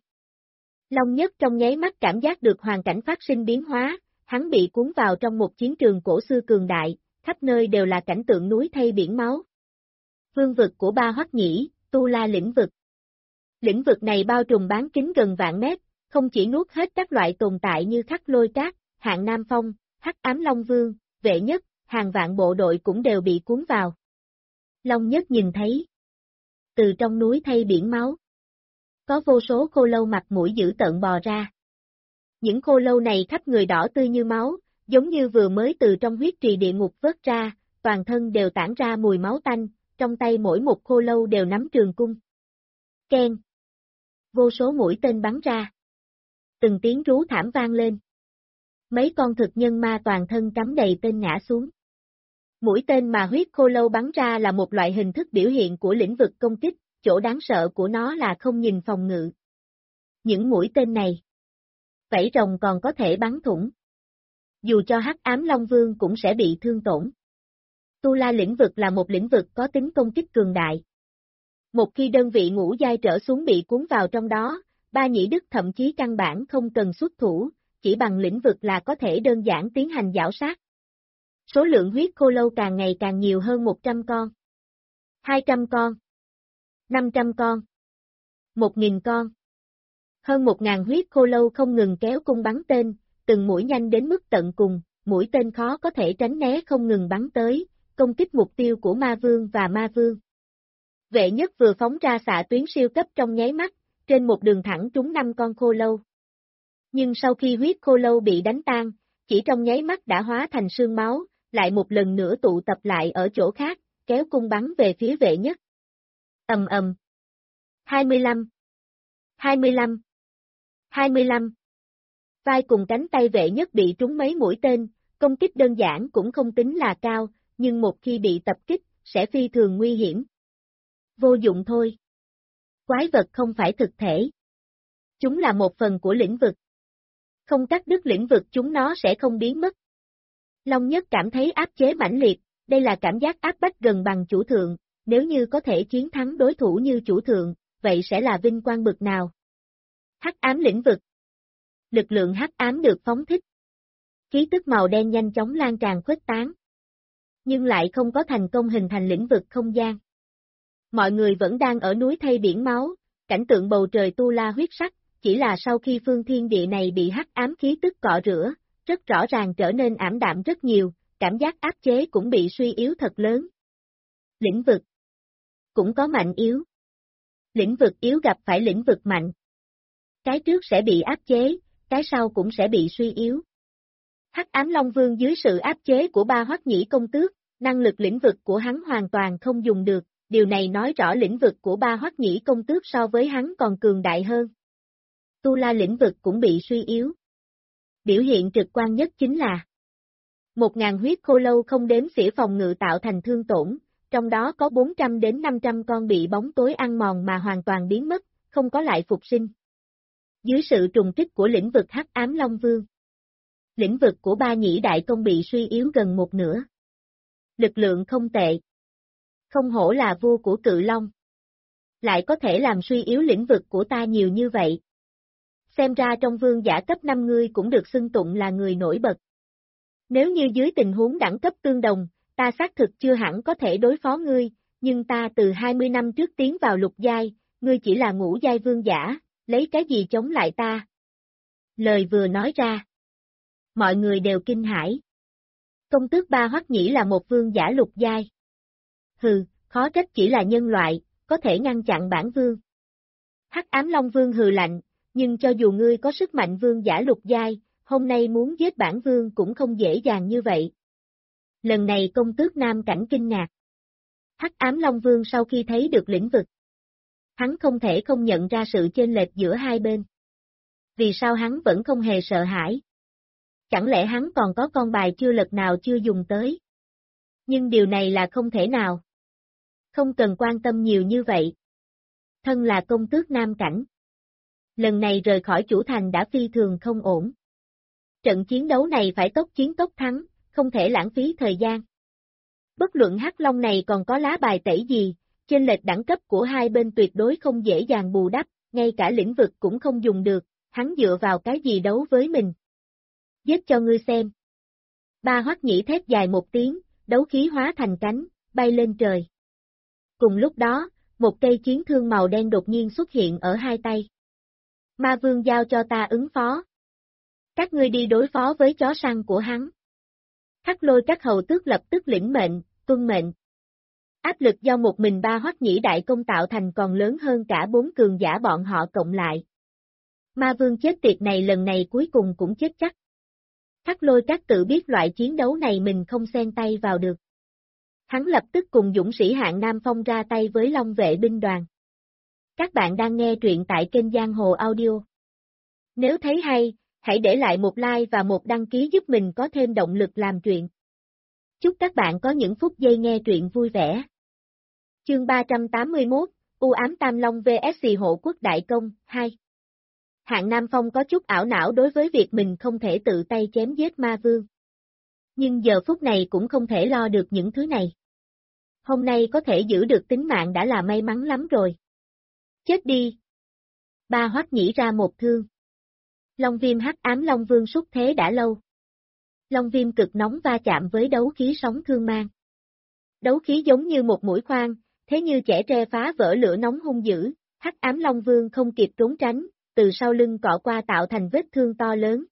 Long Nhất trong nháy mắt cảm giác được hoàn cảnh phát sinh biến hóa, hắn bị cuốn vào trong một chiến trường cổ xưa cường đại, khắp nơi đều là cảnh tượng núi thây biển máu. Vương vực của Ba Hoắc Nhĩ, Tu La lĩnh vực. Lĩnh vực này bao trùm bán kính gần vạn mét, không chỉ nuốt hết các loại tồn tại như Khắc Lôi Trác, Hạng Nam Phong, Hắc Ám Long Vương, Vệ Nhất, hàng vạn bộ đội cũng đều bị cuốn vào. Long Nhất nhìn thấy. Từ trong núi thây biển máu. Có vô số khô lâu mặt mũi dữ tợn bò ra. Những khô lâu này khắp người đỏ tươi như máu, giống như vừa mới từ trong huyết trì địa ngục vớt ra, toàn thân đều tản ra mùi máu tanh, trong tay mỗi một khô lâu đều nắm trường cung. Keng. Vô số mũi tên bắn ra. Từng tiếng rú thảm vang lên. Mấy con thực nhân ma toàn thân cắm đầy tên ngã xuống. Mũi tên mà huyết khô lâu bắn ra là một loại hình thức biểu hiện của lĩnh vực công kích, chỗ đáng sợ của nó là không nhìn phòng ngự. Những mũi tên này, vảy rồng còn có thể bắn thủng. Dù cho Hắc Ám Long Vương cũng sẽ bị thương tổn. Tu La lĩnh vực là một lĩnh vực có tính công kích cường đại. Một khi đơn vị ngũ giai trở xuống bị cuốn vào trong đó, Ba Nhĩ Đức thậm chí căn bản không cần xuất thủ, chỉ bằng lĩnh vực là có thể đơn giản tiến hành giảo sát. Số lượng huyết khô lâu càng ngày càng nhiều hơn 100 con, 200 con, 500 con, 1000 con. Hơn 1000 huyết khô lâu không ngừng kéo cung bắn tên, từng mũi nhanh đến mức tận cùng, mũi tên khó có thể tránh né không ngừng bắn tới, công kích mục tiêu của Ma Vương và Ma Vương. Vệ Nhất vừa phóng ra xạ tuyến siêu cấp trong nháy mắt, trên một đường thẳng trúng 5 con khô lâu. Nhưng sau khi huyết khô lâu bị đánh tan, chỉ trong nháy mắt đã hóa thành sương máu, lại một lần nữa tụ tập lại ở chỗ khác, kéo cung bắn về phía Vệ Nhất. Ầm ầm. 25. 25. 25. Vai cùng cánh tay Vệ Nhất bị trúng mấy mũi tên, công kích đơn giản cũng không tính là cao, nhưng một khi bị tập kích, sẽ phi thường nguy hiểm. Vô dụng thôi. Quái vật không phải thực thể. Chúng là một phần của lĩnh vực. Không cắt đứt lĩnh vực chúng nó sẽ không biến mất. Long Nhất cảm thấy áp chế mãnh liệt, đây là cảm giác áp bách gần bằng chủ thượng, nếu như có thể chiến thắng đối thủ như chủ thượng, vậy sẽ là vinh quang bực nào. Hắc ám lĩnh vực. Lực lượng hắc ám được phóng thích. Khí tức màu đen nhanh chóng lan tràn khuếch tán. Nhưng lại không có thành công hình thành lĩnh vực không gian. Mọi người vẫn đang ở núi thây biển máu, cảnh tượng bầu trời tu la huyết sắc, chỉ là sau khi phương thiên địa này bị hắc ám khí tức cọ rửa, rất rõ ràng trở nên ảm đạm rất nhiều, cảm giác áp chế cũng bị suy yếu thật lớn. Lĩnh vực cũng có mạnh yếu. Lĩnh vực yếu gặp phải lĩnh vực mạnh. Cái trước sẽ bị áp chế, cái sau cũng sẽ bị suy yếu. Hắc Ám Long Vương dưới sự áp chế của Ba Hoắc Nhĩ công tước, năng lực lĩnh vực của hắn hoàn toàn không dùng được, điều này nói rõ lĩnh vực của Ba Hoắc Nhĩ công tước so với hắn còn cường đại hơn. Tu La lĩnh vực cũng bị suy yếu. Biểu hiện trực quan nhất chính là 1.000 huyết khô lâu không đếm xỉa phòng ngự tạo thành thương tổn, trong đó có 400 đến 500 con bị bóng tối ăn mòn mà hoàn toàn biến mất, không có lại phục sinh. Dưới sự trùng kích của lĩnh vực Hắc Ám Long Vương, lĩnh vực của Ba Nhĩ Đại Công bị suy yếu gần một nửa. Lực lượng không tệ. Không hổ là vua của Cự Long. Lại có thể làm suy yếu lĩnh vực của ta nhiều như vậy. Xem ra trong vương giả cấp 5 ngươi cũng được xưng tụng là người nổi bật. Nếu như dưới tình huống đẳng cấp tương đồng, ta xác thực chưa hẳn có thể đối phó ngươi, nhưng ta từ 20 năm trước tiến vào lục giai, ngươi chỉ là ngũ giai vương giả, lấy cái gì chống lại ta? Lời vừa nói ra. Mọi người đều kinh hãi. Công tước Ba Hoắc Nhĩ là một vương giả lục giai. Hừ, khó trách chỉ là nhân loại, có thể ngăn chặn bản vương. Hắc Ám Long Vương hừ lạnh, nhưng cho dù ngươi có sức mạnh vương giả lục giai, hôm nay muốn giết bản vương cũng không dễ dàng như vậy. Lần này công tước Nam Cảnh kinh ngạc. Hắc Ám Long Vương sau khi thấy được lĩnh vực, hắn không thể không nhận ra sự chênh lệch giữa hai bên. Vì sao hắn vẫn không hề sợ hãi? Chẳng lẽ hắn còn có con bài chưa lật nào chưa dùng tới? Nhưng điều này là không thể nào. Không cần quan tâm nhiều như vậy. Thân là công tước Nam Cảnh. Lần này rời khỏi chủ thành đã phi thường không ổn. Trận chiến đấu này phải tốc chiến tốc thắng, không thể lãng phí thời gian. Bất luận Hắc Long này còn có lá bài tẩy gì, chênh lệch đẳng cấp của hai bên tuyệt đối không dễ dàng bù đắp, ngay cả lĩnh vực cũng không dùng được, hắn dựa vào cái gì đấu với mình. Giết cho ngươi xem. Ba Hoắc Nhĩ thét dài một tiếng, đấu khí hóa thành cánh, bay lên trời. Cùng lúc đó, một cây chiến thương màu đen đột nhiên xuất hiện ở hai tay. Ma Vương giao cho ta ứng phó. Các ngươi đi đối phó với chó săn của hắn. Hắc Lôi các hầu tước lập tức lĩnh mệnh, tuân mệnh. Áp lực do một mình Ba Hoắc Nhĩ đại công tạo thành còn lớn hơn cả 4 cường giả bọn họ cộng lại. Ma Vương chết tiệt này lần này cuối cùng cũng chết chắc. Hắc Lôi các tự biết loại chiến đấu này mình không xen tay vào được. Hắn lập tức cùng dũng sĩ hạng Nam Phong ra tay với Long vệ binh đoàn. Các bạn đang nghe truyện tại kênh Giang Hồ Audio. Nếu thấy hay, hãy để lại một like và một đăng ký giúp mình có thêm động lực làm truyện. Chúc các bạn có những phút giây nghe truyện vui vẻ. Chương 381, U ám Tam Long vs Hộ Quốc Đại Công, 2. Hạng Nam Phong có chút ảo não đối với việc mình không thể tự tay chém giết Ma Vương. Nhưng giờ phút này cũng không thể lo được những thứ này. Hôm nay có thể giữ được tính mạng đã là may mắn lắm rồi. Chết đi. Ba Hoắc Nhĩ ra một thương. Long viêm Hắc Ám Long Vương xuất thế đã lâu. Long viêm cực nóng va chạm với đấu khí sóng thương mang. Đấu khí giống như một mũi khoan, thế như chẻ tre phá vỡ lửa nóng hung dữ, Hắc Ám Long Vương không kịp trốn tránh, từ sau lưng cọ qua tạo thành vết thương to lớn.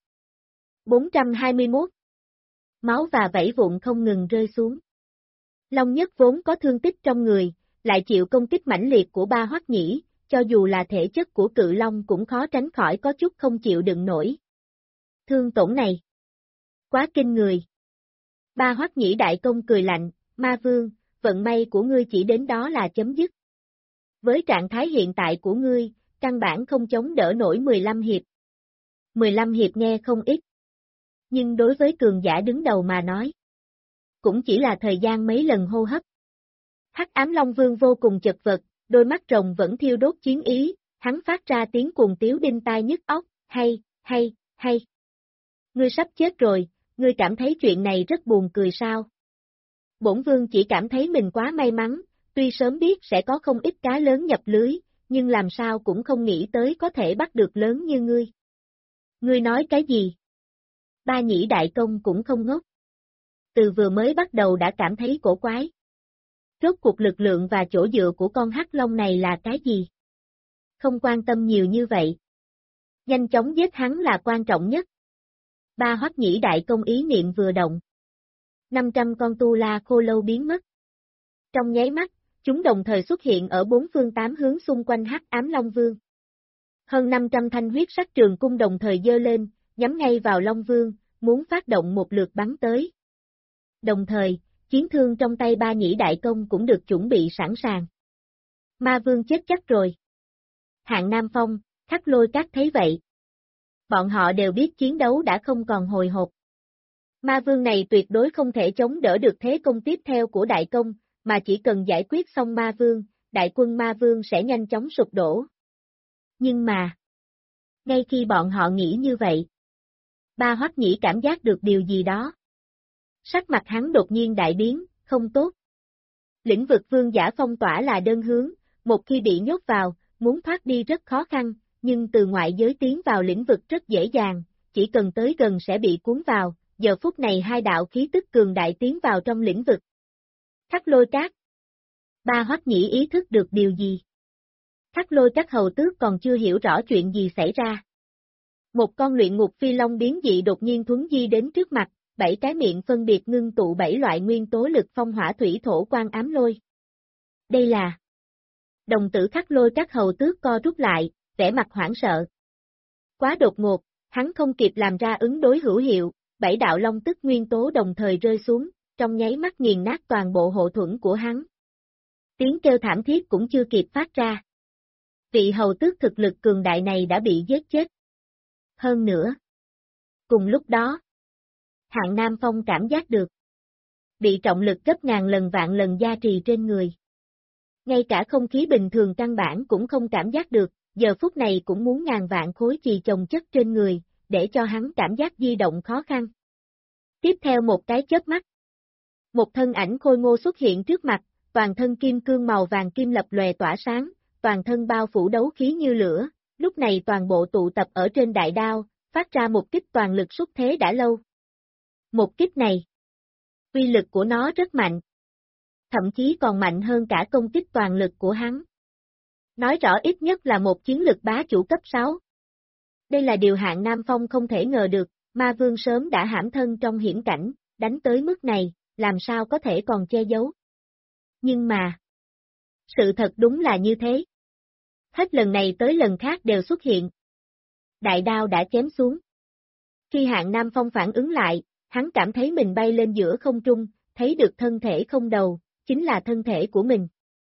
421. Máu và vảy vụn không ngừng rơi xuống. Long Nhất vốn có thương tích trong người, lại chịu công kích mãnh liệt của Ba Hoắc Nhĩ, cho dù là thể chất của Cự Long cũng khó tránh khỏi có chút không chịu đựng nổi. Thương tổn này quá kinh người. Ba Hoắc Nhĩ đại công cười lạnh, Ma Vương, vận may của ngươi chỉ đến đó là chấm dứt. Với trạng thái hiện tại của ngươi, căn bản không chống đỡ nổi 15 hiệp. 15 hiệp nghe không ít. Nhưng đối với cường giả đứng đầu mà nói, cũng chỉ là thời gian mấy lần hô hấp. Hắc Ám Long Vương vô cùng chật vật, đôi mắt rồng vẫn thiêu đốt chiến ý, hắn phát ra tiếng cuồng tiếu đinh tai nhức óc, hay. Ngươi sắp chết rồi, ngươi cảm thấy chuyện này rất buồn cười sao? Bổn vương chỉ cảm thấy mình quá may mắn, tuy sớm biết sẽ có không ít cá lớn nhập lưới, nhưng làm sao cũng không nghĩ tới có thể bắt được lớn như ngươi. Ngươi nói cái gì? Ba Nhĩ đại công cũng không ngốc. Từ vừa mới bắt đầu đã cảm thấy cổ quái. Rốt cuộc lực lượng và chỗ dựa của con hắc long này là cái gì? Không quan tâm nhiều như vậy. Nhanh chóng giết hắn là quan trọng nhất. Ba Hoắc Nhĩ đại công ý niệm vừa động. 500 con tu la khô lâu biến mất. Trong nháy mắt, chúng đồng thời xuất hiện ở bốn phương tám hướng xung quanh Hắc Ám Long Vương. Hơn 500 thanh huyết sắc trường cung đồng thời giơ lên, nhắm ngay vào Long Vương, muốn phát động một lượt bắn tới. Đồng thời, chiến thương trong tay Ba Nhĩ Đại Công cũng được chuẩn bị sẵn sàng. Ma Vương chết chắc rồi. Hạng Nam Phong, Khắc Lôi Các thấy vậy. Bọn họ đều biết chiến đấu đã không còn hồi hộp. Ma Vương này tuyệt đối không thể chống đỡ được thế công tiếp theo của Đại Công, mà chỉ cần giải quyết xong Ma Vương, đại quân Ma Vương sẽ nhanh chóng sụp đổ. Nhưng mà, ngay khi bọn họ nghĩ như vậy, Ba Hoắc Nhĩ cảm giác được điều gì đó. Sắc mặt hắn đột nhiên đại biến, không tốt. Lĩnh vực vương giả phong tỏa là đơn hướng, một khi bị nhốt vào, muốn thoát đi rất khó khăn, nhưng từ ngoại giới tiến vào lĩnh vực rất dễ dàng, chỉ cần tới gần sẽ bị cuốn vào, giờ phút này hai đạo khí tức cường đại tiến vào trong lĩnh vực. Khắc Lôi Các. Ba Hoắc Nhĩ ý thức được điều gì? Khắc Lôi Các hầu tước còn chưa hiểu rõ chuyện gì xảy ra. Một con luyện ngục phi long biến dị đột nhiên thuấn di đến trước mặt, 7 cái miệng phân biệt ngưng tụ 7 loại nguyên tố lực phong hỏa thủy thổ quan ám lôi. Đây là đồng tử Khắc Lôi Các hầu tước co rút lại, vẻ mặt hoảng sợ. Quá đột ngột, hắn không kịp làm ra ứng đối hữu hiệu, 7 đạo long tức nguyên tố đồng thời rơi xuống, trong nháy mắt nghiền nát toàn bộ hộ thuẫn của hắn. Tiếng kêu thảm thiết cũng chưa kịp phát ra. Vị hầu tước thực lực cường đại này đã bị giết chết. Hơn nữa, cùng lúc đó, Hạng Nam Phong cảm giác được bị trọng lực gấp ngàn lần vạn lần gia trì trên người. Ngay cả không khí bình thường căn bản cũng không cảm giác được, giờ phút này cũng muốn ngàn vạn khối chì chồng chất trên người, để cho hắn cảm giác di động khó khăn. Tiếp theo một cái chớp mắt, một thân ảnh khôi ngô xuất hiện trước mặt, toàn thân kim cương màu vàng kim lập lòe tỏa sáng, toàn thân bao phủ đấu khí như lửa, lúc này toàn bộ tụ tập ở trên đại đao, phát ra một kích toàn lực xuất thế đã lâu. Một kích này, uy lực của nó rất mạnh, thậm chí còn mạnh hơn cả công kích toàn lực của hắn. Nói rõ ít nhất là một chiến lực bá chủ cấp 6. Đây là điều Hạng Nam Phong không thể ngờ được, Ma Vương sớm đã hãm thân trong hiểm cảnh, đánh tới mức này, làm sao có thể còn che giấu. Nhưng mà, sự thật đúng là như thế. Hết lần này tới lần khác đều xuất hiện. Đại đao đã chém xuống. Khi Hạng Nam Phong phản ứng lại, hắn cảm thấy mình bay lên giữa không trung, thấy được thân thể không đầu, chính là thân thể của mình.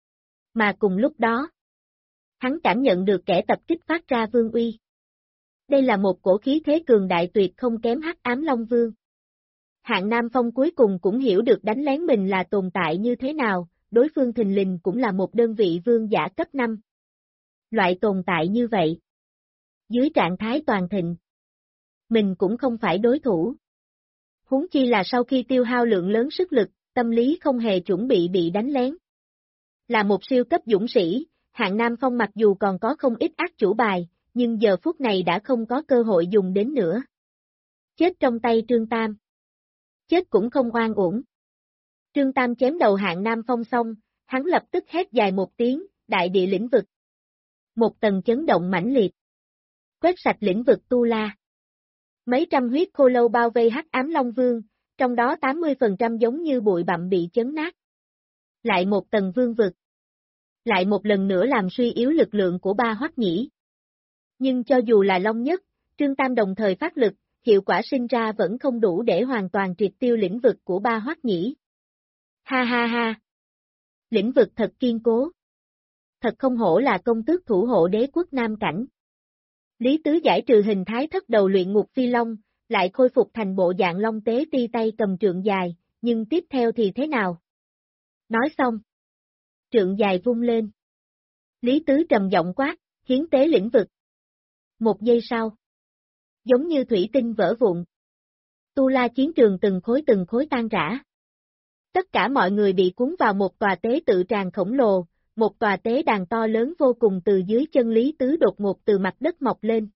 Mà cùng lúc đó, hắn cảm nhận được kẻ tập kích phát ra vương uy. Đây là một cổ khí thế cường đại tuyệt không kém Hắc Ám Long Vương. Hạng Nam Phong cuối cùng cũng hiểu được đánh lén mình là tồn tại như thế nào, đối phương thình lình cũng là một đơn vị vương giả cấp 5. Loại tồn tại như vậy, dưới trạng thái toàn thịnh, mình cũng không phải đối thủ. Huống chi là sau khi tiêu hao lượng lớn sức lực, tâm lý không hề chuẩn bị đánh lén. Là một siêu cấp dũng sĩ, Hạng Nam Phong mặc dù còn có không ít ác chủ bài, nhưng giờ phút này đã không có cơ hội dùng đến nữa. Chết trong tay Trương Tam. Chết cũng không oan uổng. Trương Tam chém đầu Hạng Nam Phong xong, hắn lập tức hét dài một tiếng, đại địa lĩnh vực. Một tầng chấn động mãnh liệt. Quét sạch lĩnh vực Tu La. Mấy trăm huyết khô lâu bao vây Hắc Ám Long Vương, trong đó 80% giống như bụi bặm bị chấn nát. Lại một tầng vương vực. Lại một lần nữa làm suy yếu lực lượng của Ba Hoắc Nhĩ. Nhưng cho dù là Long Nhất, Trương Tam đồng thời phát lực, hiệu quả sinh ra vẫn không đủ để hoàn toàn triệt tiêu lĩnh vực của Ba Hoắc Nhĩ. Ha ha ha! Lĩnh vực thật kiên cố. Thật không hổ là công tước thủ hộ đế quốc Nam Cảnh. Lý Tứ giải trừ hình thái thất đầu luyện ngục phi long, lại khôi phục thành bộ dạng long tế ti tay cầm trượng dài, nhưng tiếp theo thì thế nào? Nói xong. Trượng dài vung lên. Lý Tứ trầm giọng quát, hiến tế lĩnh vực. Một giây sau. Giống như thủy tinh vỡ vụn. Tu La chiến trường từng khối tan rã. Tất cả mọi người bị cuốn vào một tòa tế tự tràng khổng lồ, một tòa tế đàn to lớn vô cùng từ dưới chân Lý Tứ đột ngột từ mặt đất mọc lên.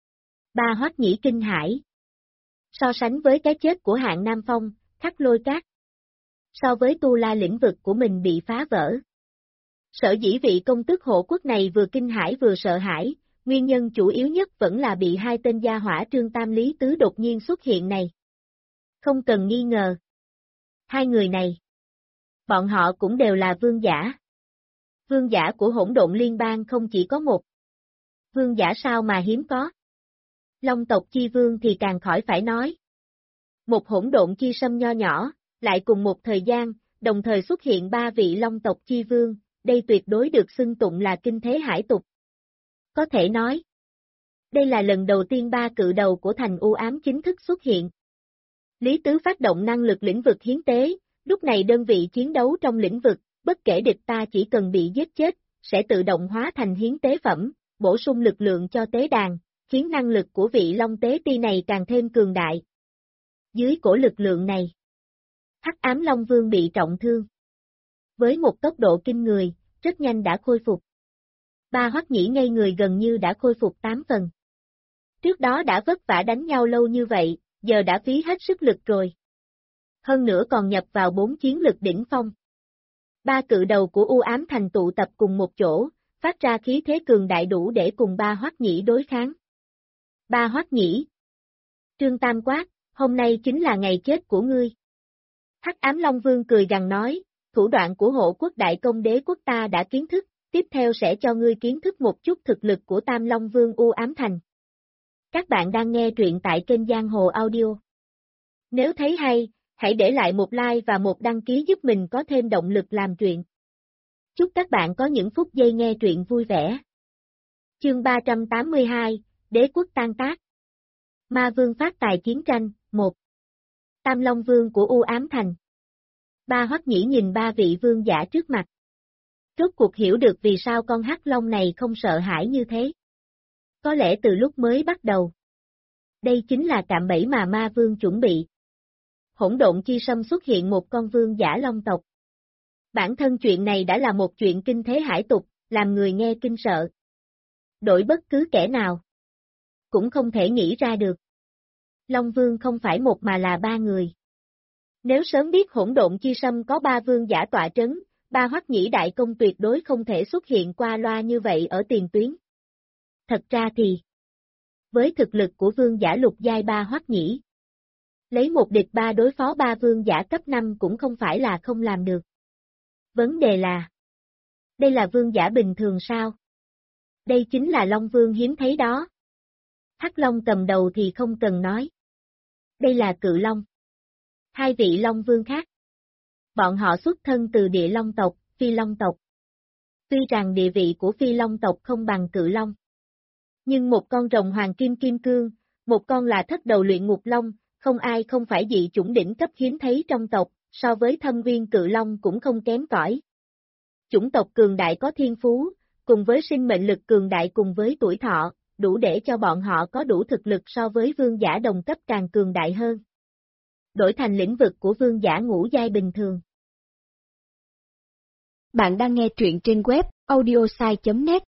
Ba Hoắc Nhĩ kinh hãi. So sánh với cái chết của Hạng Nam Phong, Khắc Lôi Các. So với Tu La lĩnh vực của mình bị phá vỡ. Sở dĩ vị công tước hộ quốc này vừa kinh hãi vừa sợ hãi, nguyên nhân chủ yếu nhất vẫn là bị hai tên gia hỏa Trương Tam Lý Tứ đột nhiên xuất hiện này. Không cần nghi ngờ. Hai người này, bọn họ cũng đều là vương giả. Vương giả của Hỗn Độn Liên bang không chỉ có một. Vương giả sao mà hiếm có. Long tộc chi vương thì càng khỏi phải nói. Một hỗn độn chi sâm nho nhỏ, lại cùng một thời gian, đồng thời xuất hiện ba vị long tộc chi vương, đây tuyệt đối được xưng tụng là kinh thế hải tục. Có thể nói, đây là lần đầu tiên ba cự đầu của thành u ám chính thức xuất hiện. Lý Tứ phát động năng lực lĩnh vực hiến tế, lúc này đơn vị chiến đấu trong lĩnh vực, bất kể địch ta chỉ cần bị giết chết, sẽ tự động hóa thành hiến tế phẩm, bổ sung lực lượng cho tế đàn, khiến năng lực của vị long tế ti này càng thêm cường đại. Dưới cổ lực lượng này, Hắc Ám Long Vương bị trọng thương. Với một tốc độ kinh người, rất nhanh đã khôi phục. Ba Hoắc Nhĩ ngây người gần như đã khôi phục 8 phần. Trước đó đã vất vả đánh nhau lâu như vậy, giờ đã phí hết sức lực rồi. Hơn nữa còn nhập vào 4 chiến lực đỉnh phong. Ba cự đầu của U Ám Thành tụ tập cùng một chỗ, phát ra khí thế cường đại đủ để cùng ba Hoắc Nhĩ đối kháng. Ba Hoắc Nhĩ. Trương Tam quát, hôm nay chính là ngày chết của ngươi. Hắc Ám Long Vương cười gằn nói, thủ đoạn của Hộ Quốc Đại Công Đế quốc ta đã kiến thức, tiếp theo sẽ cho ngươi kiến thức một chút thực lực của Tam Long Vương U Ám Thành. Các bạn đang nghe truyện tại kênh Giang Hồ Audio. Nếu thấy hay, hãy để lại một like và một đăng ký giúp mình có thêm động lực làm truyện. Chúc các bạn có những phút giây nghe truyện vui vẻ. Chương 382, Đế quốc tan tác. Ma Vương phát tài chiến tranh, 1. Tam Long Vương của U Ám Thành. Ba Hoắc Nhĩ nhìn ba vị vương giả trước mặt. Rốt cuộc hiểu được vì sao con hắc long này không sợ hãi như thế. Có lẽ từ lúc mới bắt đầu. Đây chính là cạm bẫy mà Ma Vương chuẩn bị. Hỗn độn chi sâm xuất hiện một con vương giả long tộc. Bản thân chuyện này đã là một chuyện kinh thế hải tục, làm người nghe kinh sợ. Đổi bất cứ kẻ nào cũng không thể nghĩ ra được. Long Vương không phải một mà là ba người. Nếu sớm biết hỗn độn chi sâm có ba vương giả tọa trấn, ba Hoắc Nhĩ đại công tuyệt đối không thể xuất hiện qua loa như vậy ở tiền tuyến. Thật ra thì, với thực lực của vương giả lục giai ba Hoắc Nhĩ, lấy một địch ba đối phó ba vương giả cấp 5 cũng không phải là không làm được. Vấn đề là, đây là vương giả bình thường sao? Đây chính là Long Vương hiếm thấy đó. Hắc Long cầm đầu thì không cần nói. Đây là Cự Long. Hai vị Long Vương khác. Bọn họ xuất thân từ địa Long tộc, Phi Long tộc. Tuy rằng địa vị của Phi Long tộc không bằng Cự Long. Nhưng một con rồng hoàng kim kim cương, một con là thất đầu luyện ngục long, không ai không phải dị chủng đỉnh cấp hiếm thấy trong tộc, so với Thâm Nguyên Cự Long cũng không kém cỏi. Chủng tộc cường đại có thiên phú, cùng với sinh mệnh lực cường đại cùng với tuổi thọ, đủ để cho bọn họ có đủ thực lực so với vương giả đồng cấp càng cường đại hơn. Đổi thành lĩnh vực của vương giả ngũ giai bình thường. Bạn đang nghe truyện trên web audiosai.net.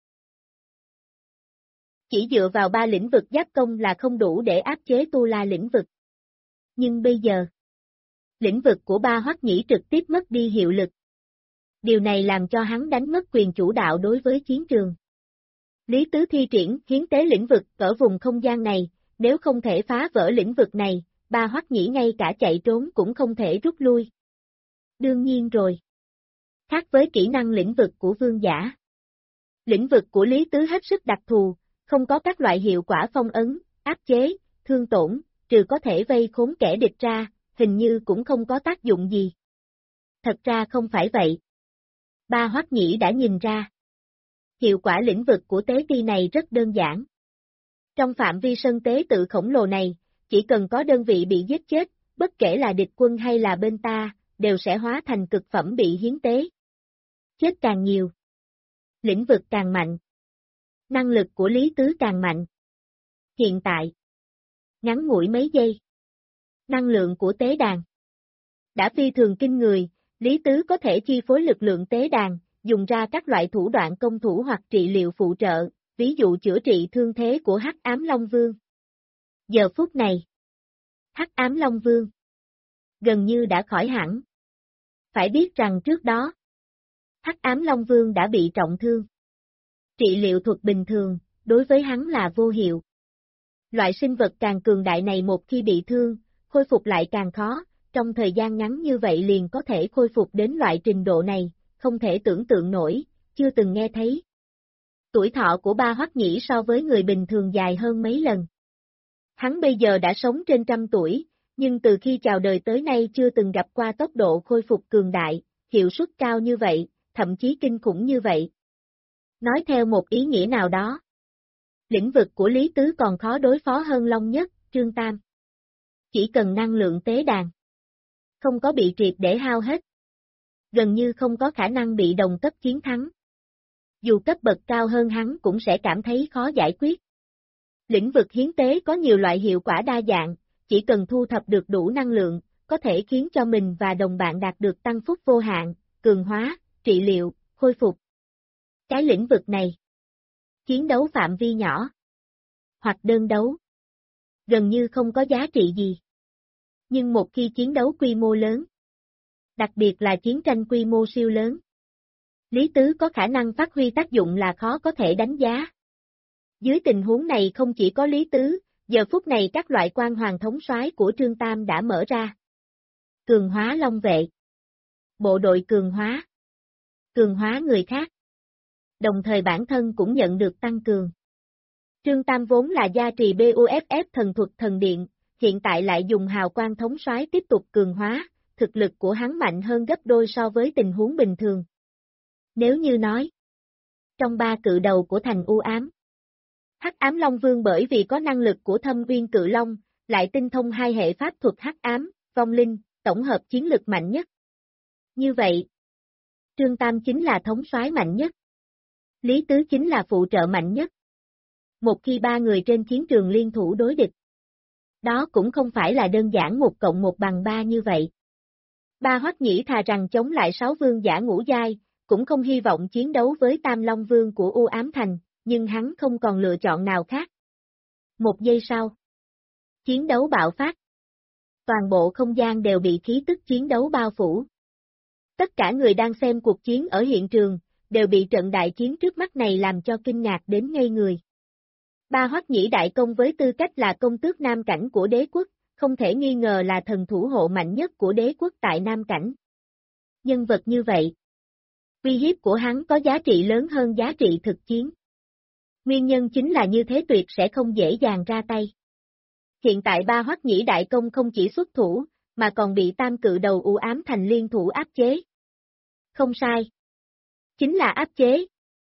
Chỉ dựa vào ba lĩnh vực giáp công là không đủ để áp chế Tu La lĩnh vực. Nhưng bây giờ, lĩnh vực của ba Hoắc Nhĩ trực tiếp mất đi hiệu lực. Điều này làm cho hắn đánh mất quyền chủ đạo đối với chiến trường. Lý Tứ thi triển hiến tế lĩnh vực ở vùng không gian này, nếu không thể phá vỡ lĩnh vực này, ba Hoắc Nhĩ ngay cả chạy trốn cũng không thể rút lui. Đương nhiên rồi. Khác với kỹ năng lĩnh vực của vương giả. Lĩnh vực của Lý Tứ hết sức đặc thù, không có các loại hiệu quả phong ấn, áp chế, thương tổn, trừ có thể vây khốn kẻ địch ra, hình như cũng không có tác dụng gì. Thật ra không phải vậy. Ba Hoắc Nhĩ đã nhìn ra. Hiệu quả lĩnh vực của tế ti này rất đơn giản. Trong phạm vi sân tế tự khổng lồ này, chỉ cần có đơn vị bị giết chết, bất kể là địch quân hay là bên ta, đều sẽ hóa thành cực phẩm bị hiến tế. Chết càng nhiều, lĩnh vực càng mạnh. Năng lực của Lý Tứ càng mạnh. Hiện tại, ngắn ngủi mấy giây, năng lượng của tế đàn đã phi thường kinh người, Lý Tứ có thể chi phối lực lượng tế đàn, dùng ra các loại thủ đoạn công thủ hoặc trị liệu phụ trợ, ví dụ chữa trị thương thế của Hắc Ám Long Vương. Giờ phút này, Hắc Ám Long Vương gần như đã khỏi hẳn. Phải biết rằng trước đó, Hắc Ám Long Vương đã bị trọng thương. Trị liệu thuật bình thường, đối với hắn là vô hiệu. Loại sinh vật càng cường đại này một khi bị thương, khôi phục lại càng khó, trong thời gian ngắn như vậy liền có thể khôi phục đến loại trình độ này, không thể tưởng tượng nổi, chưa từng nghe thấy. Tuổi thọ của Ba Hoắc Nhĩ so với người bình thường dài hơn mấy lần. Hắn bây giờ đã sống trên 100 tuổi, nhưng từ khi chào đời tới nay chưa từng gặp qua tốc độ khôi phục cường đại, hiệu suất cao như vậy, thậm chí kinh khủng như vậy. Nói theo một ý nghĩa nào đó, lĩnh vực của Lý Tứ còn khó đối phó hơn Long Nhất, Trương Tam. Chỉ cần năng lượng tế đàn không có bị triệt để hao hết, gần như không có khả năng bị đồng cấp chiến thắng. Dù cấp bậc cao hơn hắn cũng sẽ cảm thấy khó giải quyết. Lĩnh vực hiến tế có nhiều loại hiệu quả đa dạng, chỉ cần thu thập được đủ năng lượng, có thể khiến cho mình và đồng bạn đạt được tăng phúc vô hạn, cường hóa, trị liệu, khôi phục. Cái lĩnh vực này, chiến đấu phạm vi nhỏ, hoặc đơn đấu, gần như không có giá trị gì. Nhưng một khi chiến đấu quy mô lớn, đặc biệt là chiến tranh quy mô siêu lớn, Lý Tứ có khả năng phát huy tác dụng là khó có thể đánh giá. Dưới tình huống này không chỉ có Lý Tứ, giờ phút này các loại quan hoàng thống soái của Trương Tam đã mở ra. Cường hóa Long Vệ, bộ đội cường hóa người khác. Đồng thời bản thân cũng nhận được tăng cường. Trương Tam vốn là gia trì BUFF thần thuật thần điện, hiện tại lại dùng hào quang thống soái tiếp tục cường hóa, thực lực của hắn mạnh hơn gấp đôi so với tình huống bình thường. Nếu như nói, trong 3 cự đầu của thành u ám, Hắc Ám Long Vương bởi vì có năng lực của Thâm Uyên Cự Long, lại tinh thông 2 hệ pháp thuật Hắc Ám, Vong Linh, tổng hợp chiến lực mạnh nhất. Như vậy, Trương Tam chính là thống soái mạnh nhất. Lý Tứ chính là phụ trợ mạnh nhất. Một khi 3 người trên chiến trường liên thủ đối địch, đó cũng không phải là đơn giản 1 cộng 1 bằng 3 như vậy. Ba Hoắc Nhĩ thà rằng chống lại 6 vương giả ngũ giai, cũng không hy vọng chiến đấu với Tam Long Vương của U Ám Thành, nhưng hắn không còn lựa chọn nào khác. 1 giây sau, chiến đấu bạo phát. Toàn bộ không gian đều bị khí tức chiến đấu bao phủ. Tất cả người đang xem cuộc chiến ở hiện trường, đều bị trận đại chiến trước mắt này làm cho kinh ngạc đến ngây người. Ba Hoắc Nhĩ đại công với tư cách là công tước Nam Cảnh của đế quốc, không thể nghi ngờ là thần thủ hộ mạnh nhất của đế quốc tại Nam Cảnh. Nhân vật như vậy, uy hiếp của hắn có giá trị lớn hơn giá trị thực chiến. Nguyên nhân chính là như thế tuyệt sẽ không dễ dàng ra tay. Hiện tại Ba Hoắc Nhĩ đại công không chỉ xuất thủ, mà còn bị Tam cự đầu U Ám Thành liên thủ áp chế. Không sai. Chính là áp chế.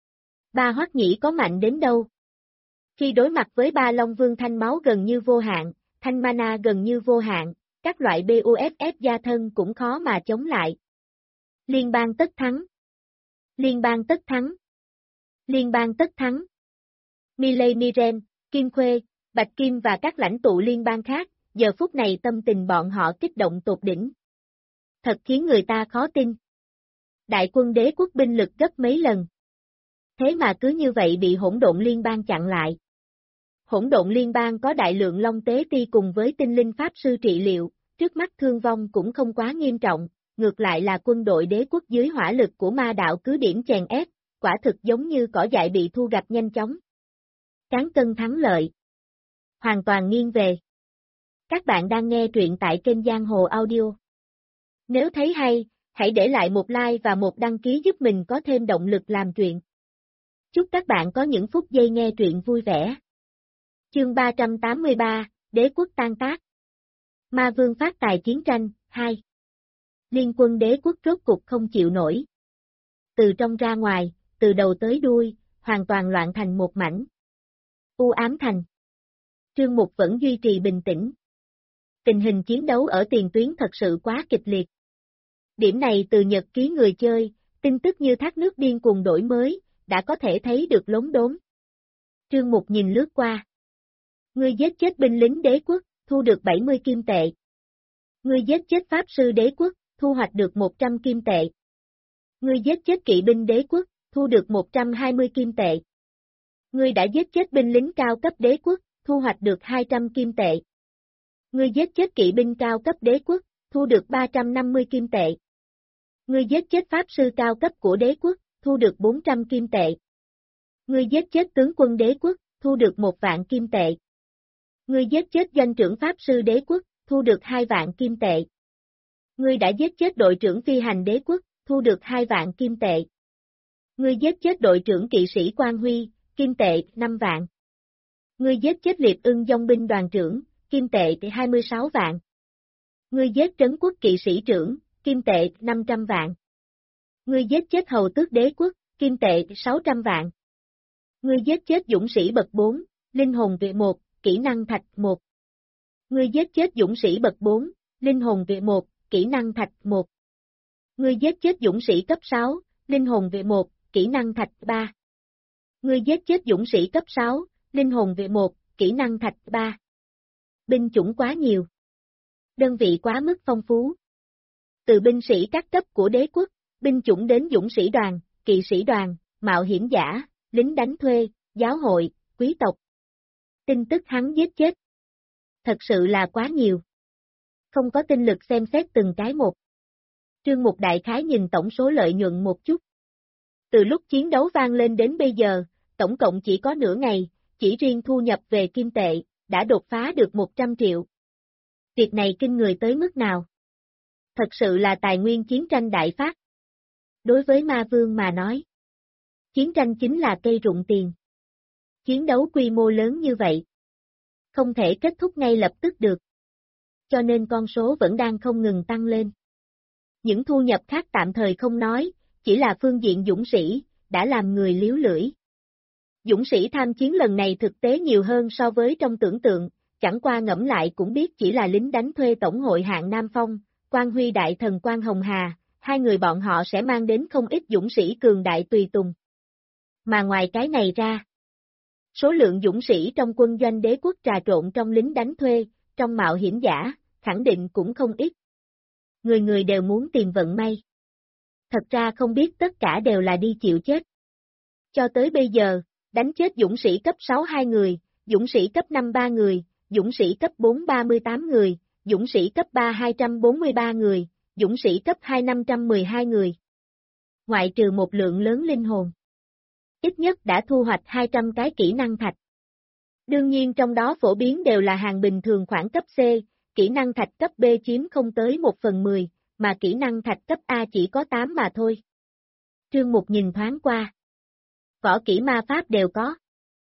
Ba Hoắc Nhĩ có mạnh đến đâu? Khi đối mặt với 3 Long Vương thanh máu gần như vô hạn, thanh mana gần như vô hạn, các loại BUFF gia thân cũng khó mà chống lại. Liên bang tất thắng. Liên bang tất thắng. Liên bang tất thắng. Miley Miren, Kim Khuê, Bạch Kim và các lãnh tụ liên bang khác, giờ phút này tâm tình bọn họ kích động tột đỉnh. Thật khiến người ta khó tin. Đại quân đế quốc binh lực gấp mấy lần. Thế mà cứ như vậy bị hỗn độn liên bang chặn lại. Hỗn độn liên bang có đại lượng long tế ti cùng với tinh linh pháp sư trị liệu, trước mắt thương vong cũng không quá nghiêm trọng, ngược lại là quân đội đế quốc dưới hỏa lực của ma đạo cứ điểm chèn ép, quả thực giống như cỏ dại bị thu gặt nhanh chóng. Cán cân thắng lợi. Hoàn toàn nghiêng về. Các bạn đang nghe truyện tại kênh Giang Hồ Audio. Nếu thấy hay, hãy để lại một like và một đăng ký giúp mình có thêm động lực làm truyện. Chúc các bạn có những phút giây nghe truyện vui vẻ. Chương 383, Đế quốc tan tác. Ma Vương phát tài chiến tranh, 2. Liên quân đế quốc rốt cục không chịu nổi. Từ trong ra ngoài, từ đầu tới đuôi, hoàn toàn loạn thành một mảnh. U Ám Thành. Trương Mục vẫn duy trì bình tĩnh. Tình hình chiến đấu ở tiền tuyến thật sự quá kịch liệt. Điểm này từ nhật ký người chơi, tin tức như thác nước điên cuồng đổi mới, đã có thể thấy được lốm đốm. Trương Mục nhìn lướt qua. Ngươi giết chết binh lính đế quốc, thu được 70 kim tệ. Ngươi giết chết pháp sư đế quốc, thu hoạch được 100 kim tệ. Ngươi giết chết kỵ binh đế quốc, thu được 120 kim tệ. Ngươi đã giết chết binh lính cao cấp đế quốc, thu hoạch được 200 kim tệ. Ngươi giết chết kỵ binh cao cấp đế quốc, thu được 350 kim tệ. Ngươi giết chết pháp sư cao cấp của đế quốc, thu được 400 kim tệ. Ngươi giết chết tướng quân đế quốc, thu được 1 vạn kim tệ. Ngươi giết chết doanh trưởng pháp sư đế quốc, thu được 2 vạn kim tệ. Ngươi đã giết chết đội trưởng phi hành đế quốc, thu được 2 vạn kim tệ. Ngươi giết chết đội trưởng kỵ sĩ Quang Huy, kim tệ 5 vạn. Ngươi giết chết liệp ưng dòng binh đoàn trưởng, kim tệ 26 vạn. Ngươi giết trấn quốc kỵ sĩ trưởng, kim tệ 500 vạn. Ngươi giết chết hầu tước đế quốc, kim tệ 600 vạn. Ngươi giết chết dũng sĩ bậc 4, linh hồn vị 1, kỹ năng thạch 1. Ngươi giết chết dũng sĩ bậc 4, linh hồn vị 1, kỹ năng thạch 1. Ngươi giết chết dũng sĩ cấp 6, linh hồn vị 1, kỹ năng thạch 3. Ngươi giết chết dũng sĩ cấp 6, linh hồn vị 1, kỹ năng thạch 3. Binh chủng quá nhiều. Đơn vị quá mức phong phú. Từ binh sĩ các cấp của đế quốc, binh chủng đến dũng sĩ đoàn, kỵ sĩ đoàn, mạo hiểm giả, lính đánh thuê, giáo hội, quý tộc. Tin tức hắn giết chết. Thật sự là quá nhiều. Không có tinh lực xem xét từng cái một. Trương Mục đại khái nhìn tổng số lợi nhuận một chút. Từ lúc chiến đấu vang lên đến bây giờ, tổng cộng chỉ có nửa ngày, chỉ riêng thu nhập về kim tệ, đã đột phá được 100 triệu. Việc này kinh người tới mức nào? Thật sự là tài nguyên chiến tranh đại phát. Đối với ma vương mà nói, chiến tranh chính là cây rụng tiền. Chiến đấu quy mô lớn như vậy, không thể kết thúc ngay lập tức được. Cho nên con số vẫn đang không ngừng tăng lên. Những thu nhập khác tạm thời không nói, chỉ là phương diện dũng sĩ, đã làm người líu lưỡi. Dũng sĩ tham chiến lần này thực tế nhiều hơn so với trong tưởng tượng, chẳng qua ngẫm lại cũng biết chỉ là lính đánh thuê tổng hội hạng Nam Phong, Quang Huy đại thần Quang Hồng Hà, 2 người bọn họ sẽ mang đến không ít dũng sĩ cường đại tùy tùng. Mà ngoài cái này ra, số lượng dũng sĩ trong quân doanh đế quốc trà trộn trong lính đánh thuê, trong mạo hiểm giả, khẳng định cũng không ít. Người người đều muốn tìm vận may. Thật ra không biết tất cả đều là đi chịu chết. Cho tới bây giờ, đánh chết dũng sĩ cấp 6 2 người, dũng sĩ cấp 5 3 người, dũng sĩ cấp 4 38 người, dũng sĩ cấp 3 243 người, dũng sĩ cấp 2 512 người. Ngoại trừ một lượng lớn linh hồn. Ít nhất đã thu hoạch 200 cái kỹ năng thạch. Đương nhiên trong đó phổ biến đều là hàng bình thường khoảng cấp C, kỹ năng thạch cấp B chiếm không tới 1/10, mà kỹ năng thạch cấp A chỉ có 8 mà thôi. Trương Mục nhìn thoáng qua. Võ kỹ ma pháp đều có.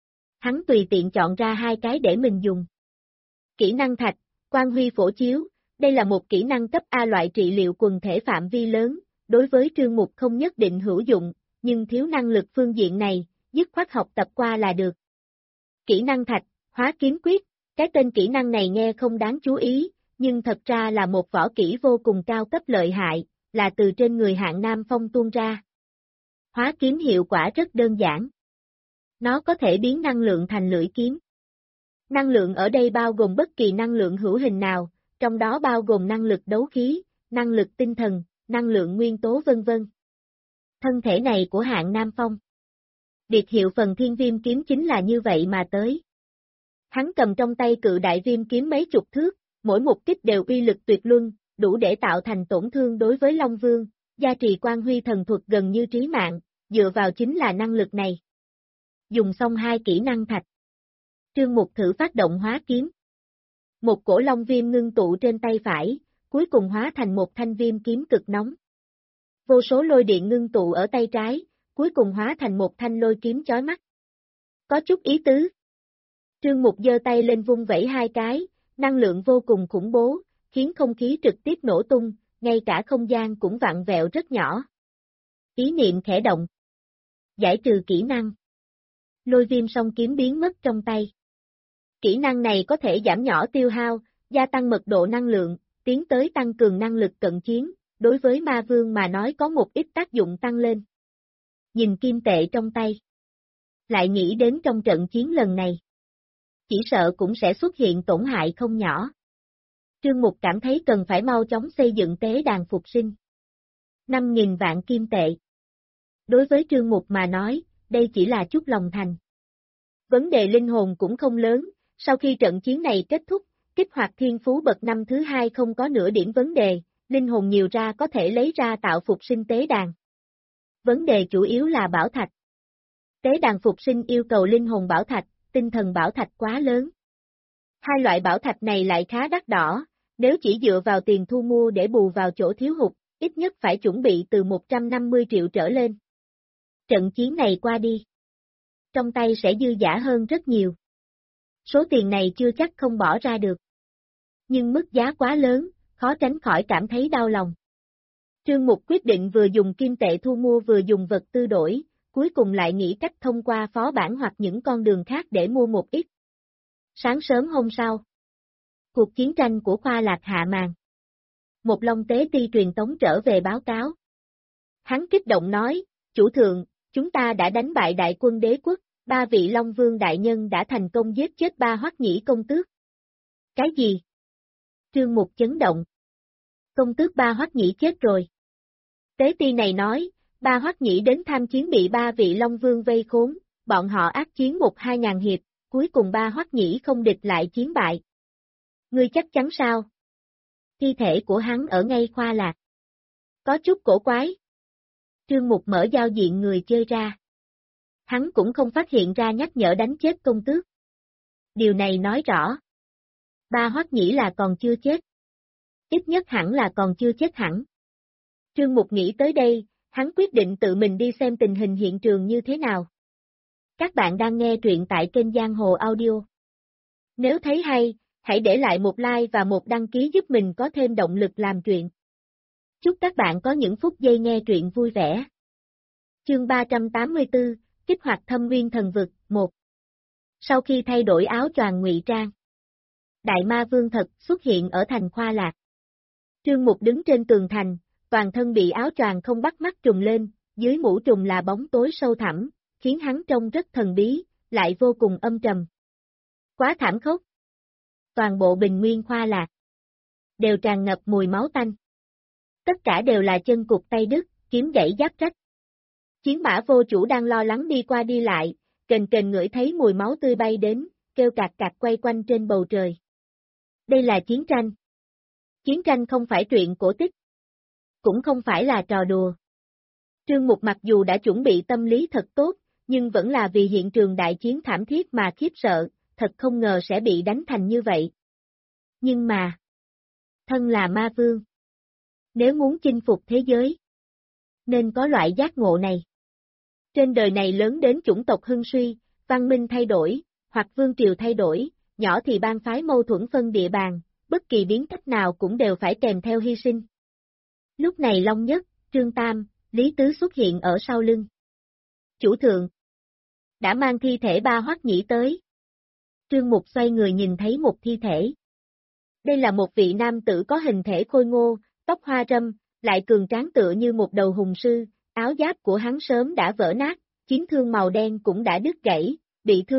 Hắn tùy tiện chọn ra 2 cái để mình dùng. Kỹ năng thạch, Quang Huy phổ chiếu, đây là một kỹ năng cấp A loại trị liệu quần thể phạm vi lớn, đối với Trương Mục không nhất định hữu dụng, nhưng thiếu năng lực phương diện này, dứt khoát học tập qua là được. Kỹ năng thạch, hóa kiếm quyết, cái tên kỹ năng này nghe không đáng chú ý, nhưng thật ra là một võ kỹ vô cùng cao cấp lợi hại, là từ trên người hạng Nam Phong tuôn ra. Hóa kiếm hiệu quả rất đơn giản. Nó có thể biến năng lượng thành lưỡi kiếm. Năng lượng ở đây bao gồm bất kỳ năng lượng hữu hình nào, trong đó bao gồm năng lực đấu khí, năng lực tinh thần, năng lượng nguyên tố vân vân. Thân thể này của hạng Nam Phong. Biệt hiệu phần thiên viêm kiếm chính là như vậy mà tới. Hắn cầm trong tay cự đại viêm kiếm mấy chục thước, mỗi một kích đều uy lực tuyệt luân, đủ để tạo thành tổn thương đối với Long Vương, gia trì Quang Huy thần thuật gần như trí mạng, dựa vào chính là năng lực này. Dùng xong 2 kỹ năng thạch. Trương Mục thử phát động hóa kiếm. Một cổ long viêm ngưng tụ trên tay phải, cuối cùng hóa thành một thanh viêm kiếm cực nóng. Vô số lôi điện ngưng tụ ở tay trái, cuối cùng hóa thành một thanh lôi kiếm chói mắt. Có chút ý tứ. Trương Mục giơ tay lên vung vẩy 2 cái, năng lượng vô cùng khủng bố, khiến không khí trực tiếp nổ tung, ngay cả không gian cũng vặn vẹo rất nhỏ. Ý niệm khẽ động. Giải trừ kỹ năng. Lôi viêm song kiếm biến mất trong tay. Kỹ năng này có thể giảm nhỏ tiêu hao, gia tăng mật độ năng lượng, tiến tới tăng cường năng lực cận chiến, đối với ma vương mà nói có một ít tác dụng tăng lên. Nhìn kim tệ trong tay. Lại nghĩ đến trong trận chiến lần này. Chỉ sợ cũng sẽ xuất hiện tổn hại không nhỏ. Trương Mục cảm thấy cần phải mau chóng xây dựng tế đàn phục sinh. 5.000 vạn kim tệ. Đối với Trương Mục mà nói, đây chỉ là chút lòng thành. Vấn đề linh hồn cũng không lớn, sau khi trận chiến này kết thúc, kích hoạt thiên phú bậc 5 thứ 2 không có nửa điểm vấn đề, linh hồn nhiều ra có thể lấy ra tạo phục sinh tế đàn. Vấn đề chủ yếu là bảo thạch. Tế đàn phục sinh yêu cầu linh hồn bảo thạch, tinh thần bảo thạch quá lớn. 2 loại bảo thạch này lại khá đắt đỏ, Nếu chỉ dựa vào tiền thu mua để bù vào chỗ thiếu hụt, ít nhất phải chuẩn bị từ 150 triệu trở lên. Trận chiến này qua đi, trong tay sẽ dư dả hơn rất nhiều. Số tiền này chưa chắc không bỏ ra được. Nhưng mức giá quá lớn, khó tránh khỏi cảm thấy đau lòng. Trương Mục quyết định vừa dùng kim tệ thu mua vừa dùng vật tư đổi, cuối cùng lại nghĩ cách thông qua phó bản hoặc những con đường khác để mua một ít. Sáng sớm hôm sau, cuộc chiến tranh của Khoa Lạc hạ màn. Một Long Tế Ti truyền tống trở về báo cáo. Hắn kích động nói, chủ thượng, chúng ta đã đánh bại đại quân đế quốc, 3 vị Long Vương đại nhân đã thành công giết chết 3 Hoắc Nhĩ công tước. Cái gì? Trương Mục chấn động. Công tước 3 Hoắc Nhĩ chết rồi. Tế Ti này nói, 3 Hoắc Nhĩ đến tham chiến bị 3 vị Long Vương vây khốn, bọn họ ác chiến 1-2 ngàn hiệp, cuối cùng 3 Hoắc Nhĩ không địch lại chiến bại. Ngươi chắc chắn sao? Thi thể của hắn ở ngay Khoa Lạc. Có chút cổ quái. Trương Mục mở giao diện người chơi ra. Hắn cũng không phát hiện ra nhắc nhở đánh chết công tước. Điều này nói rõ. 3 Hoắc Nhĩ là còn chưa chết. Ít nhất hẳn là còn chưa chết hẳn. Trương Mục nghĩ tới đây, hắn quyết định tự mình đi xem tình hình hiện trường như thế nào. Các bạn đang nghe truyện tại kênh Giang Hồ Audio. Nếu thấy hay, hãy để lại một like và một đăng ký giúp mình có thêm động lực làm truyện. Chúc các bạn có những phút giây nghe truyện vui vẻ. Chương 384, kích hoạt Thâm Nguyên Thần Vực, 1. Sau khi thay đổi áo choàng ngụy trang, Đại Ma Vương thật xuất hiện ở thành Khoa Lạc. Trương Mục đứng trên tường thành, toàn thân bị áo choàng không bắt mắt trùm lên, dưới mũ trùm là bóng tối sâu thẳm, khiến hắn trông rất thần bí, lại vô cùng âm trầm. Quá thảm khốc. Toàn bộ bình nguyên Khoa Lạc đều tràn ngập mùi máu tanh. Tất cả đều là chân cụt tay đứt, kiếm gãy giáp rách. Chiến mã vô chủ đang lo lắng đi qua đi lại, kềnh kềnh ngửi thấy mùi máu tươi bay đến, kêu cạc cạc quay quanh trên bầu trời. Đây là chiến tranh. Chiến tranh không phải truyện cổ tích. Cũng không phải là trò đùa. Trương Mục mặc dù đã chuẩn bị tâm lý thật tốt, nhưng vẫn là vì hiện trường đại chiến thảm thiết mà khiếp sợ, thật không ngờ sẽ bị đánh thành như vậy. Nhưng mà, thân là ma vương. Nếu muốn chinh phục thế giới, nên có loại giác ngộ này. Trên đời này lớn đến chủng tộc hưng suy, văn minh thay đổi, hoặc vương triều thay đổi, nhỏ thì bang phái mâu thuẫn phân địa bàn, bất kỳ biến cách nào cũng đều phải kèm theo hy sinh. Lúc này Long Nhất, Trương Tam, Lý Tứ xuất hiện ở sau lưng. Chủ thượng đã mang thi thể 3 Hoắc Nhĩ tới. Trương Mục xoay người nhìn thấy một thi thể. Đây là một vị nam tử có hình thể khôi ngô, tóc hoa râm, lại cường tráng tựa như một đầu hùng sư, áo giáp của hắn sớm đã vỡ nát, chiến thương màu đen cũng đã đứt gãy, bị thương